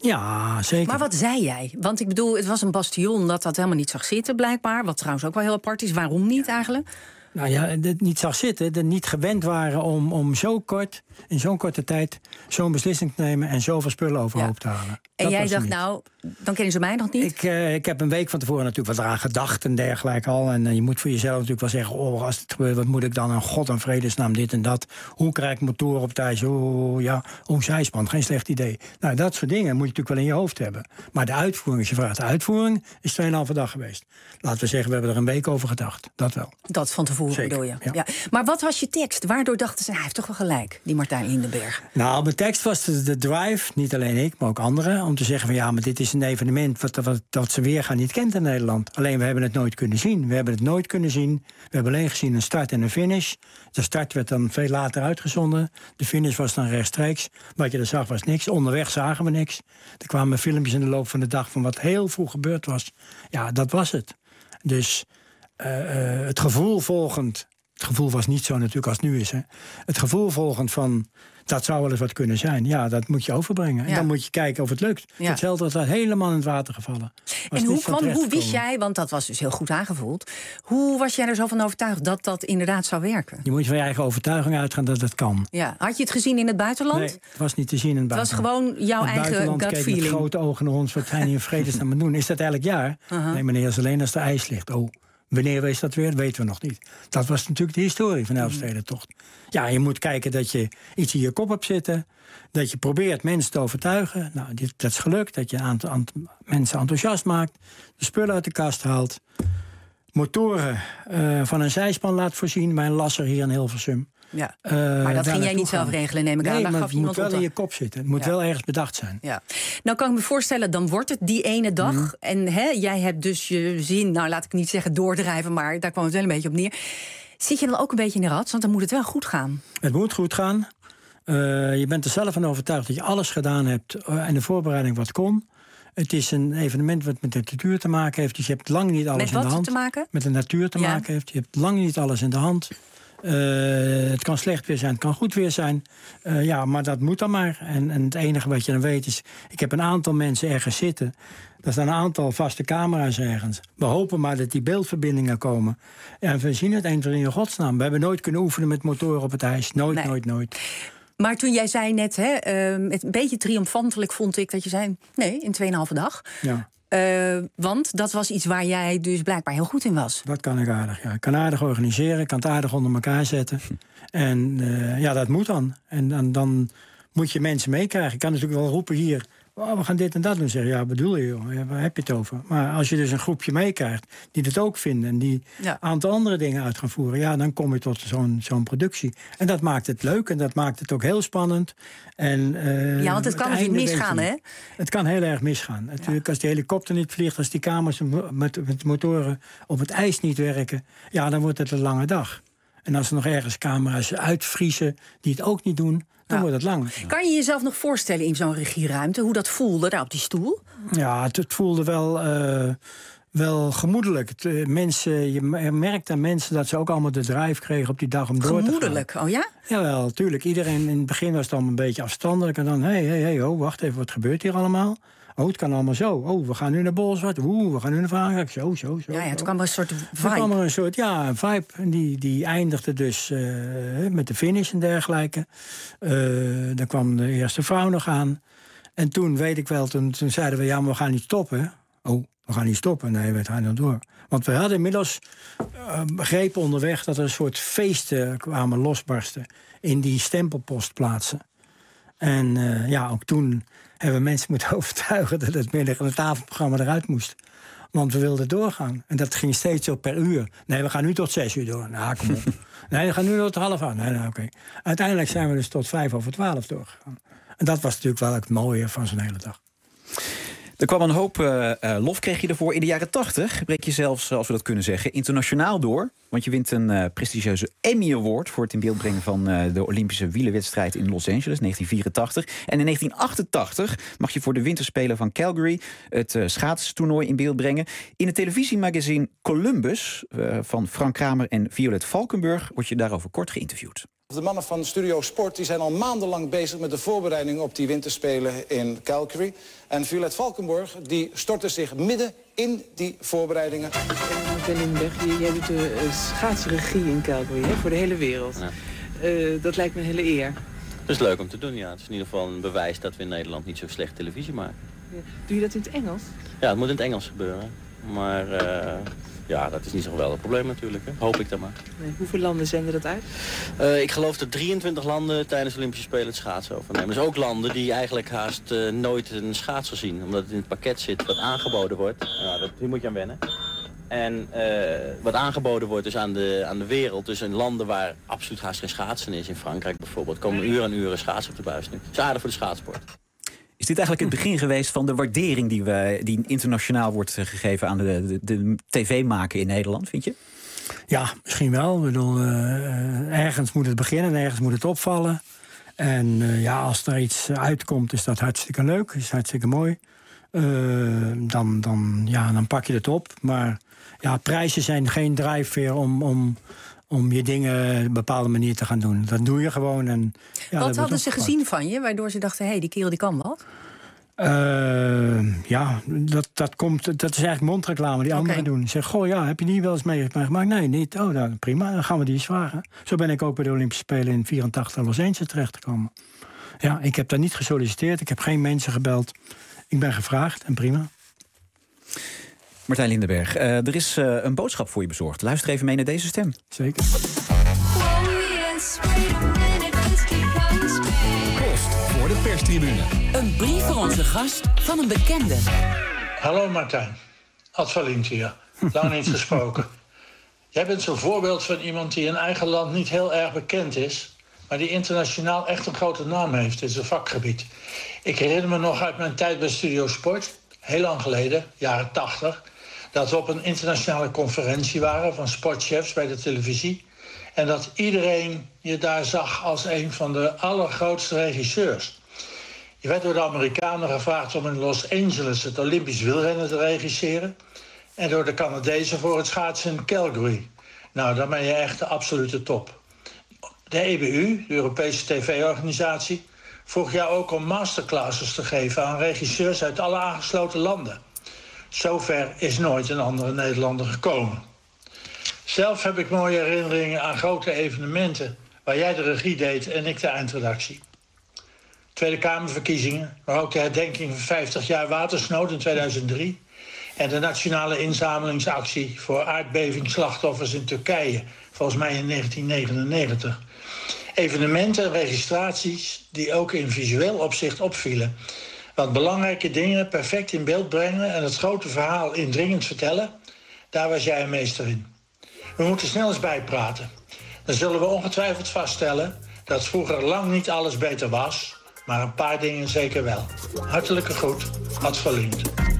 Ja, zeker. Maar wat zei jij? Want ik bedoel, het was een bastion dat dat helemaal niet zag zitten blijkbaar. Wat trouwens ook wel heel apart is. Waarom niet eigenlijk? Nou ja, het niet zag zitten, er niet gewend waren om, om zo kort, in zo'n korte tijd, zo'n beslissing te nemen en zoveel spullen overhoop te halen. En Dat jij was dacht, niet. nou, dan kennen ze mij nog niet? Ik, uh, ik heb een week van tevoren natuurlijk wat eraan gedacht en dergelijke al. En uh, je moet voor jezelf natuurlijk wel zeggen, oh, als het gebeurt, wat moet ik dan? Aan God en vredesnaam, dit en dat. Hoe krijg ik motoren op tijd? Oh, ja, oh, zijspan, geen slecht idee. Nou, dat soort dingen moet je natuurlijk wel in je hoofd hebben. Maar de uitvoering, als je vraagt, de uitvoering is tweeënhalve dag geweest. Laten we zeggen, we hebben er een week over gedacht. Dat wel. Dat van tevoren Zeker, bedoel je? ja. Ja. Maar wat was je tekst? Waardoor dachten ze, hij heeft toch wel gelijk, die Martijn Lindenberg? Nou, mijn tekst was de, de drive, niet alleen ik, maar ook anderen, om te zeggen van ja, maar dit is een evenement wat, wat, wat ze weer gaan niet kent in Nederland. Alleen we hebben het nooit kunnen zien. We hebben het nooit kunnen zien. We hebben alleen gezien een start en een finish. De start werd dan veel later uitgezonden. De finish was dan rechtstreeks. Wat je er zag was niks. Onderweg zagen we niks. Er kwamen filmpjes in de loop van de dag van wat heel vroeg gebeurd was. Ja, dat was het. Dus uh, uh, het gevoel volgend. Het gevoel was niet zo natuurlijk als het nu is. Hè. Het gevoel volgend van, dat zou wel eens wat kunnen zijn. Ja, dat moet je overbrengen. Ja. En dan moet je kijken of het lukt. Ja. Hetzelfde was dat helemaal in het water gevallen. Was en hoe, kwam, hoe wist jij, want dat was dus heel goed aangevoeld. Hoe was jij er zo van overtuigd dat dat inderdaad zou werken? Je moet van je eigen overtuiging uitgaan dat het kan. Ja. Had je het gezien in het buitenland? Nee, het was niet te zien in het buitenland. Het was gewoon jouw het eigen gut keek feeling. Met grote ogen naar ons, wat zijn die in vredesnaam aan doen? Is dat elk jaar? Uh-huh. Nee, meneer, is alleen als er ijs ligt. Oh. Wanneer wees dat weer, weten we nog niet. Dat was natuurlijk de historie van de Elfstedentocht. Ja, je moet kijken dat je iets in je kop hebt zitten. Dat je probeert mensen te overtuigen. Nou, dit, dat is gelukt. Dat je een aantal, aantal mensen enthousiast maakt. De spullen uit de kast haalt. Motoren uh, van een zijspan laat voorzien bij een lasser hier in Hilversum. Ja. Uh, maar dat ging jij niet zelf regelen, neem ik aan. Nee, Daar maar gaf het moet wel op in je kop zitten. Het moet ja. wel ergens bedacht zijn. Ja. Nou kan ik me voorstellen, dan wordt het die ene dag. Mm. En hè, jij hebt dus je zin, nou laat ik niet zeggen doordrijven, maar daar kwam het wel een beetje op neer. Zit je dan ook een beetje in de rat? Want dan moet het wel goed gaan. Het moet goed gaan. Uh, je bent er zelf van overtuigd dat je alles gedaan hebt uh, en de voorbereiding wat kon. Het is een evenement wat met de natuur te maken heeft. Dus je hebt lang niet alles met in de hand. Met wat te maken? Met de natuur te ja. maken heeft. Je hebt lang niet alles in de hand. Uh, het kan slecht weer zijn, het kan goed weer zijn. Uh, ja, maar dat moet dan maar. En, en het enige wat je dan weet is, ik heb een aantal mensen ergens zitten. Er staan een aantal vaste camera's ergens. We hopen maar dat die beeldverbindingen komen. En we zien het eindelijk in godsnaam. We hebben nooit kunnen oefenen met motoren op het ijs. Nooit, nee. nooit, nooit. Maar toen jij zei net, hè, uh, het een beetje triomfantelijk vond ik dat je zei, nee, in tweeënhalve dag. Ja. Uh, want dat was iets waar jij dus blijkbaar heel goed in was. Dat kan ik aardig, ja. Ik kan aardig organiseren, ik kan het aardig onder elkaar zetten. En uh, ja, dat moet dan. En dan, dan moet je mensen meekrijgen. Ik kan natuurlijk wel roepen hier, oh, we gaan dit en dat doen. Zeggen, ja, bedoel je, joh, waar heb je het over? Maar als je dus een groepje meekrijgt die dat ook vinden en die een ja. aantal andere dingen uit gaan voeren, ja, dan kom je tot zo'n zo'n productie. En dat maakt het leuk en dat maakt het ook heel spannend. En, uh, ja, want het kan natuurlijk misgaan, hè? Het kan heel erg misgaan. Natuurlijk, ja. Als die helikopter niet vliegt, als die kamers met, met motoren op het ijs niet werken, ja, dan wordt het een lange dag. En als er nog ergens camera's uitvriezen die het ook niet doen, dan ja. wordt het lang. Kan je jezelf nog voorstellen in zo'n regieruimte, hoe dat voelde daar op die stoel? Ja, het, het voelde wel, uh, wel gemoedelijk. Het, uh, mensen, je merkt aan mensen dat ze ook allemaal de drive kregen op die dag om door te gaan. Gemoedelijk, oh ja? Jawel, tuurlijk. Iedereen in het begin was het allemaal een beetje afstandelijk. En dan, hé, hé, hé, oh, wacht even, wat gebeurt hier allemaal? Oh, het kan allemaal zo. Oh, we gaan nu naar Bolsward. Oeh, we gaan nu naar Frankrijk. Zo, zo, zo. Ja, ja, toen kwam er een soort vibe. Toen kwam er een soort, ja, een vibe. En die, die eindigde dus uh, met de finish en dergelijke. Uh, dan kwam de eerste vrouw nog aan. En toen, weet ik wel, toen, toen zeiden we, ja, maar we gaan niet stoppen. Oh, we gaan niet stoppen. Nee, we gaan nog door. Want we hadden inmiddels uh, begrepen onderweg dat er een soort feesten kwamen losbarsten in die stempelpostplaatsen. En uh, ja, ook toen hebben we mensen moeten overtuigen dat het middag in het tafelprogramma eruit moest. Want we wilden doorgaan. En dat ging steeds op per uur. Nee, we gaan nu tot zes uur door. Nou, kom op. Nee, we gaan nu tot half aan. Nee, nee, oké. Okay. Uiteindelijk zijn we dus tot vijf over twaalf doorgegaan. En dat was natuurlijk wel het mooie van zo'n hele dag. Er kwam een hoop uh, uh, lof, kreeg je ervoor. In de jaren tachtig breek je zelfs, als we dat kunnen zeggen, internationaal door. Want je wint een uh, prestigieuze Emmy Award voor het in beeld brengen van uh, de Olympische wielerwedstrijd in Los Angeles, negentien vierentachtig. En in negentien achtentachtig mag je voor de winterspelen van Calgary het uh, schaatstoernooi in beeld brengen. In het televisiemagazine Columbus uh, van Frank Kramer en Violet Valkenburg word je daarover kort geïnterviewd. De mannen van Studio Sport die zijn al maandenlang bezig met de voorbereiding op die winterspelen in Calgary. En Violet Valkenborg die stortte zich midden in die voorbereidingen. Martijn Lindenberg, jij doet de uh, schaatsregie in Calgary, hè, voor de hele wereld. Ja. Uh, dat lijkt me een hele eer. Dat is leuk om te doen, ja. Het is in ieder geval een bewijs dat we in Nederland niet zo slecht televisie maken. Ja. Doe je dat in het Engels? Ja, het moet in het Engels gebeuren. Maar uh, ja, dat is niet zo'n geweldig probleem natuurlijk. Hè. Hoop ik dan maar. Nee, hoeveel landen zenden dat uit? Uh, ik geloof dat drieëntwintig landen tijdens de Olympische Spelen het schaatsen overnemen. Dus ook landen die eigenlijk haast uh, nooit een schaatser zien. Omdat het in het pakket zit wat aangeboden wordt. Nou, dat, hier moet je aan wennen. En uh, wat aangeboden wordt dus aan de, aan de wereld, dus in landen waar absoluut haast geen schaatsen is, in Frankrijk bijvoorbeeld, komen uren en uren schaatsen op de buis nu. Dat is aardig voor de schaatsport. Is dit eigenlijk het begin geweest van de waardering die, we, die internationaal wordt gegeven aan de, de, de tv-maken in Nederland, vind je? Ja, misschien wel. Ik bedoel, uh, ergens moet het beginnen, ergens moet het opvallen. En uh, ja, als er iets uitkomt, is dat hartstikke leuk, is hartstikke mooi. Uh, dan, dan, ja, dan pak je het op. Maar ja, prijzen zijn geen drijfveer om, om, om je dingen op een bepaalde manier te gaan doen. Dat doe je gewoon. En, ja, wat hadden ze gezien van je, waardoor ze dachten, hé, hey, die kerel die kan wat? Uh, ja, dat, dat, komt, dat is eigenlijk mondreclame die okay. anderen doen. Ze zeggen, goh, ja, heb je die wel eens meegemaakt? Nee, niet. Oh, nou, prima, dan gaan we die eens vragen. Zo ben ik ook bij de Olympische Spelen in vierentachtig Los Angeles terechtgekomen. Ja, ik heb daar niet gesolliciteerd, ik heb geen mensen gebeld. Ik ben gevraagd en prima. Martijn Lindenberg, uh, er is uh, een boodschap voor je bezorgd. Luister even mee naar deze stem. Zeker. Post voor de perstribune. Een brief voor onze gast van een bekende. Hallo Martijn, Ad van Liemt hier. Lang niet gesproken. Jij bent zo'n voorbeeld van iemand die in eigen land niet heel erg bekend is, maar die internationaal echt een grote naam heeft in zijn vakgebied. Ik herinner me nog uit mijn tijd bij Studio Sport, heel lang geleden, jaren tachtig, dat we op een internationale conferentie waren van sportchefs bij de televisie. En dat iedereen je daar zag als een van de allergrootste regisseurs. Je werd door de Amerikanen gevraagd om in Los Angeles het Olympisch wielrennen te regisseren. En door de Canadezen voor het schaatsen in Calgary. Nou, dan ben je echt de absolute top. De E B U, de Europese tv-organisatie, vroeg jou ook om masterclasses te geven aan regisseurs uit alle aangesloten landen. Zover is nooit een andere Nederlander gekomen. Zelf heb ik mooie herinneringen aan grote evenementen waar jij de regie deed en ik de eindredactie. Tweede Kamerverkiezingen, maar ook de herdenking van vijftig jaar watersnood in tweeduizend drie... en de nationale inzamelingsactie voor aardbevingsslachtoffers in Turkije, volgens mij in negentien negenennegentig. Evenementen en registraties die ook in visueel opzicht opvielen. Want belangrijke dingen perfect in beeld brengen en het grote verhaal indringend vertellen, daar was jij een meester in. We moeten snel eens bijpraten. Dan zullen we ongetwijfeld vaststellen dat vroeger lang niet alles beter was, maar een paar dingen zeker wel. Hartelijke groet, Ad van Liemt.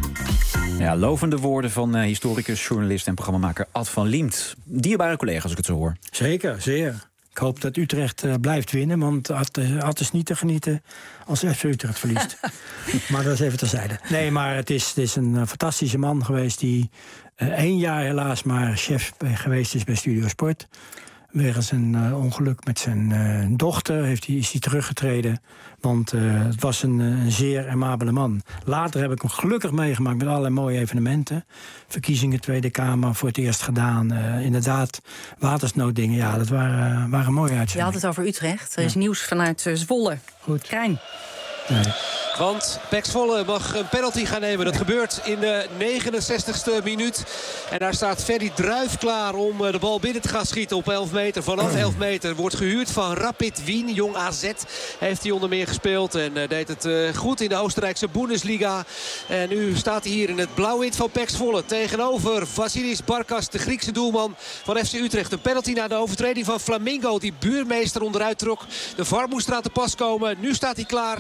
Ja, lovende woorden van uh, historicus, journalist en programmamaker Ad van Liemt. Dierbare collega, als ik het zo hoor. Zeker, zeer. Ik hoop dat Utrecht uh, blijft winnen, want Ad, uh, Ad is niet te genieten als F C Utrecht verliest. Maar dat is even terzijde. Nee, maar het is, het is een uh, fantastische man geweest die uh, één jaar helaas maar chef geweest is bij Studio Sport. Wegens een uh, ongeluk met zijn uh, dochter heeft hij, is hij teruggetreden. Want uh, het was een, een zeer amabele man. Later heb ik hem gelukkig meegemaakt met allerlei mooie evenementen. Verkiezingen, Tweede Kamer, voor het eerst gedaan. Uh, inderdaad, watersnooddingen. Ja, dat waren, uh, waren mooie uitzendingen. Je had het over Utrecht. Er is ja. nieuws vanuit uh, Zwolle. Goed. Krijn. Nee. Want P E C Zwolle mag een penalty gaan nemen. Dat gebeurt in de negenenzestigste minuut. En daar staat Ferdy Druijf klaar om de bal binnen te gaan schieten op elf meter. Vanaf elf meter wordt gehuurd van Rapid Wien. Jong A Z heeft hij onder meer gespeeld. En deed het goed in de Oostenrijkse Bundesliga. En nu staat hij hier in het blauw-wit van P E C Zwolle. Tegenover Vasilis Barkas, de Griekse doelman van F C Utrecht. Een penalty na de overtreding van Flamingo. Die buurmeester onderuit trok. De V A R moest eraan te pas komen. Nu staat hij klaar.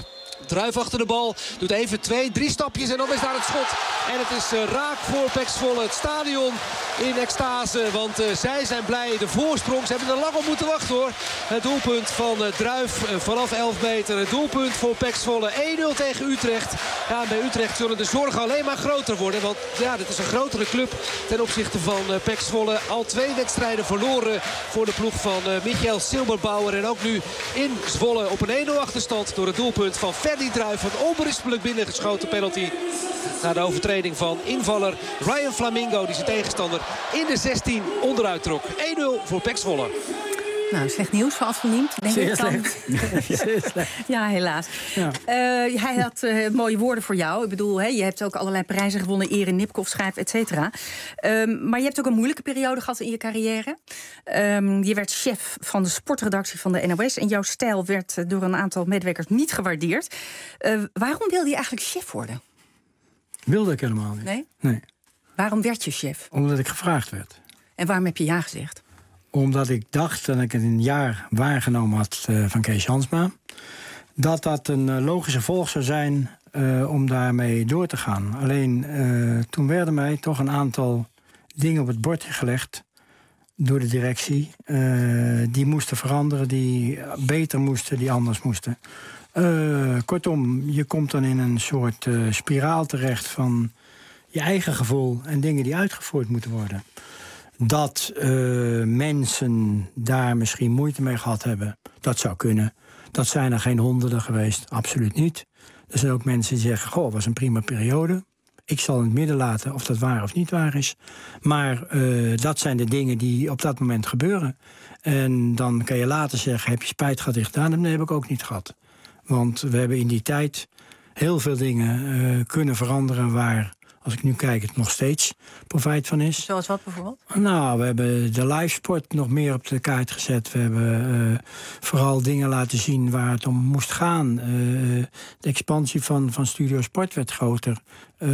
Druif achter de bal. Doet even twee, drie stapjes en dan is daar het schot. En het is uh, raak voor P E C Zwolle. Het stadion in extase. Want uh, zij zijn blij. De voorsprong. Ze hebben er lang op moeten wachten hoor. Het doelpunt van uh, Druif uh, vanaf elf meter. Het doelpunt voor P E C Zwolle. één nul tegen Utrecht. Ja, en bij Utrecht zullen de zorgen alleen maar groter worden. Want ja, dit is een grotere club ten opzichte van uh, P E C Zwolle. Al twee wedstrijden verloren voor de ploeg van uh, Michael Silberbauer. En ook nu in Zwolle op een één nul achterstand door het doelpunt van Ferdy Druif. Een onberispelijk binnengeschoten penalty. Na de overtreding van invaller Ryan Flamingo. Die zijn tegenstander in de zestien onderuit trok. één nul voor P E C Zwolle. Nou, slecht nieuws voor Ad van Liemt. Denk Zeer ik dan. slecht. Zeer slecht. Ja, helaas. Ja. Uh, hij had uh, mooie woorden voor jou. Ik bedoel, hè, je hebt ook allerlei prijzen gewonnen. Erin Nipkoff schrijft, et cetera. Um, maar je hebt ook een moeilijke periode gehad in je carrière. Um, je werd chef van de sportredactie van de N O S. En jouw stijl werd uh, door een aantal medewerkers niet gewaardeerd. Uh, waarom wilde je eigenlijk chef worden? Wilde ik helemaal niet. Nee? Nee. Waarom werd je chef? Omdat ik gevraagd werd. En waarom heb je ja gezegd? Omdat ik dacht, dat ik het een jaar waargenomen had uh, van Kees Jansma, dat dat een uh, logische volg zou zijn uh, om daarmee door te gaan. Alleen uh, toen werden mij toch een aantal dingen op het bordje gelegd door de directie. Uh, die moesten veranderen, die beter moesten, die anders moesten. Uh, kortom, je komt dan in een soort uh, spiraal terecht van je eigen gevoel en dingen die uitgevoerd moeten worden. Dat uh, mensen daar misschien moeite mee gehad hebben, dat zou kunnen. Dat zijn er geen honderden geweest, absoluut niet. Er zijn ook mensen die zeggen, goh, het was een prima periode. Ik zal in het midden laten of dat waar of niet waar is. Maar uh, dat zijn de dingen die op dat moment gebeuren. En dan kan je later zeggen, heb je spijt gehad dit gedaan? Nee, heb ik ook niet gehad. Want we hebben in die tijd heel veel dingen uh, kunnen veranderen waar, als ik nu kijk, het nog steeds profijt van is. Zoals wat bijvoorbeeld? Nou, we hebben de livesport nog meer op de kaart gezet. We hebben uh, vooral dingen laten zien waar het om moest gaan. Uh, de expansie van, van Studio Sport werd groter. Uh,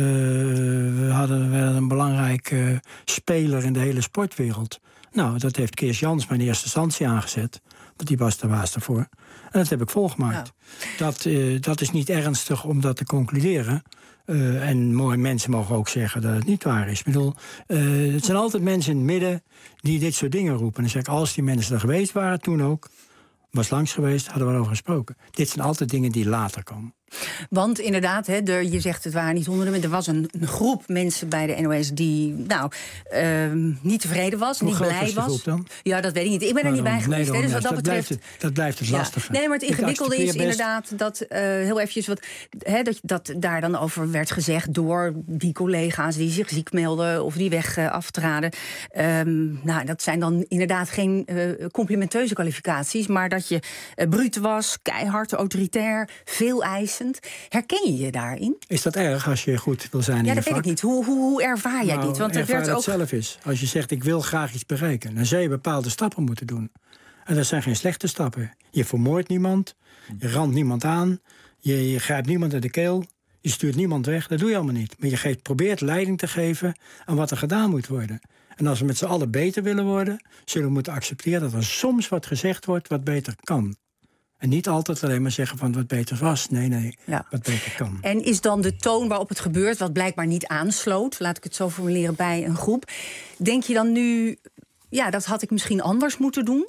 we hadden, we hadden een belangrijke uh, speler in de hele sportwereld. Nou, dat heeft Kees Jansma in eerste instantie aangezet. Want die was de baas daarvoor. En dat heb ik volgemaakt. Ja. Dat, uh, dat is niet ernstig om dat te concluderen. Uh, en mooie mensen mogen ook zeggen dat het niet waar is. Ik bedoel, uh, het zijn altijd mensen in het midden die dit soort dingen roepen. En dan zeg ik, als die mensen er geweest waren toen ook, was langs geweest, hadden we erover gesproken. Dit zijn altijd dingen die later komen. Want inderdaad, hè, de, je zegt het waren niet honderden, er was een, een groep mensen bij de N O S die nou, uh, niet tevreden was, Hoe niet groot blij was. Die was. groep dan? Ja, dat weet ik niet. Ik ben er nou, niet bij geweest. Nee, hè, dus wat dat, dat, betreft, betreft, blijft het, dat blijft het ja. lastige. Nee, maar het ingewikkelde is best... inderdaad dat uh, heel eventjes wat, hè, dat, dat daar dan over werd gezegd door die collega's die zich ziek melden of die weg uh, aftraden. Um, nou, dat zijn dan inderdaad geen uh, complimenteuze kwalificaties, maar dat je uh, bruut was, keihard, autoritair, veel eisend. Herken je je daarin? Is dat erg als je goed wil zijn in Ja, je dat vak? weet ik niet. Hoe, hoe, hoe ervaar jij nou, dit? Want het ervaar werd dat ook zelf is. Als je zegt, ik wil graag iets bereiken, dan zou je bepaalde stappen moeten doen. En dat zijn geen slechte stappen. Je vermoordt niemand, je randt niemand aan, je, je grijpt niemand uit de keel, je stuurt niemand weg. Dat doe je allemaal niet. Maar je geeft, probeert leiding te geven aan wat er gedaan moet worden. En als we met z'n allen beter willen worden, zullen we moeten accepteren dat er soms wat gezegd wordt wat beter kan. En niet altijd alleen maar zeggen van wat beter was. Nee, nee, ja. wat beter kan. En is dan de toon waarop het gebeurt, wat blijkbaar niet aansloot, laat ik het zo formuleren, bij een groep. Denk je dan nu, ja, dat had ik misschien anders moeten doen?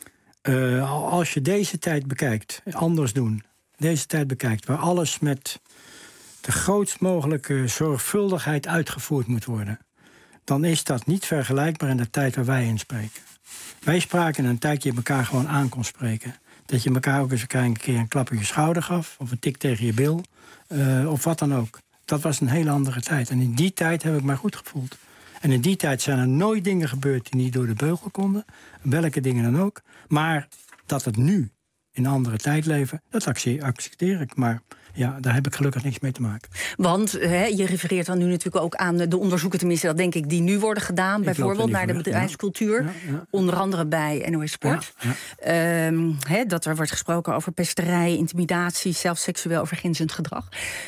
Uh, als je deze tijd bekijkt, anders doen. Deze tijd bekijkt, waar alles met de grootst mogelijke zorgvuldigheid uitgevoerd moet worden, dan is dat niet vergelijkbaar in de tijd waar wij in spreken. Wij spraken in een tijd dat je elkaar gewoon aan kon spreken. Dat je elkaar ook eens een keer een klap op je schouder gaf, of een tik tegen je bil, uh, of wat dan ook. Dat was een hele andere tijd. En in die tijd heb ik mij goed gevoeld. En in die tijd zijn er nooit dingen gebeurd die niet door de beugel konden. Welke dingen dan ook. Maar dat het nu in een andere tijd leven, dat accepteer ik. Maar ja, daar heb ik gelukkig niks mee te maken. Want hè, je refereert dan nu natuurlijk ook aan de onderzoeken, tenminste dat denk ik, die nu worden gedaan. Ik bijvoorbeeld naar de bedrijfscultuur. Ja. Ja, ja. Onder andere bij N O S Sport. Ja, ja. Um, hè, dat er wordt gesproken over pesterij, intimidatie, zelfs seksueel overgrenzend gedrag.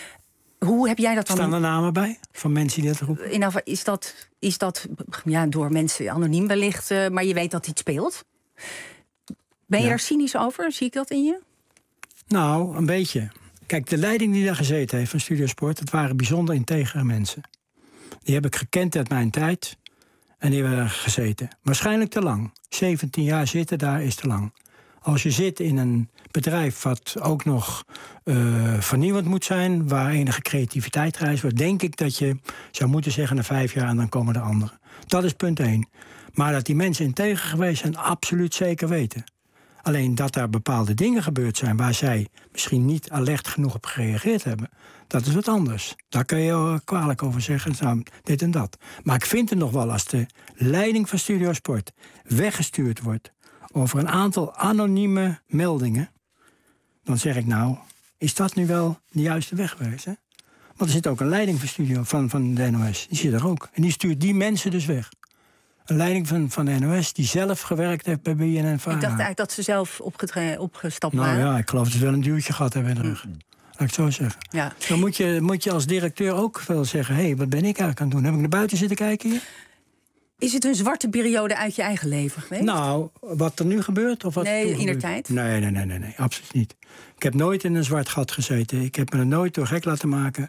Hoe heb jij dat dan? Staan er namen bij van mensen die dat roepen? In, is dat, is dat ja, door mensen anoniem wellicht, uh, maar je weet dat iets speelt? Ben je ja. daar cynisch over? Zie ik dat in je? Nou, een beetje. Kijk, de leiding die daar gezeten heeft van Studio Sport... dat waren bijzonder integere mensen. Die heb ik gekend uit mijn tijd en die hebben daar gezeten. Waarschijnlijk te lang. zeventien jaar zitten daar is te lang. Als je zit in een bedrijf wat ook nog uh, vernieuwend moet zijn... waar enige creativiteit reist wordt... denk ik dat je zou moeten zeggen na vijf jaar en dan komen de anderen. Dat is punt één. Maar dat die mensen integer geweest zijn, absoluut zeker weten. Alleen dat daar bepaalde dingen gebeurd zijn... waar zij misschien niet alert genoeg op gereageerd hebben... dat is wat anders. Daar kan je kwalijk over zeggen, nou, dit en dat. Maar ik vind het nog wel, als de leiding van Studio Sport... weggestuurd wordt over een aantal anonieme meldingen... dan zeg ik nou, is dat nu wel de juiste weg geweest? Hè? Want er zit ook een leiding van, studio, van, van de N O S, die zit er ook. En die stuurt die mensen dus weg. Een leiding van, van de N O S die zelf gewerkt heeft bij B N N Vara. Ik dacht eigenlijk dat ze zelf opgetre- opgestapt nou, waren. Nou ja, ik geloof dat ze wel een duwtje gehad hebben in de rug. Mm. Laat ik het zo zeggen. Ja. Dan moet je, moet je als directeur ook wel zeggen... hé, hey, wat ben ik eigenlijk aan het doen? Heb ik naar buiten zitten kijken hier? Is het een zwarte periode uit je eigen leven geweest? Nou, wat er nu gebeurt? Of wat nee, in de tijd? Nee, nee, nee, nee, nee, absoluut niet. Ik heb nooit in een zwart gat gezeten. Ik heb me er nooit door gek laten maken.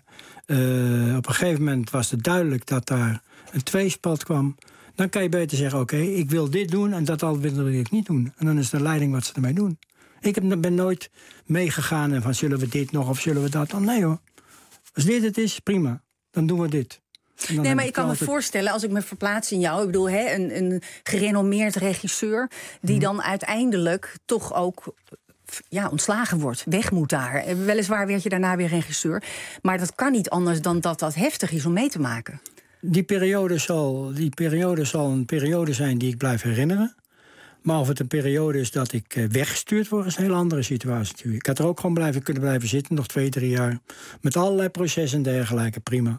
Uh, op een gegeven moment was het duidelijk dat daar een tweespalt kwam. Dan kan je beter zeggen, oké, okay, ik wil dit doen... en dat al wil ik niet doen. En dan is de leiding wat ze ermee doen. Ik heb, ben nooit meegegaan en van zullen we dit nog of zullen we dat? Dan nee hoor. Als dit het is, prima. Dan doen we dit. Nee, maar ik kan me altijd voorstellen, als ik me verplaats in jou... ik bedoel, hè, een, een gerenommeerd regisseur... die hmm. dan uiteindelijk toch ook ja, ontslagen wordt. Weg moet daar. Weliswaar werd je daarna weer regisseur. Maar dat kan niet anders dan dat dat heftig is om mee te maken. Die periode zal, die periode zal een periode zijn die ik blijf herinneren. Maar of het een periode is dat ik uh, weggestuurd word... is een hele andere situatie natuurlijk. Ik had er ook gewoon blijven, kunnen blijven zitten, nog twee, drie jaar. Met allerlei processen en dergelijke, prima.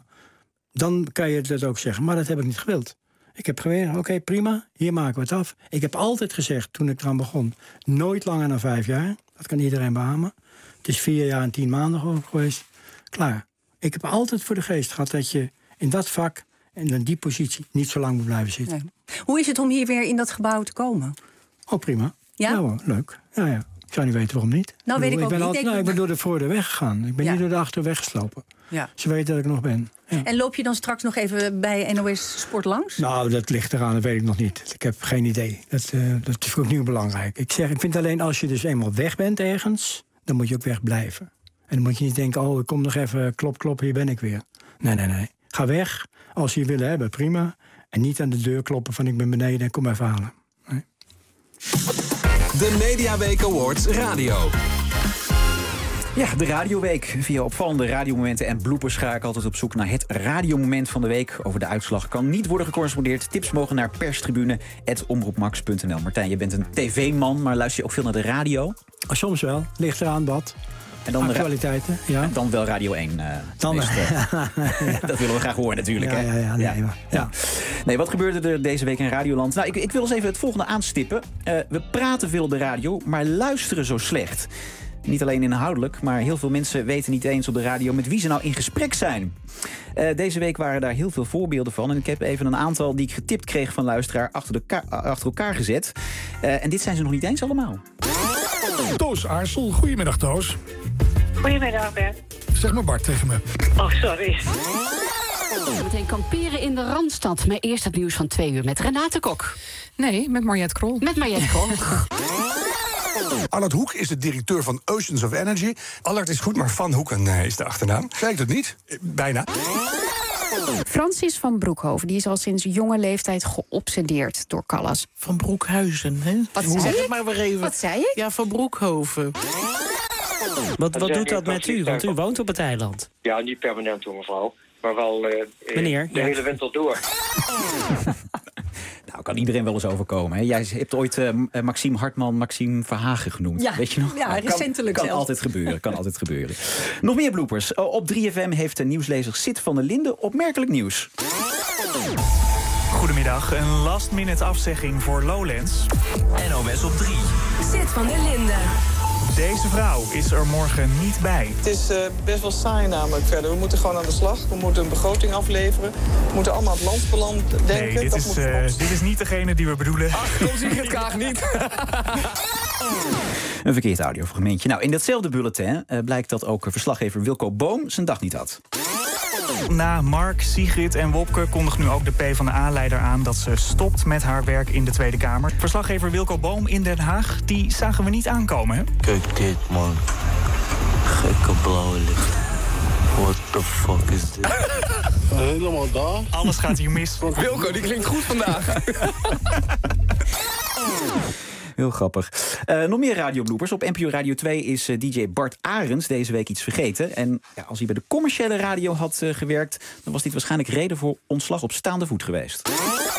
Dan kan je dat ook zeggen, maar dat heb ik niet gewild. Ik heb geweest, oké, okay, prima, hier maken we het af. Ik heb altijd gezegd, toen ik eraan begon... nooit langer dan vijf jaar, dat kan iedereen beamen. Het is vier jaar en tien maanden over geweest. Klaar. Ik heb altijd voor de geest gehad dat je in dat vak... en in die positie niet zo lang moet blijven zitten. Nee. Hoe is het om hier weer in dat gebouw te komen? Oh, prima. Ja? Nou, leuk. Ja, ja. Ik zou niet weten waarom niet. Nou, weet ik, ik ook ben niet. Altijd, nou, ik ben door de voordeur weggegaan. Ik ben ja. niet door de achterweg geslopen. Ja. Ze weten dat ik nog ben. Ja. En loop je dan straks nog even bij N O S Sport langs? Nou, dat ligt eraan, dat weet ik nog niet. Ik heb geen idee. Dat, uh, dat is ook niet belangrijk. Ik, zeg, ik vind alleen, als je dus eenmaal weg bent ergens... dan moet je ook weg blijven. En dan moet je niet denken, oh, ik kom nog even, klop, klop, hier ben ik weer. Nee, nee, nee. Ga weg. Als ze je willen hebben, prima. En niet aan de deur kloppen van ik ben beneden en kom even halen. Nee. De Mediaweek Awards Radio. Ja, de Radioweek. Via opvallende radiomomenten en bloopers ga ik altijd op zoek naar het radiomoment van de week. Over de uitslag kan niet worden gecorrespondeerd. Tips mogen naar perstribune apenstaartje omroepmax punt n l. Martijn, je bent een tv-man, maar luister je ook veel naar de radio? Soms wel. Ligt eraan wat. En dan actualiteiten, ja. En dan wel Radio één. Uh, dan, meest, uh, dat willen we graag horen natuurlijk. Ja, hè? ja, ja, nee, ja. ja. Nee, wat gebeurde er deze week in Radioland? Nou, ik, ik wil eens even het volgende aanstippen. Uh, we praten veel op de radio, maar luisteren zo slecht. Niet alleen inhoudelijk, maar heel veel mensen weten niet eens op de radio... met wie ze nou in gesprek zijn. Uh, deze week waren daar heel veel voorbeelden van. En ik heb even een aantal die ik getipt kreeg van luisteraar... achter, de ka- achter elkaar gezet. Uh, en dit zijn ze nog niet eens allemaal. Toos Aarsel, goedemiddag Toos. Goedemiddag Bert. Zeg maar Bart tegen me. Oh, sorry. Meteen kamperen in de Randstad. Maar eerst het nieuws van twee uur met Renate Kok. Nee, met Mariette Krol. Met Mariette Krol. Allard Hoek is de directeur van Oceans of Energy. Allard is goed, maar Van Hoeken uh, is de achternaam. Zei ik dat niet? Uh, bijna. Francis van Broekhoven, die is al sinds jonge leeftijd geobsedeerd door Callas. Van Broekhuizen, hè? Wat Hoe zei zeg ik? het maar weer even. Wat zei ik? Ja, van Broekhoven. Wat, wat doet dat met u? Want u woont op het eiland. Ja, niet permanent hoor, mevrouw. Maar wel uh, Meneer, de ja. hele winter door. Nou, kan iedereen wel eens overkomen. Hè? Jij hebt ooit uh, Maxime Hartman Maxime Verhagen genoemd. Ja, weet je nog? ja nou, recentelijk kan, kan zelf. altijd gebeuren, kan altijd gebeuren. Nog meer bloopers. Op drie F M heeft de nieuwslezer Sid van der Linden opmerkelijk nieuws. Goedemiddag, een last-minute afzegging voor Lowlands. N O S op drie. Sid van der Linden. Deze vrouw is er morgen niet bij. Het is uh, best wel saai namelijk verder. We moeten gewoon aan de slag. We moeten een begroting afleveren. We moeten allemaal aan het landsbelang denken. Nee, dit, dat is, moet uh, dit is niet degene die we bedoelen. Ach, dan zie ik het graag niet. Een verkeerd audiofragmentje. Nou, in datzelfde bulletin uh, blijkt dat ook verslaggever Wilco Boom zijn dag niet had. Na Mark, Sigrid en Wopke kondigt nu ook de PvdA-leider aan dat ze stopt met haar werk in de Tweede Kamer. Verslaggever Wilco Boom in Den Haag, die zagen we niet aankomen, hè? Kijk dit, man. Gekke blauwe licht. What the fuck is dit? Helemaal daar. Alles gaat hier mis. Wilco, die klinkt goed vandaag. Heel grappig. Uh, nog meer radiobloopers. Op N P O Radio twee is uh, D J Bart Arends deze week iets vergeten. En ja, als hij bij de commerciële radio had uh, gewerkt, dan was dit waarschijnlijk reden voor ontslag op staande voet geweest.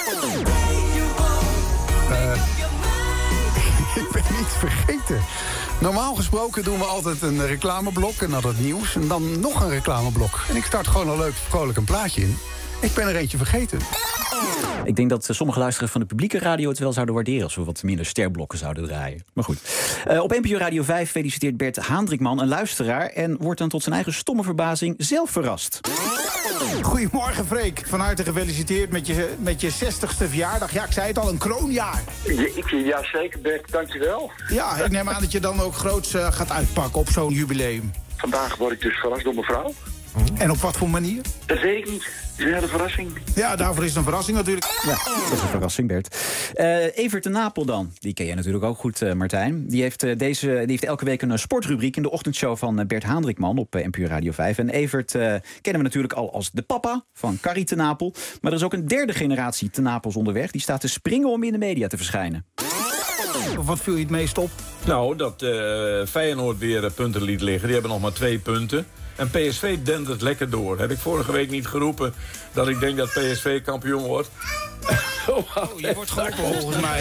Uh, ik ben niet vergeten. Normaal gesproken doen we altijd een reclameblok en dan het nieuws. En dan nog een reclameblok. En ik start gewoon een leuk, vrolijk een plaatje in. Ik ben er eentje vergeten. Ik denk dat sommige luisteraars van de publieke radio het wel zouden waarderen als we wat minder sterblokken zouden draaien. Maar goed. Uh, op N P O Radio vijf feliciteert Bert Haandrikman een luisteraar en wordt dan tot zijn eigen stomme verbazing zelf verrast. Goedemorgen, Freek. Van harte gefeliciteerd met je, met je zestigste verjaardag. Ja, ik zei het al, een kroonjaar. Ja, ja zeker, Bert. Dankjewel. Ja, ik neem aan dat je dan ook groots uh, gaat uitpakken op zo'n jubileum. Vandaag word ik dus verrast door mevrouw. En op wat voor manier? Dat weet ik niet. Het is een hele verrassing. Ja, daarvoor is het een verrassing natuurlijk. Ja, dat is een verrassing, Bert. Uh, Evert de Napel dan. Die ken jij natuurlijk ook goed, uh, Martijn. Die heeft, uh, deze, die heeft elke week een uh, sportrubriek in de ochtendshow van uh, Bert Haandrikman op uh, N P O Radio vijf. En Evert uh, kennen we natuurlijk al als de papa van Carrie te Napel. Maar er is ook een derde generatie te Napels onderweg. Die staat te springen om in de media te verschijnen. Wat viel je het meest op? Nou, dat uh, Feyenoord weer uh, punten liet liggen. Die hebben nog maar twee punten. En P S V dendert lekker door. Heb ik vorige week niet geroepen dat ik denk dat P S V kampioen wordt? Oh, je wordt geroepen volgens mij.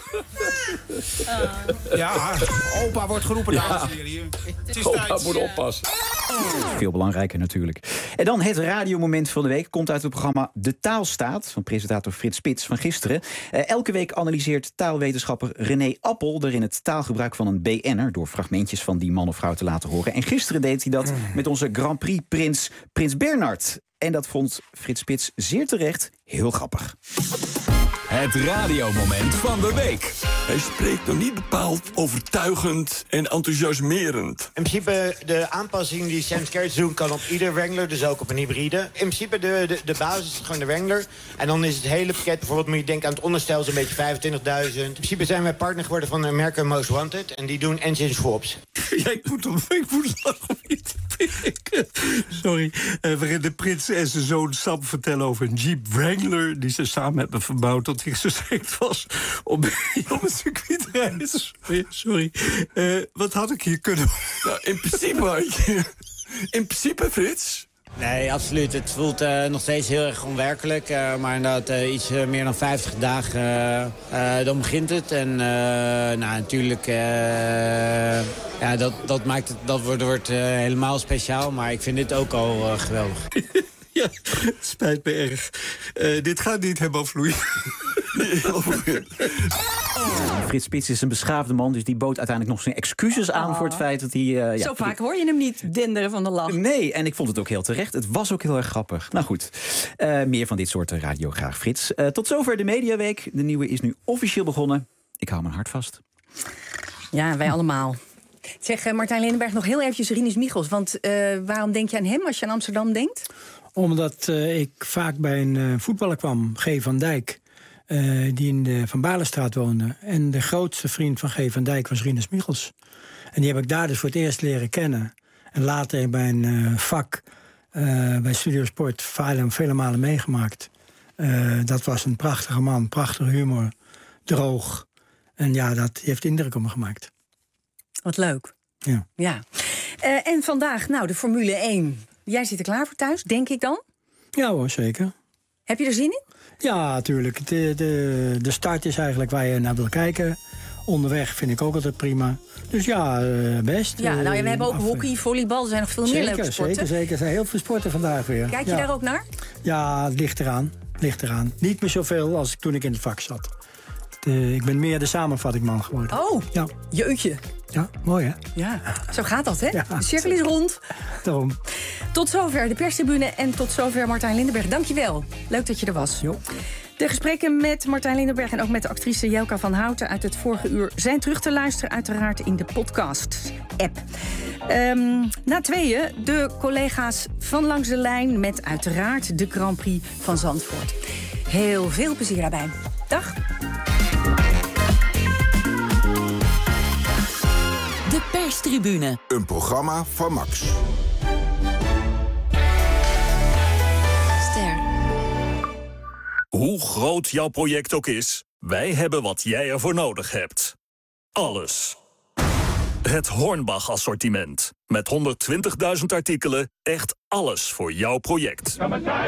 Uh. Ja, opa wordt geroepen, ja. dames en heren. Hier. Het is opa tijd. moet oppassen. Veel belangrijker natuurlijk. En dan het radiomoment van de week komt uit het programma De Taalstaat van presentator Frits Spits van gisteren. Uh, elke week analyseert taalwetenschapper René Appel erin het taalgebruik van een B N'er door fragmentjes van die man of vrouw te laten horen. En gisteren deed hij dat met onze Grand Prix prins Prins Bernhard. En dat vond Frits Spits zeer terecht heel grappig. Het radiomoment van de week. Hij spreekt nog niet bepaald overtuigend en enthousiasmerend. In principe de aanpassing die Sam Skerritts doen kan op ieder Wrangler, dus ook op een hybride. In principe de, de, de basis is gewoon de Wrangler. En dan is het hele pakket, bijvoorbeeld moet je denken aan het onderstel, zo'n beetje vijfentwintigduizend. In principe zijn wij partner geworden van America Most Wanted. En die doen engine swaps. Ja, ik moet, ik moet lachen. Sorry. Uh, waarin de prins en zijn zoon Sam vertellen over een Jeep Wrangler die ze samen hebben verbouwd tot hij geschikt was om op een circuit te rijden. Sorry. sorry. Uh, wat had ik hier kunnen... Nou, in principe had je... In principe, Frits... Nee, absoluut. Het voelt uh, nog steeds heel erg onwerkelijk. Uh, maar inderdaad, uh, iets uh, meer dan vijftig dagen, uh, uh, dan begint het. En uh, nou, natuurlijk, uh, ja, dat, dat maakt het, dat wordt, wordt uh, helemaal speciaal. Maar ik vind dit ook al uh, geweldig. Ja, het spijt me erg. Uh, dit gaat niet helemaal vloeien. Ja, Frits Spits is een beschaafde man, dus die bood uiteindelijk nog zijn excuses aan oh. voor het feit dat hij... Uh, Zo ja, vaak hoor je hem niet denderen van de lach. Nee, en ik vond het ook heel terecht. Het was ook heel erg grappig. Nou goed, uh, meer van dit soort radio graag, Frits. Uh, tot zover de Mediaweek. De nieuwe is nu officieel begonnen. Ik hou mijn hart vast. Ja, wij allemaal. Zeg, uh, Martijn Lindenberg, nog heel eventjes Rinus Michels. Want uh, waarom denk je aan hem als je aan Amsterdam denkt? Omdat uh, ik vaak bij een uh, voetballer kwam, G. van Dijk... Uh, die in de Van Balenstraat woonde. En de grootste vriend van G. van Dijk was Rinus Michels. En die heb ik daar dus voor het eerst leren kennen. En later in mijn uh, vak uh, bij Studio Sport vele, vele malen meegemaakt. Uh, dat was een prachtige man, prachtige humor, droog. En ja, dat heeft indruk op me gemaakt. Wat leuk. Ja. ja. Uh, en vandaag, nou, de Formule één. Jij zit er klaar voor thuis, denk ik dan? Ja hoor, zeker. Heb je er zin in? Ja, natuurlijk. De, de, de start is eigenlijk waar je naar wil kijken. Onderweg vind ik ook altijd prima. Dus ja, best. Ja, nou ja, we hebben ook hockey, volleybal. Er zijn nog veel zeker, meer leuke sporten. Zeker, zeker. Er zijn heel veel sporten vandaag weer. Kijk je ja. daar ook naar? Ja, het ligt eraan. Ligt eraan. Niet meer zoveel als toen ik in het vak zat. De, ik ben meer de samenvattingman geworden. Oh, ja. Jeutje. Ja, mooi hè? Ja, zo gaat dat hè? Ja, de cirkel is rond. Daarom. Tot zover de perstribune en tot zover Martijn Lindenberg. Dankjewel. Leuk dat je er was. Jo. De gesprekken met Martijn Lindenberg en ook met de actrice Jelka van Houten uit het vorige uur zijn terug te luisteren, uiteraard in de podcast-app. Um, na tweeën de collega's van Langs de Lijn met uiteraard de Grand Prix van Zandvoort. Heel veel plezier daarbij. Dag. De Perstribune. Een programma van Max. Ster. Hoe groot jouw project ook is, wij hebben wat jij ervoor nodig hebt. Alles. Het Hornbach-assortiment. Met honderdtwintigduizend artikelen, echt alles voor jouw project.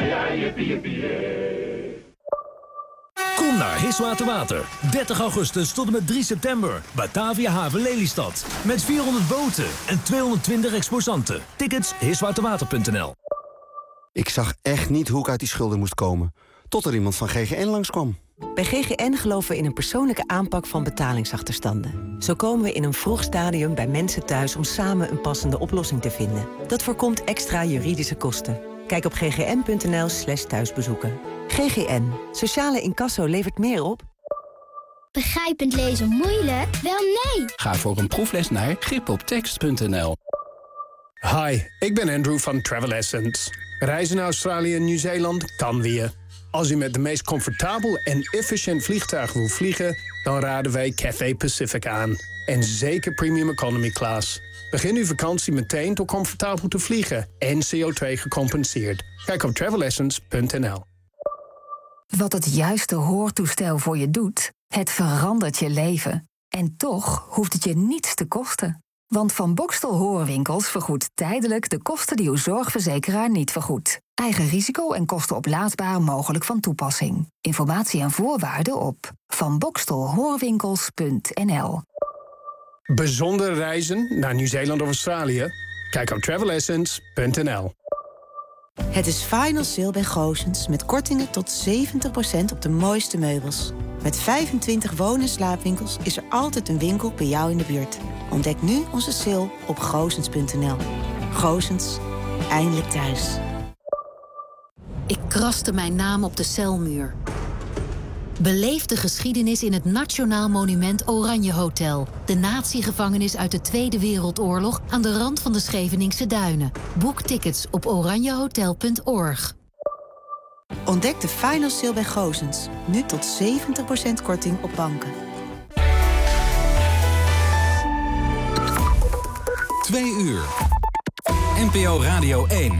Kom naar Hiswater Water. dertig augustus tot en met drie september. Batavia Haven Lelystad. Met vierhonderd boten en tweehonderdtwintig exposanten. Tickets hiswaterwater punt n l. Ik zag echt niet hoe ik uit die schulden moest komen. Tot er iemand van G G N langskwam. Bij G G N geloven we in een persoonlijke aanpak van betalingsachterstanden. Zo komen we in een vroeg stadium bij mensen thuis om samen een passende oplossing te vinden. Dat voorkomt extra juridische kosten. Kijk op ggn.nl slash thuisbezoeken. G G N. Sociale incasso levert meer op. Begrijpend lezen moeilijk? Wel nee! Ga voor een proefles naar gripoptekst punt n l. Hi, ik ben Andrew van Travel Essence. Reizen naar Australië en Nieuw-Zeeland kan weer. Als u met de meest comfortabel en efficiënt vliegtuig wil vliegen, dan raden wij Cathay Pacific aan. En zeker Premium Economy Class. Begin uw vakantie meteen door comfortabel te vliegen en C O twee gecompenseerd. Kijk op travel essence punt n l. Wat het juiste hoortoestel voor je doet, het verandert je leven. En toch hoeft het je niets te kosten. Want Van Bokstel Hoorwinkels vergoedt tijdelijk de kosten die uw zorgverzekeraar niet vergoedt. Eigen risico en kosten oplaadbaar mogelijk van toepassing. Informatie en voorwaarden op van bokstel hoorwinkels punt n l. Bijzondere reizen naar Nieuw-Zeeland of Australië? Kijk op travel essence punt n l. Het is Final Sale bij Goossens met kortingen tot zeventig procent op de mooiste meubels. Met vijfentwintig woon- en slaapwinkels is er altijd een winkel bij jou in de buurt. Ontdek nu onze sale op goossens punt n l. Goossens, eindelijk thuis. Ik kraste mijn naam op de celmuur. Beleef de geschiedenis in het Nationaal Monument Oranje Hotel. De natiegevangenis uit de Tweede Wereldoorlog aan de rand van de Scheveningse duinen. Boek tickets op oranjehotel punt org. Ontdek de Final Sale bij Goossens. Nu tot zeventig procent korting op banken. Twee uur. N P O Radio één.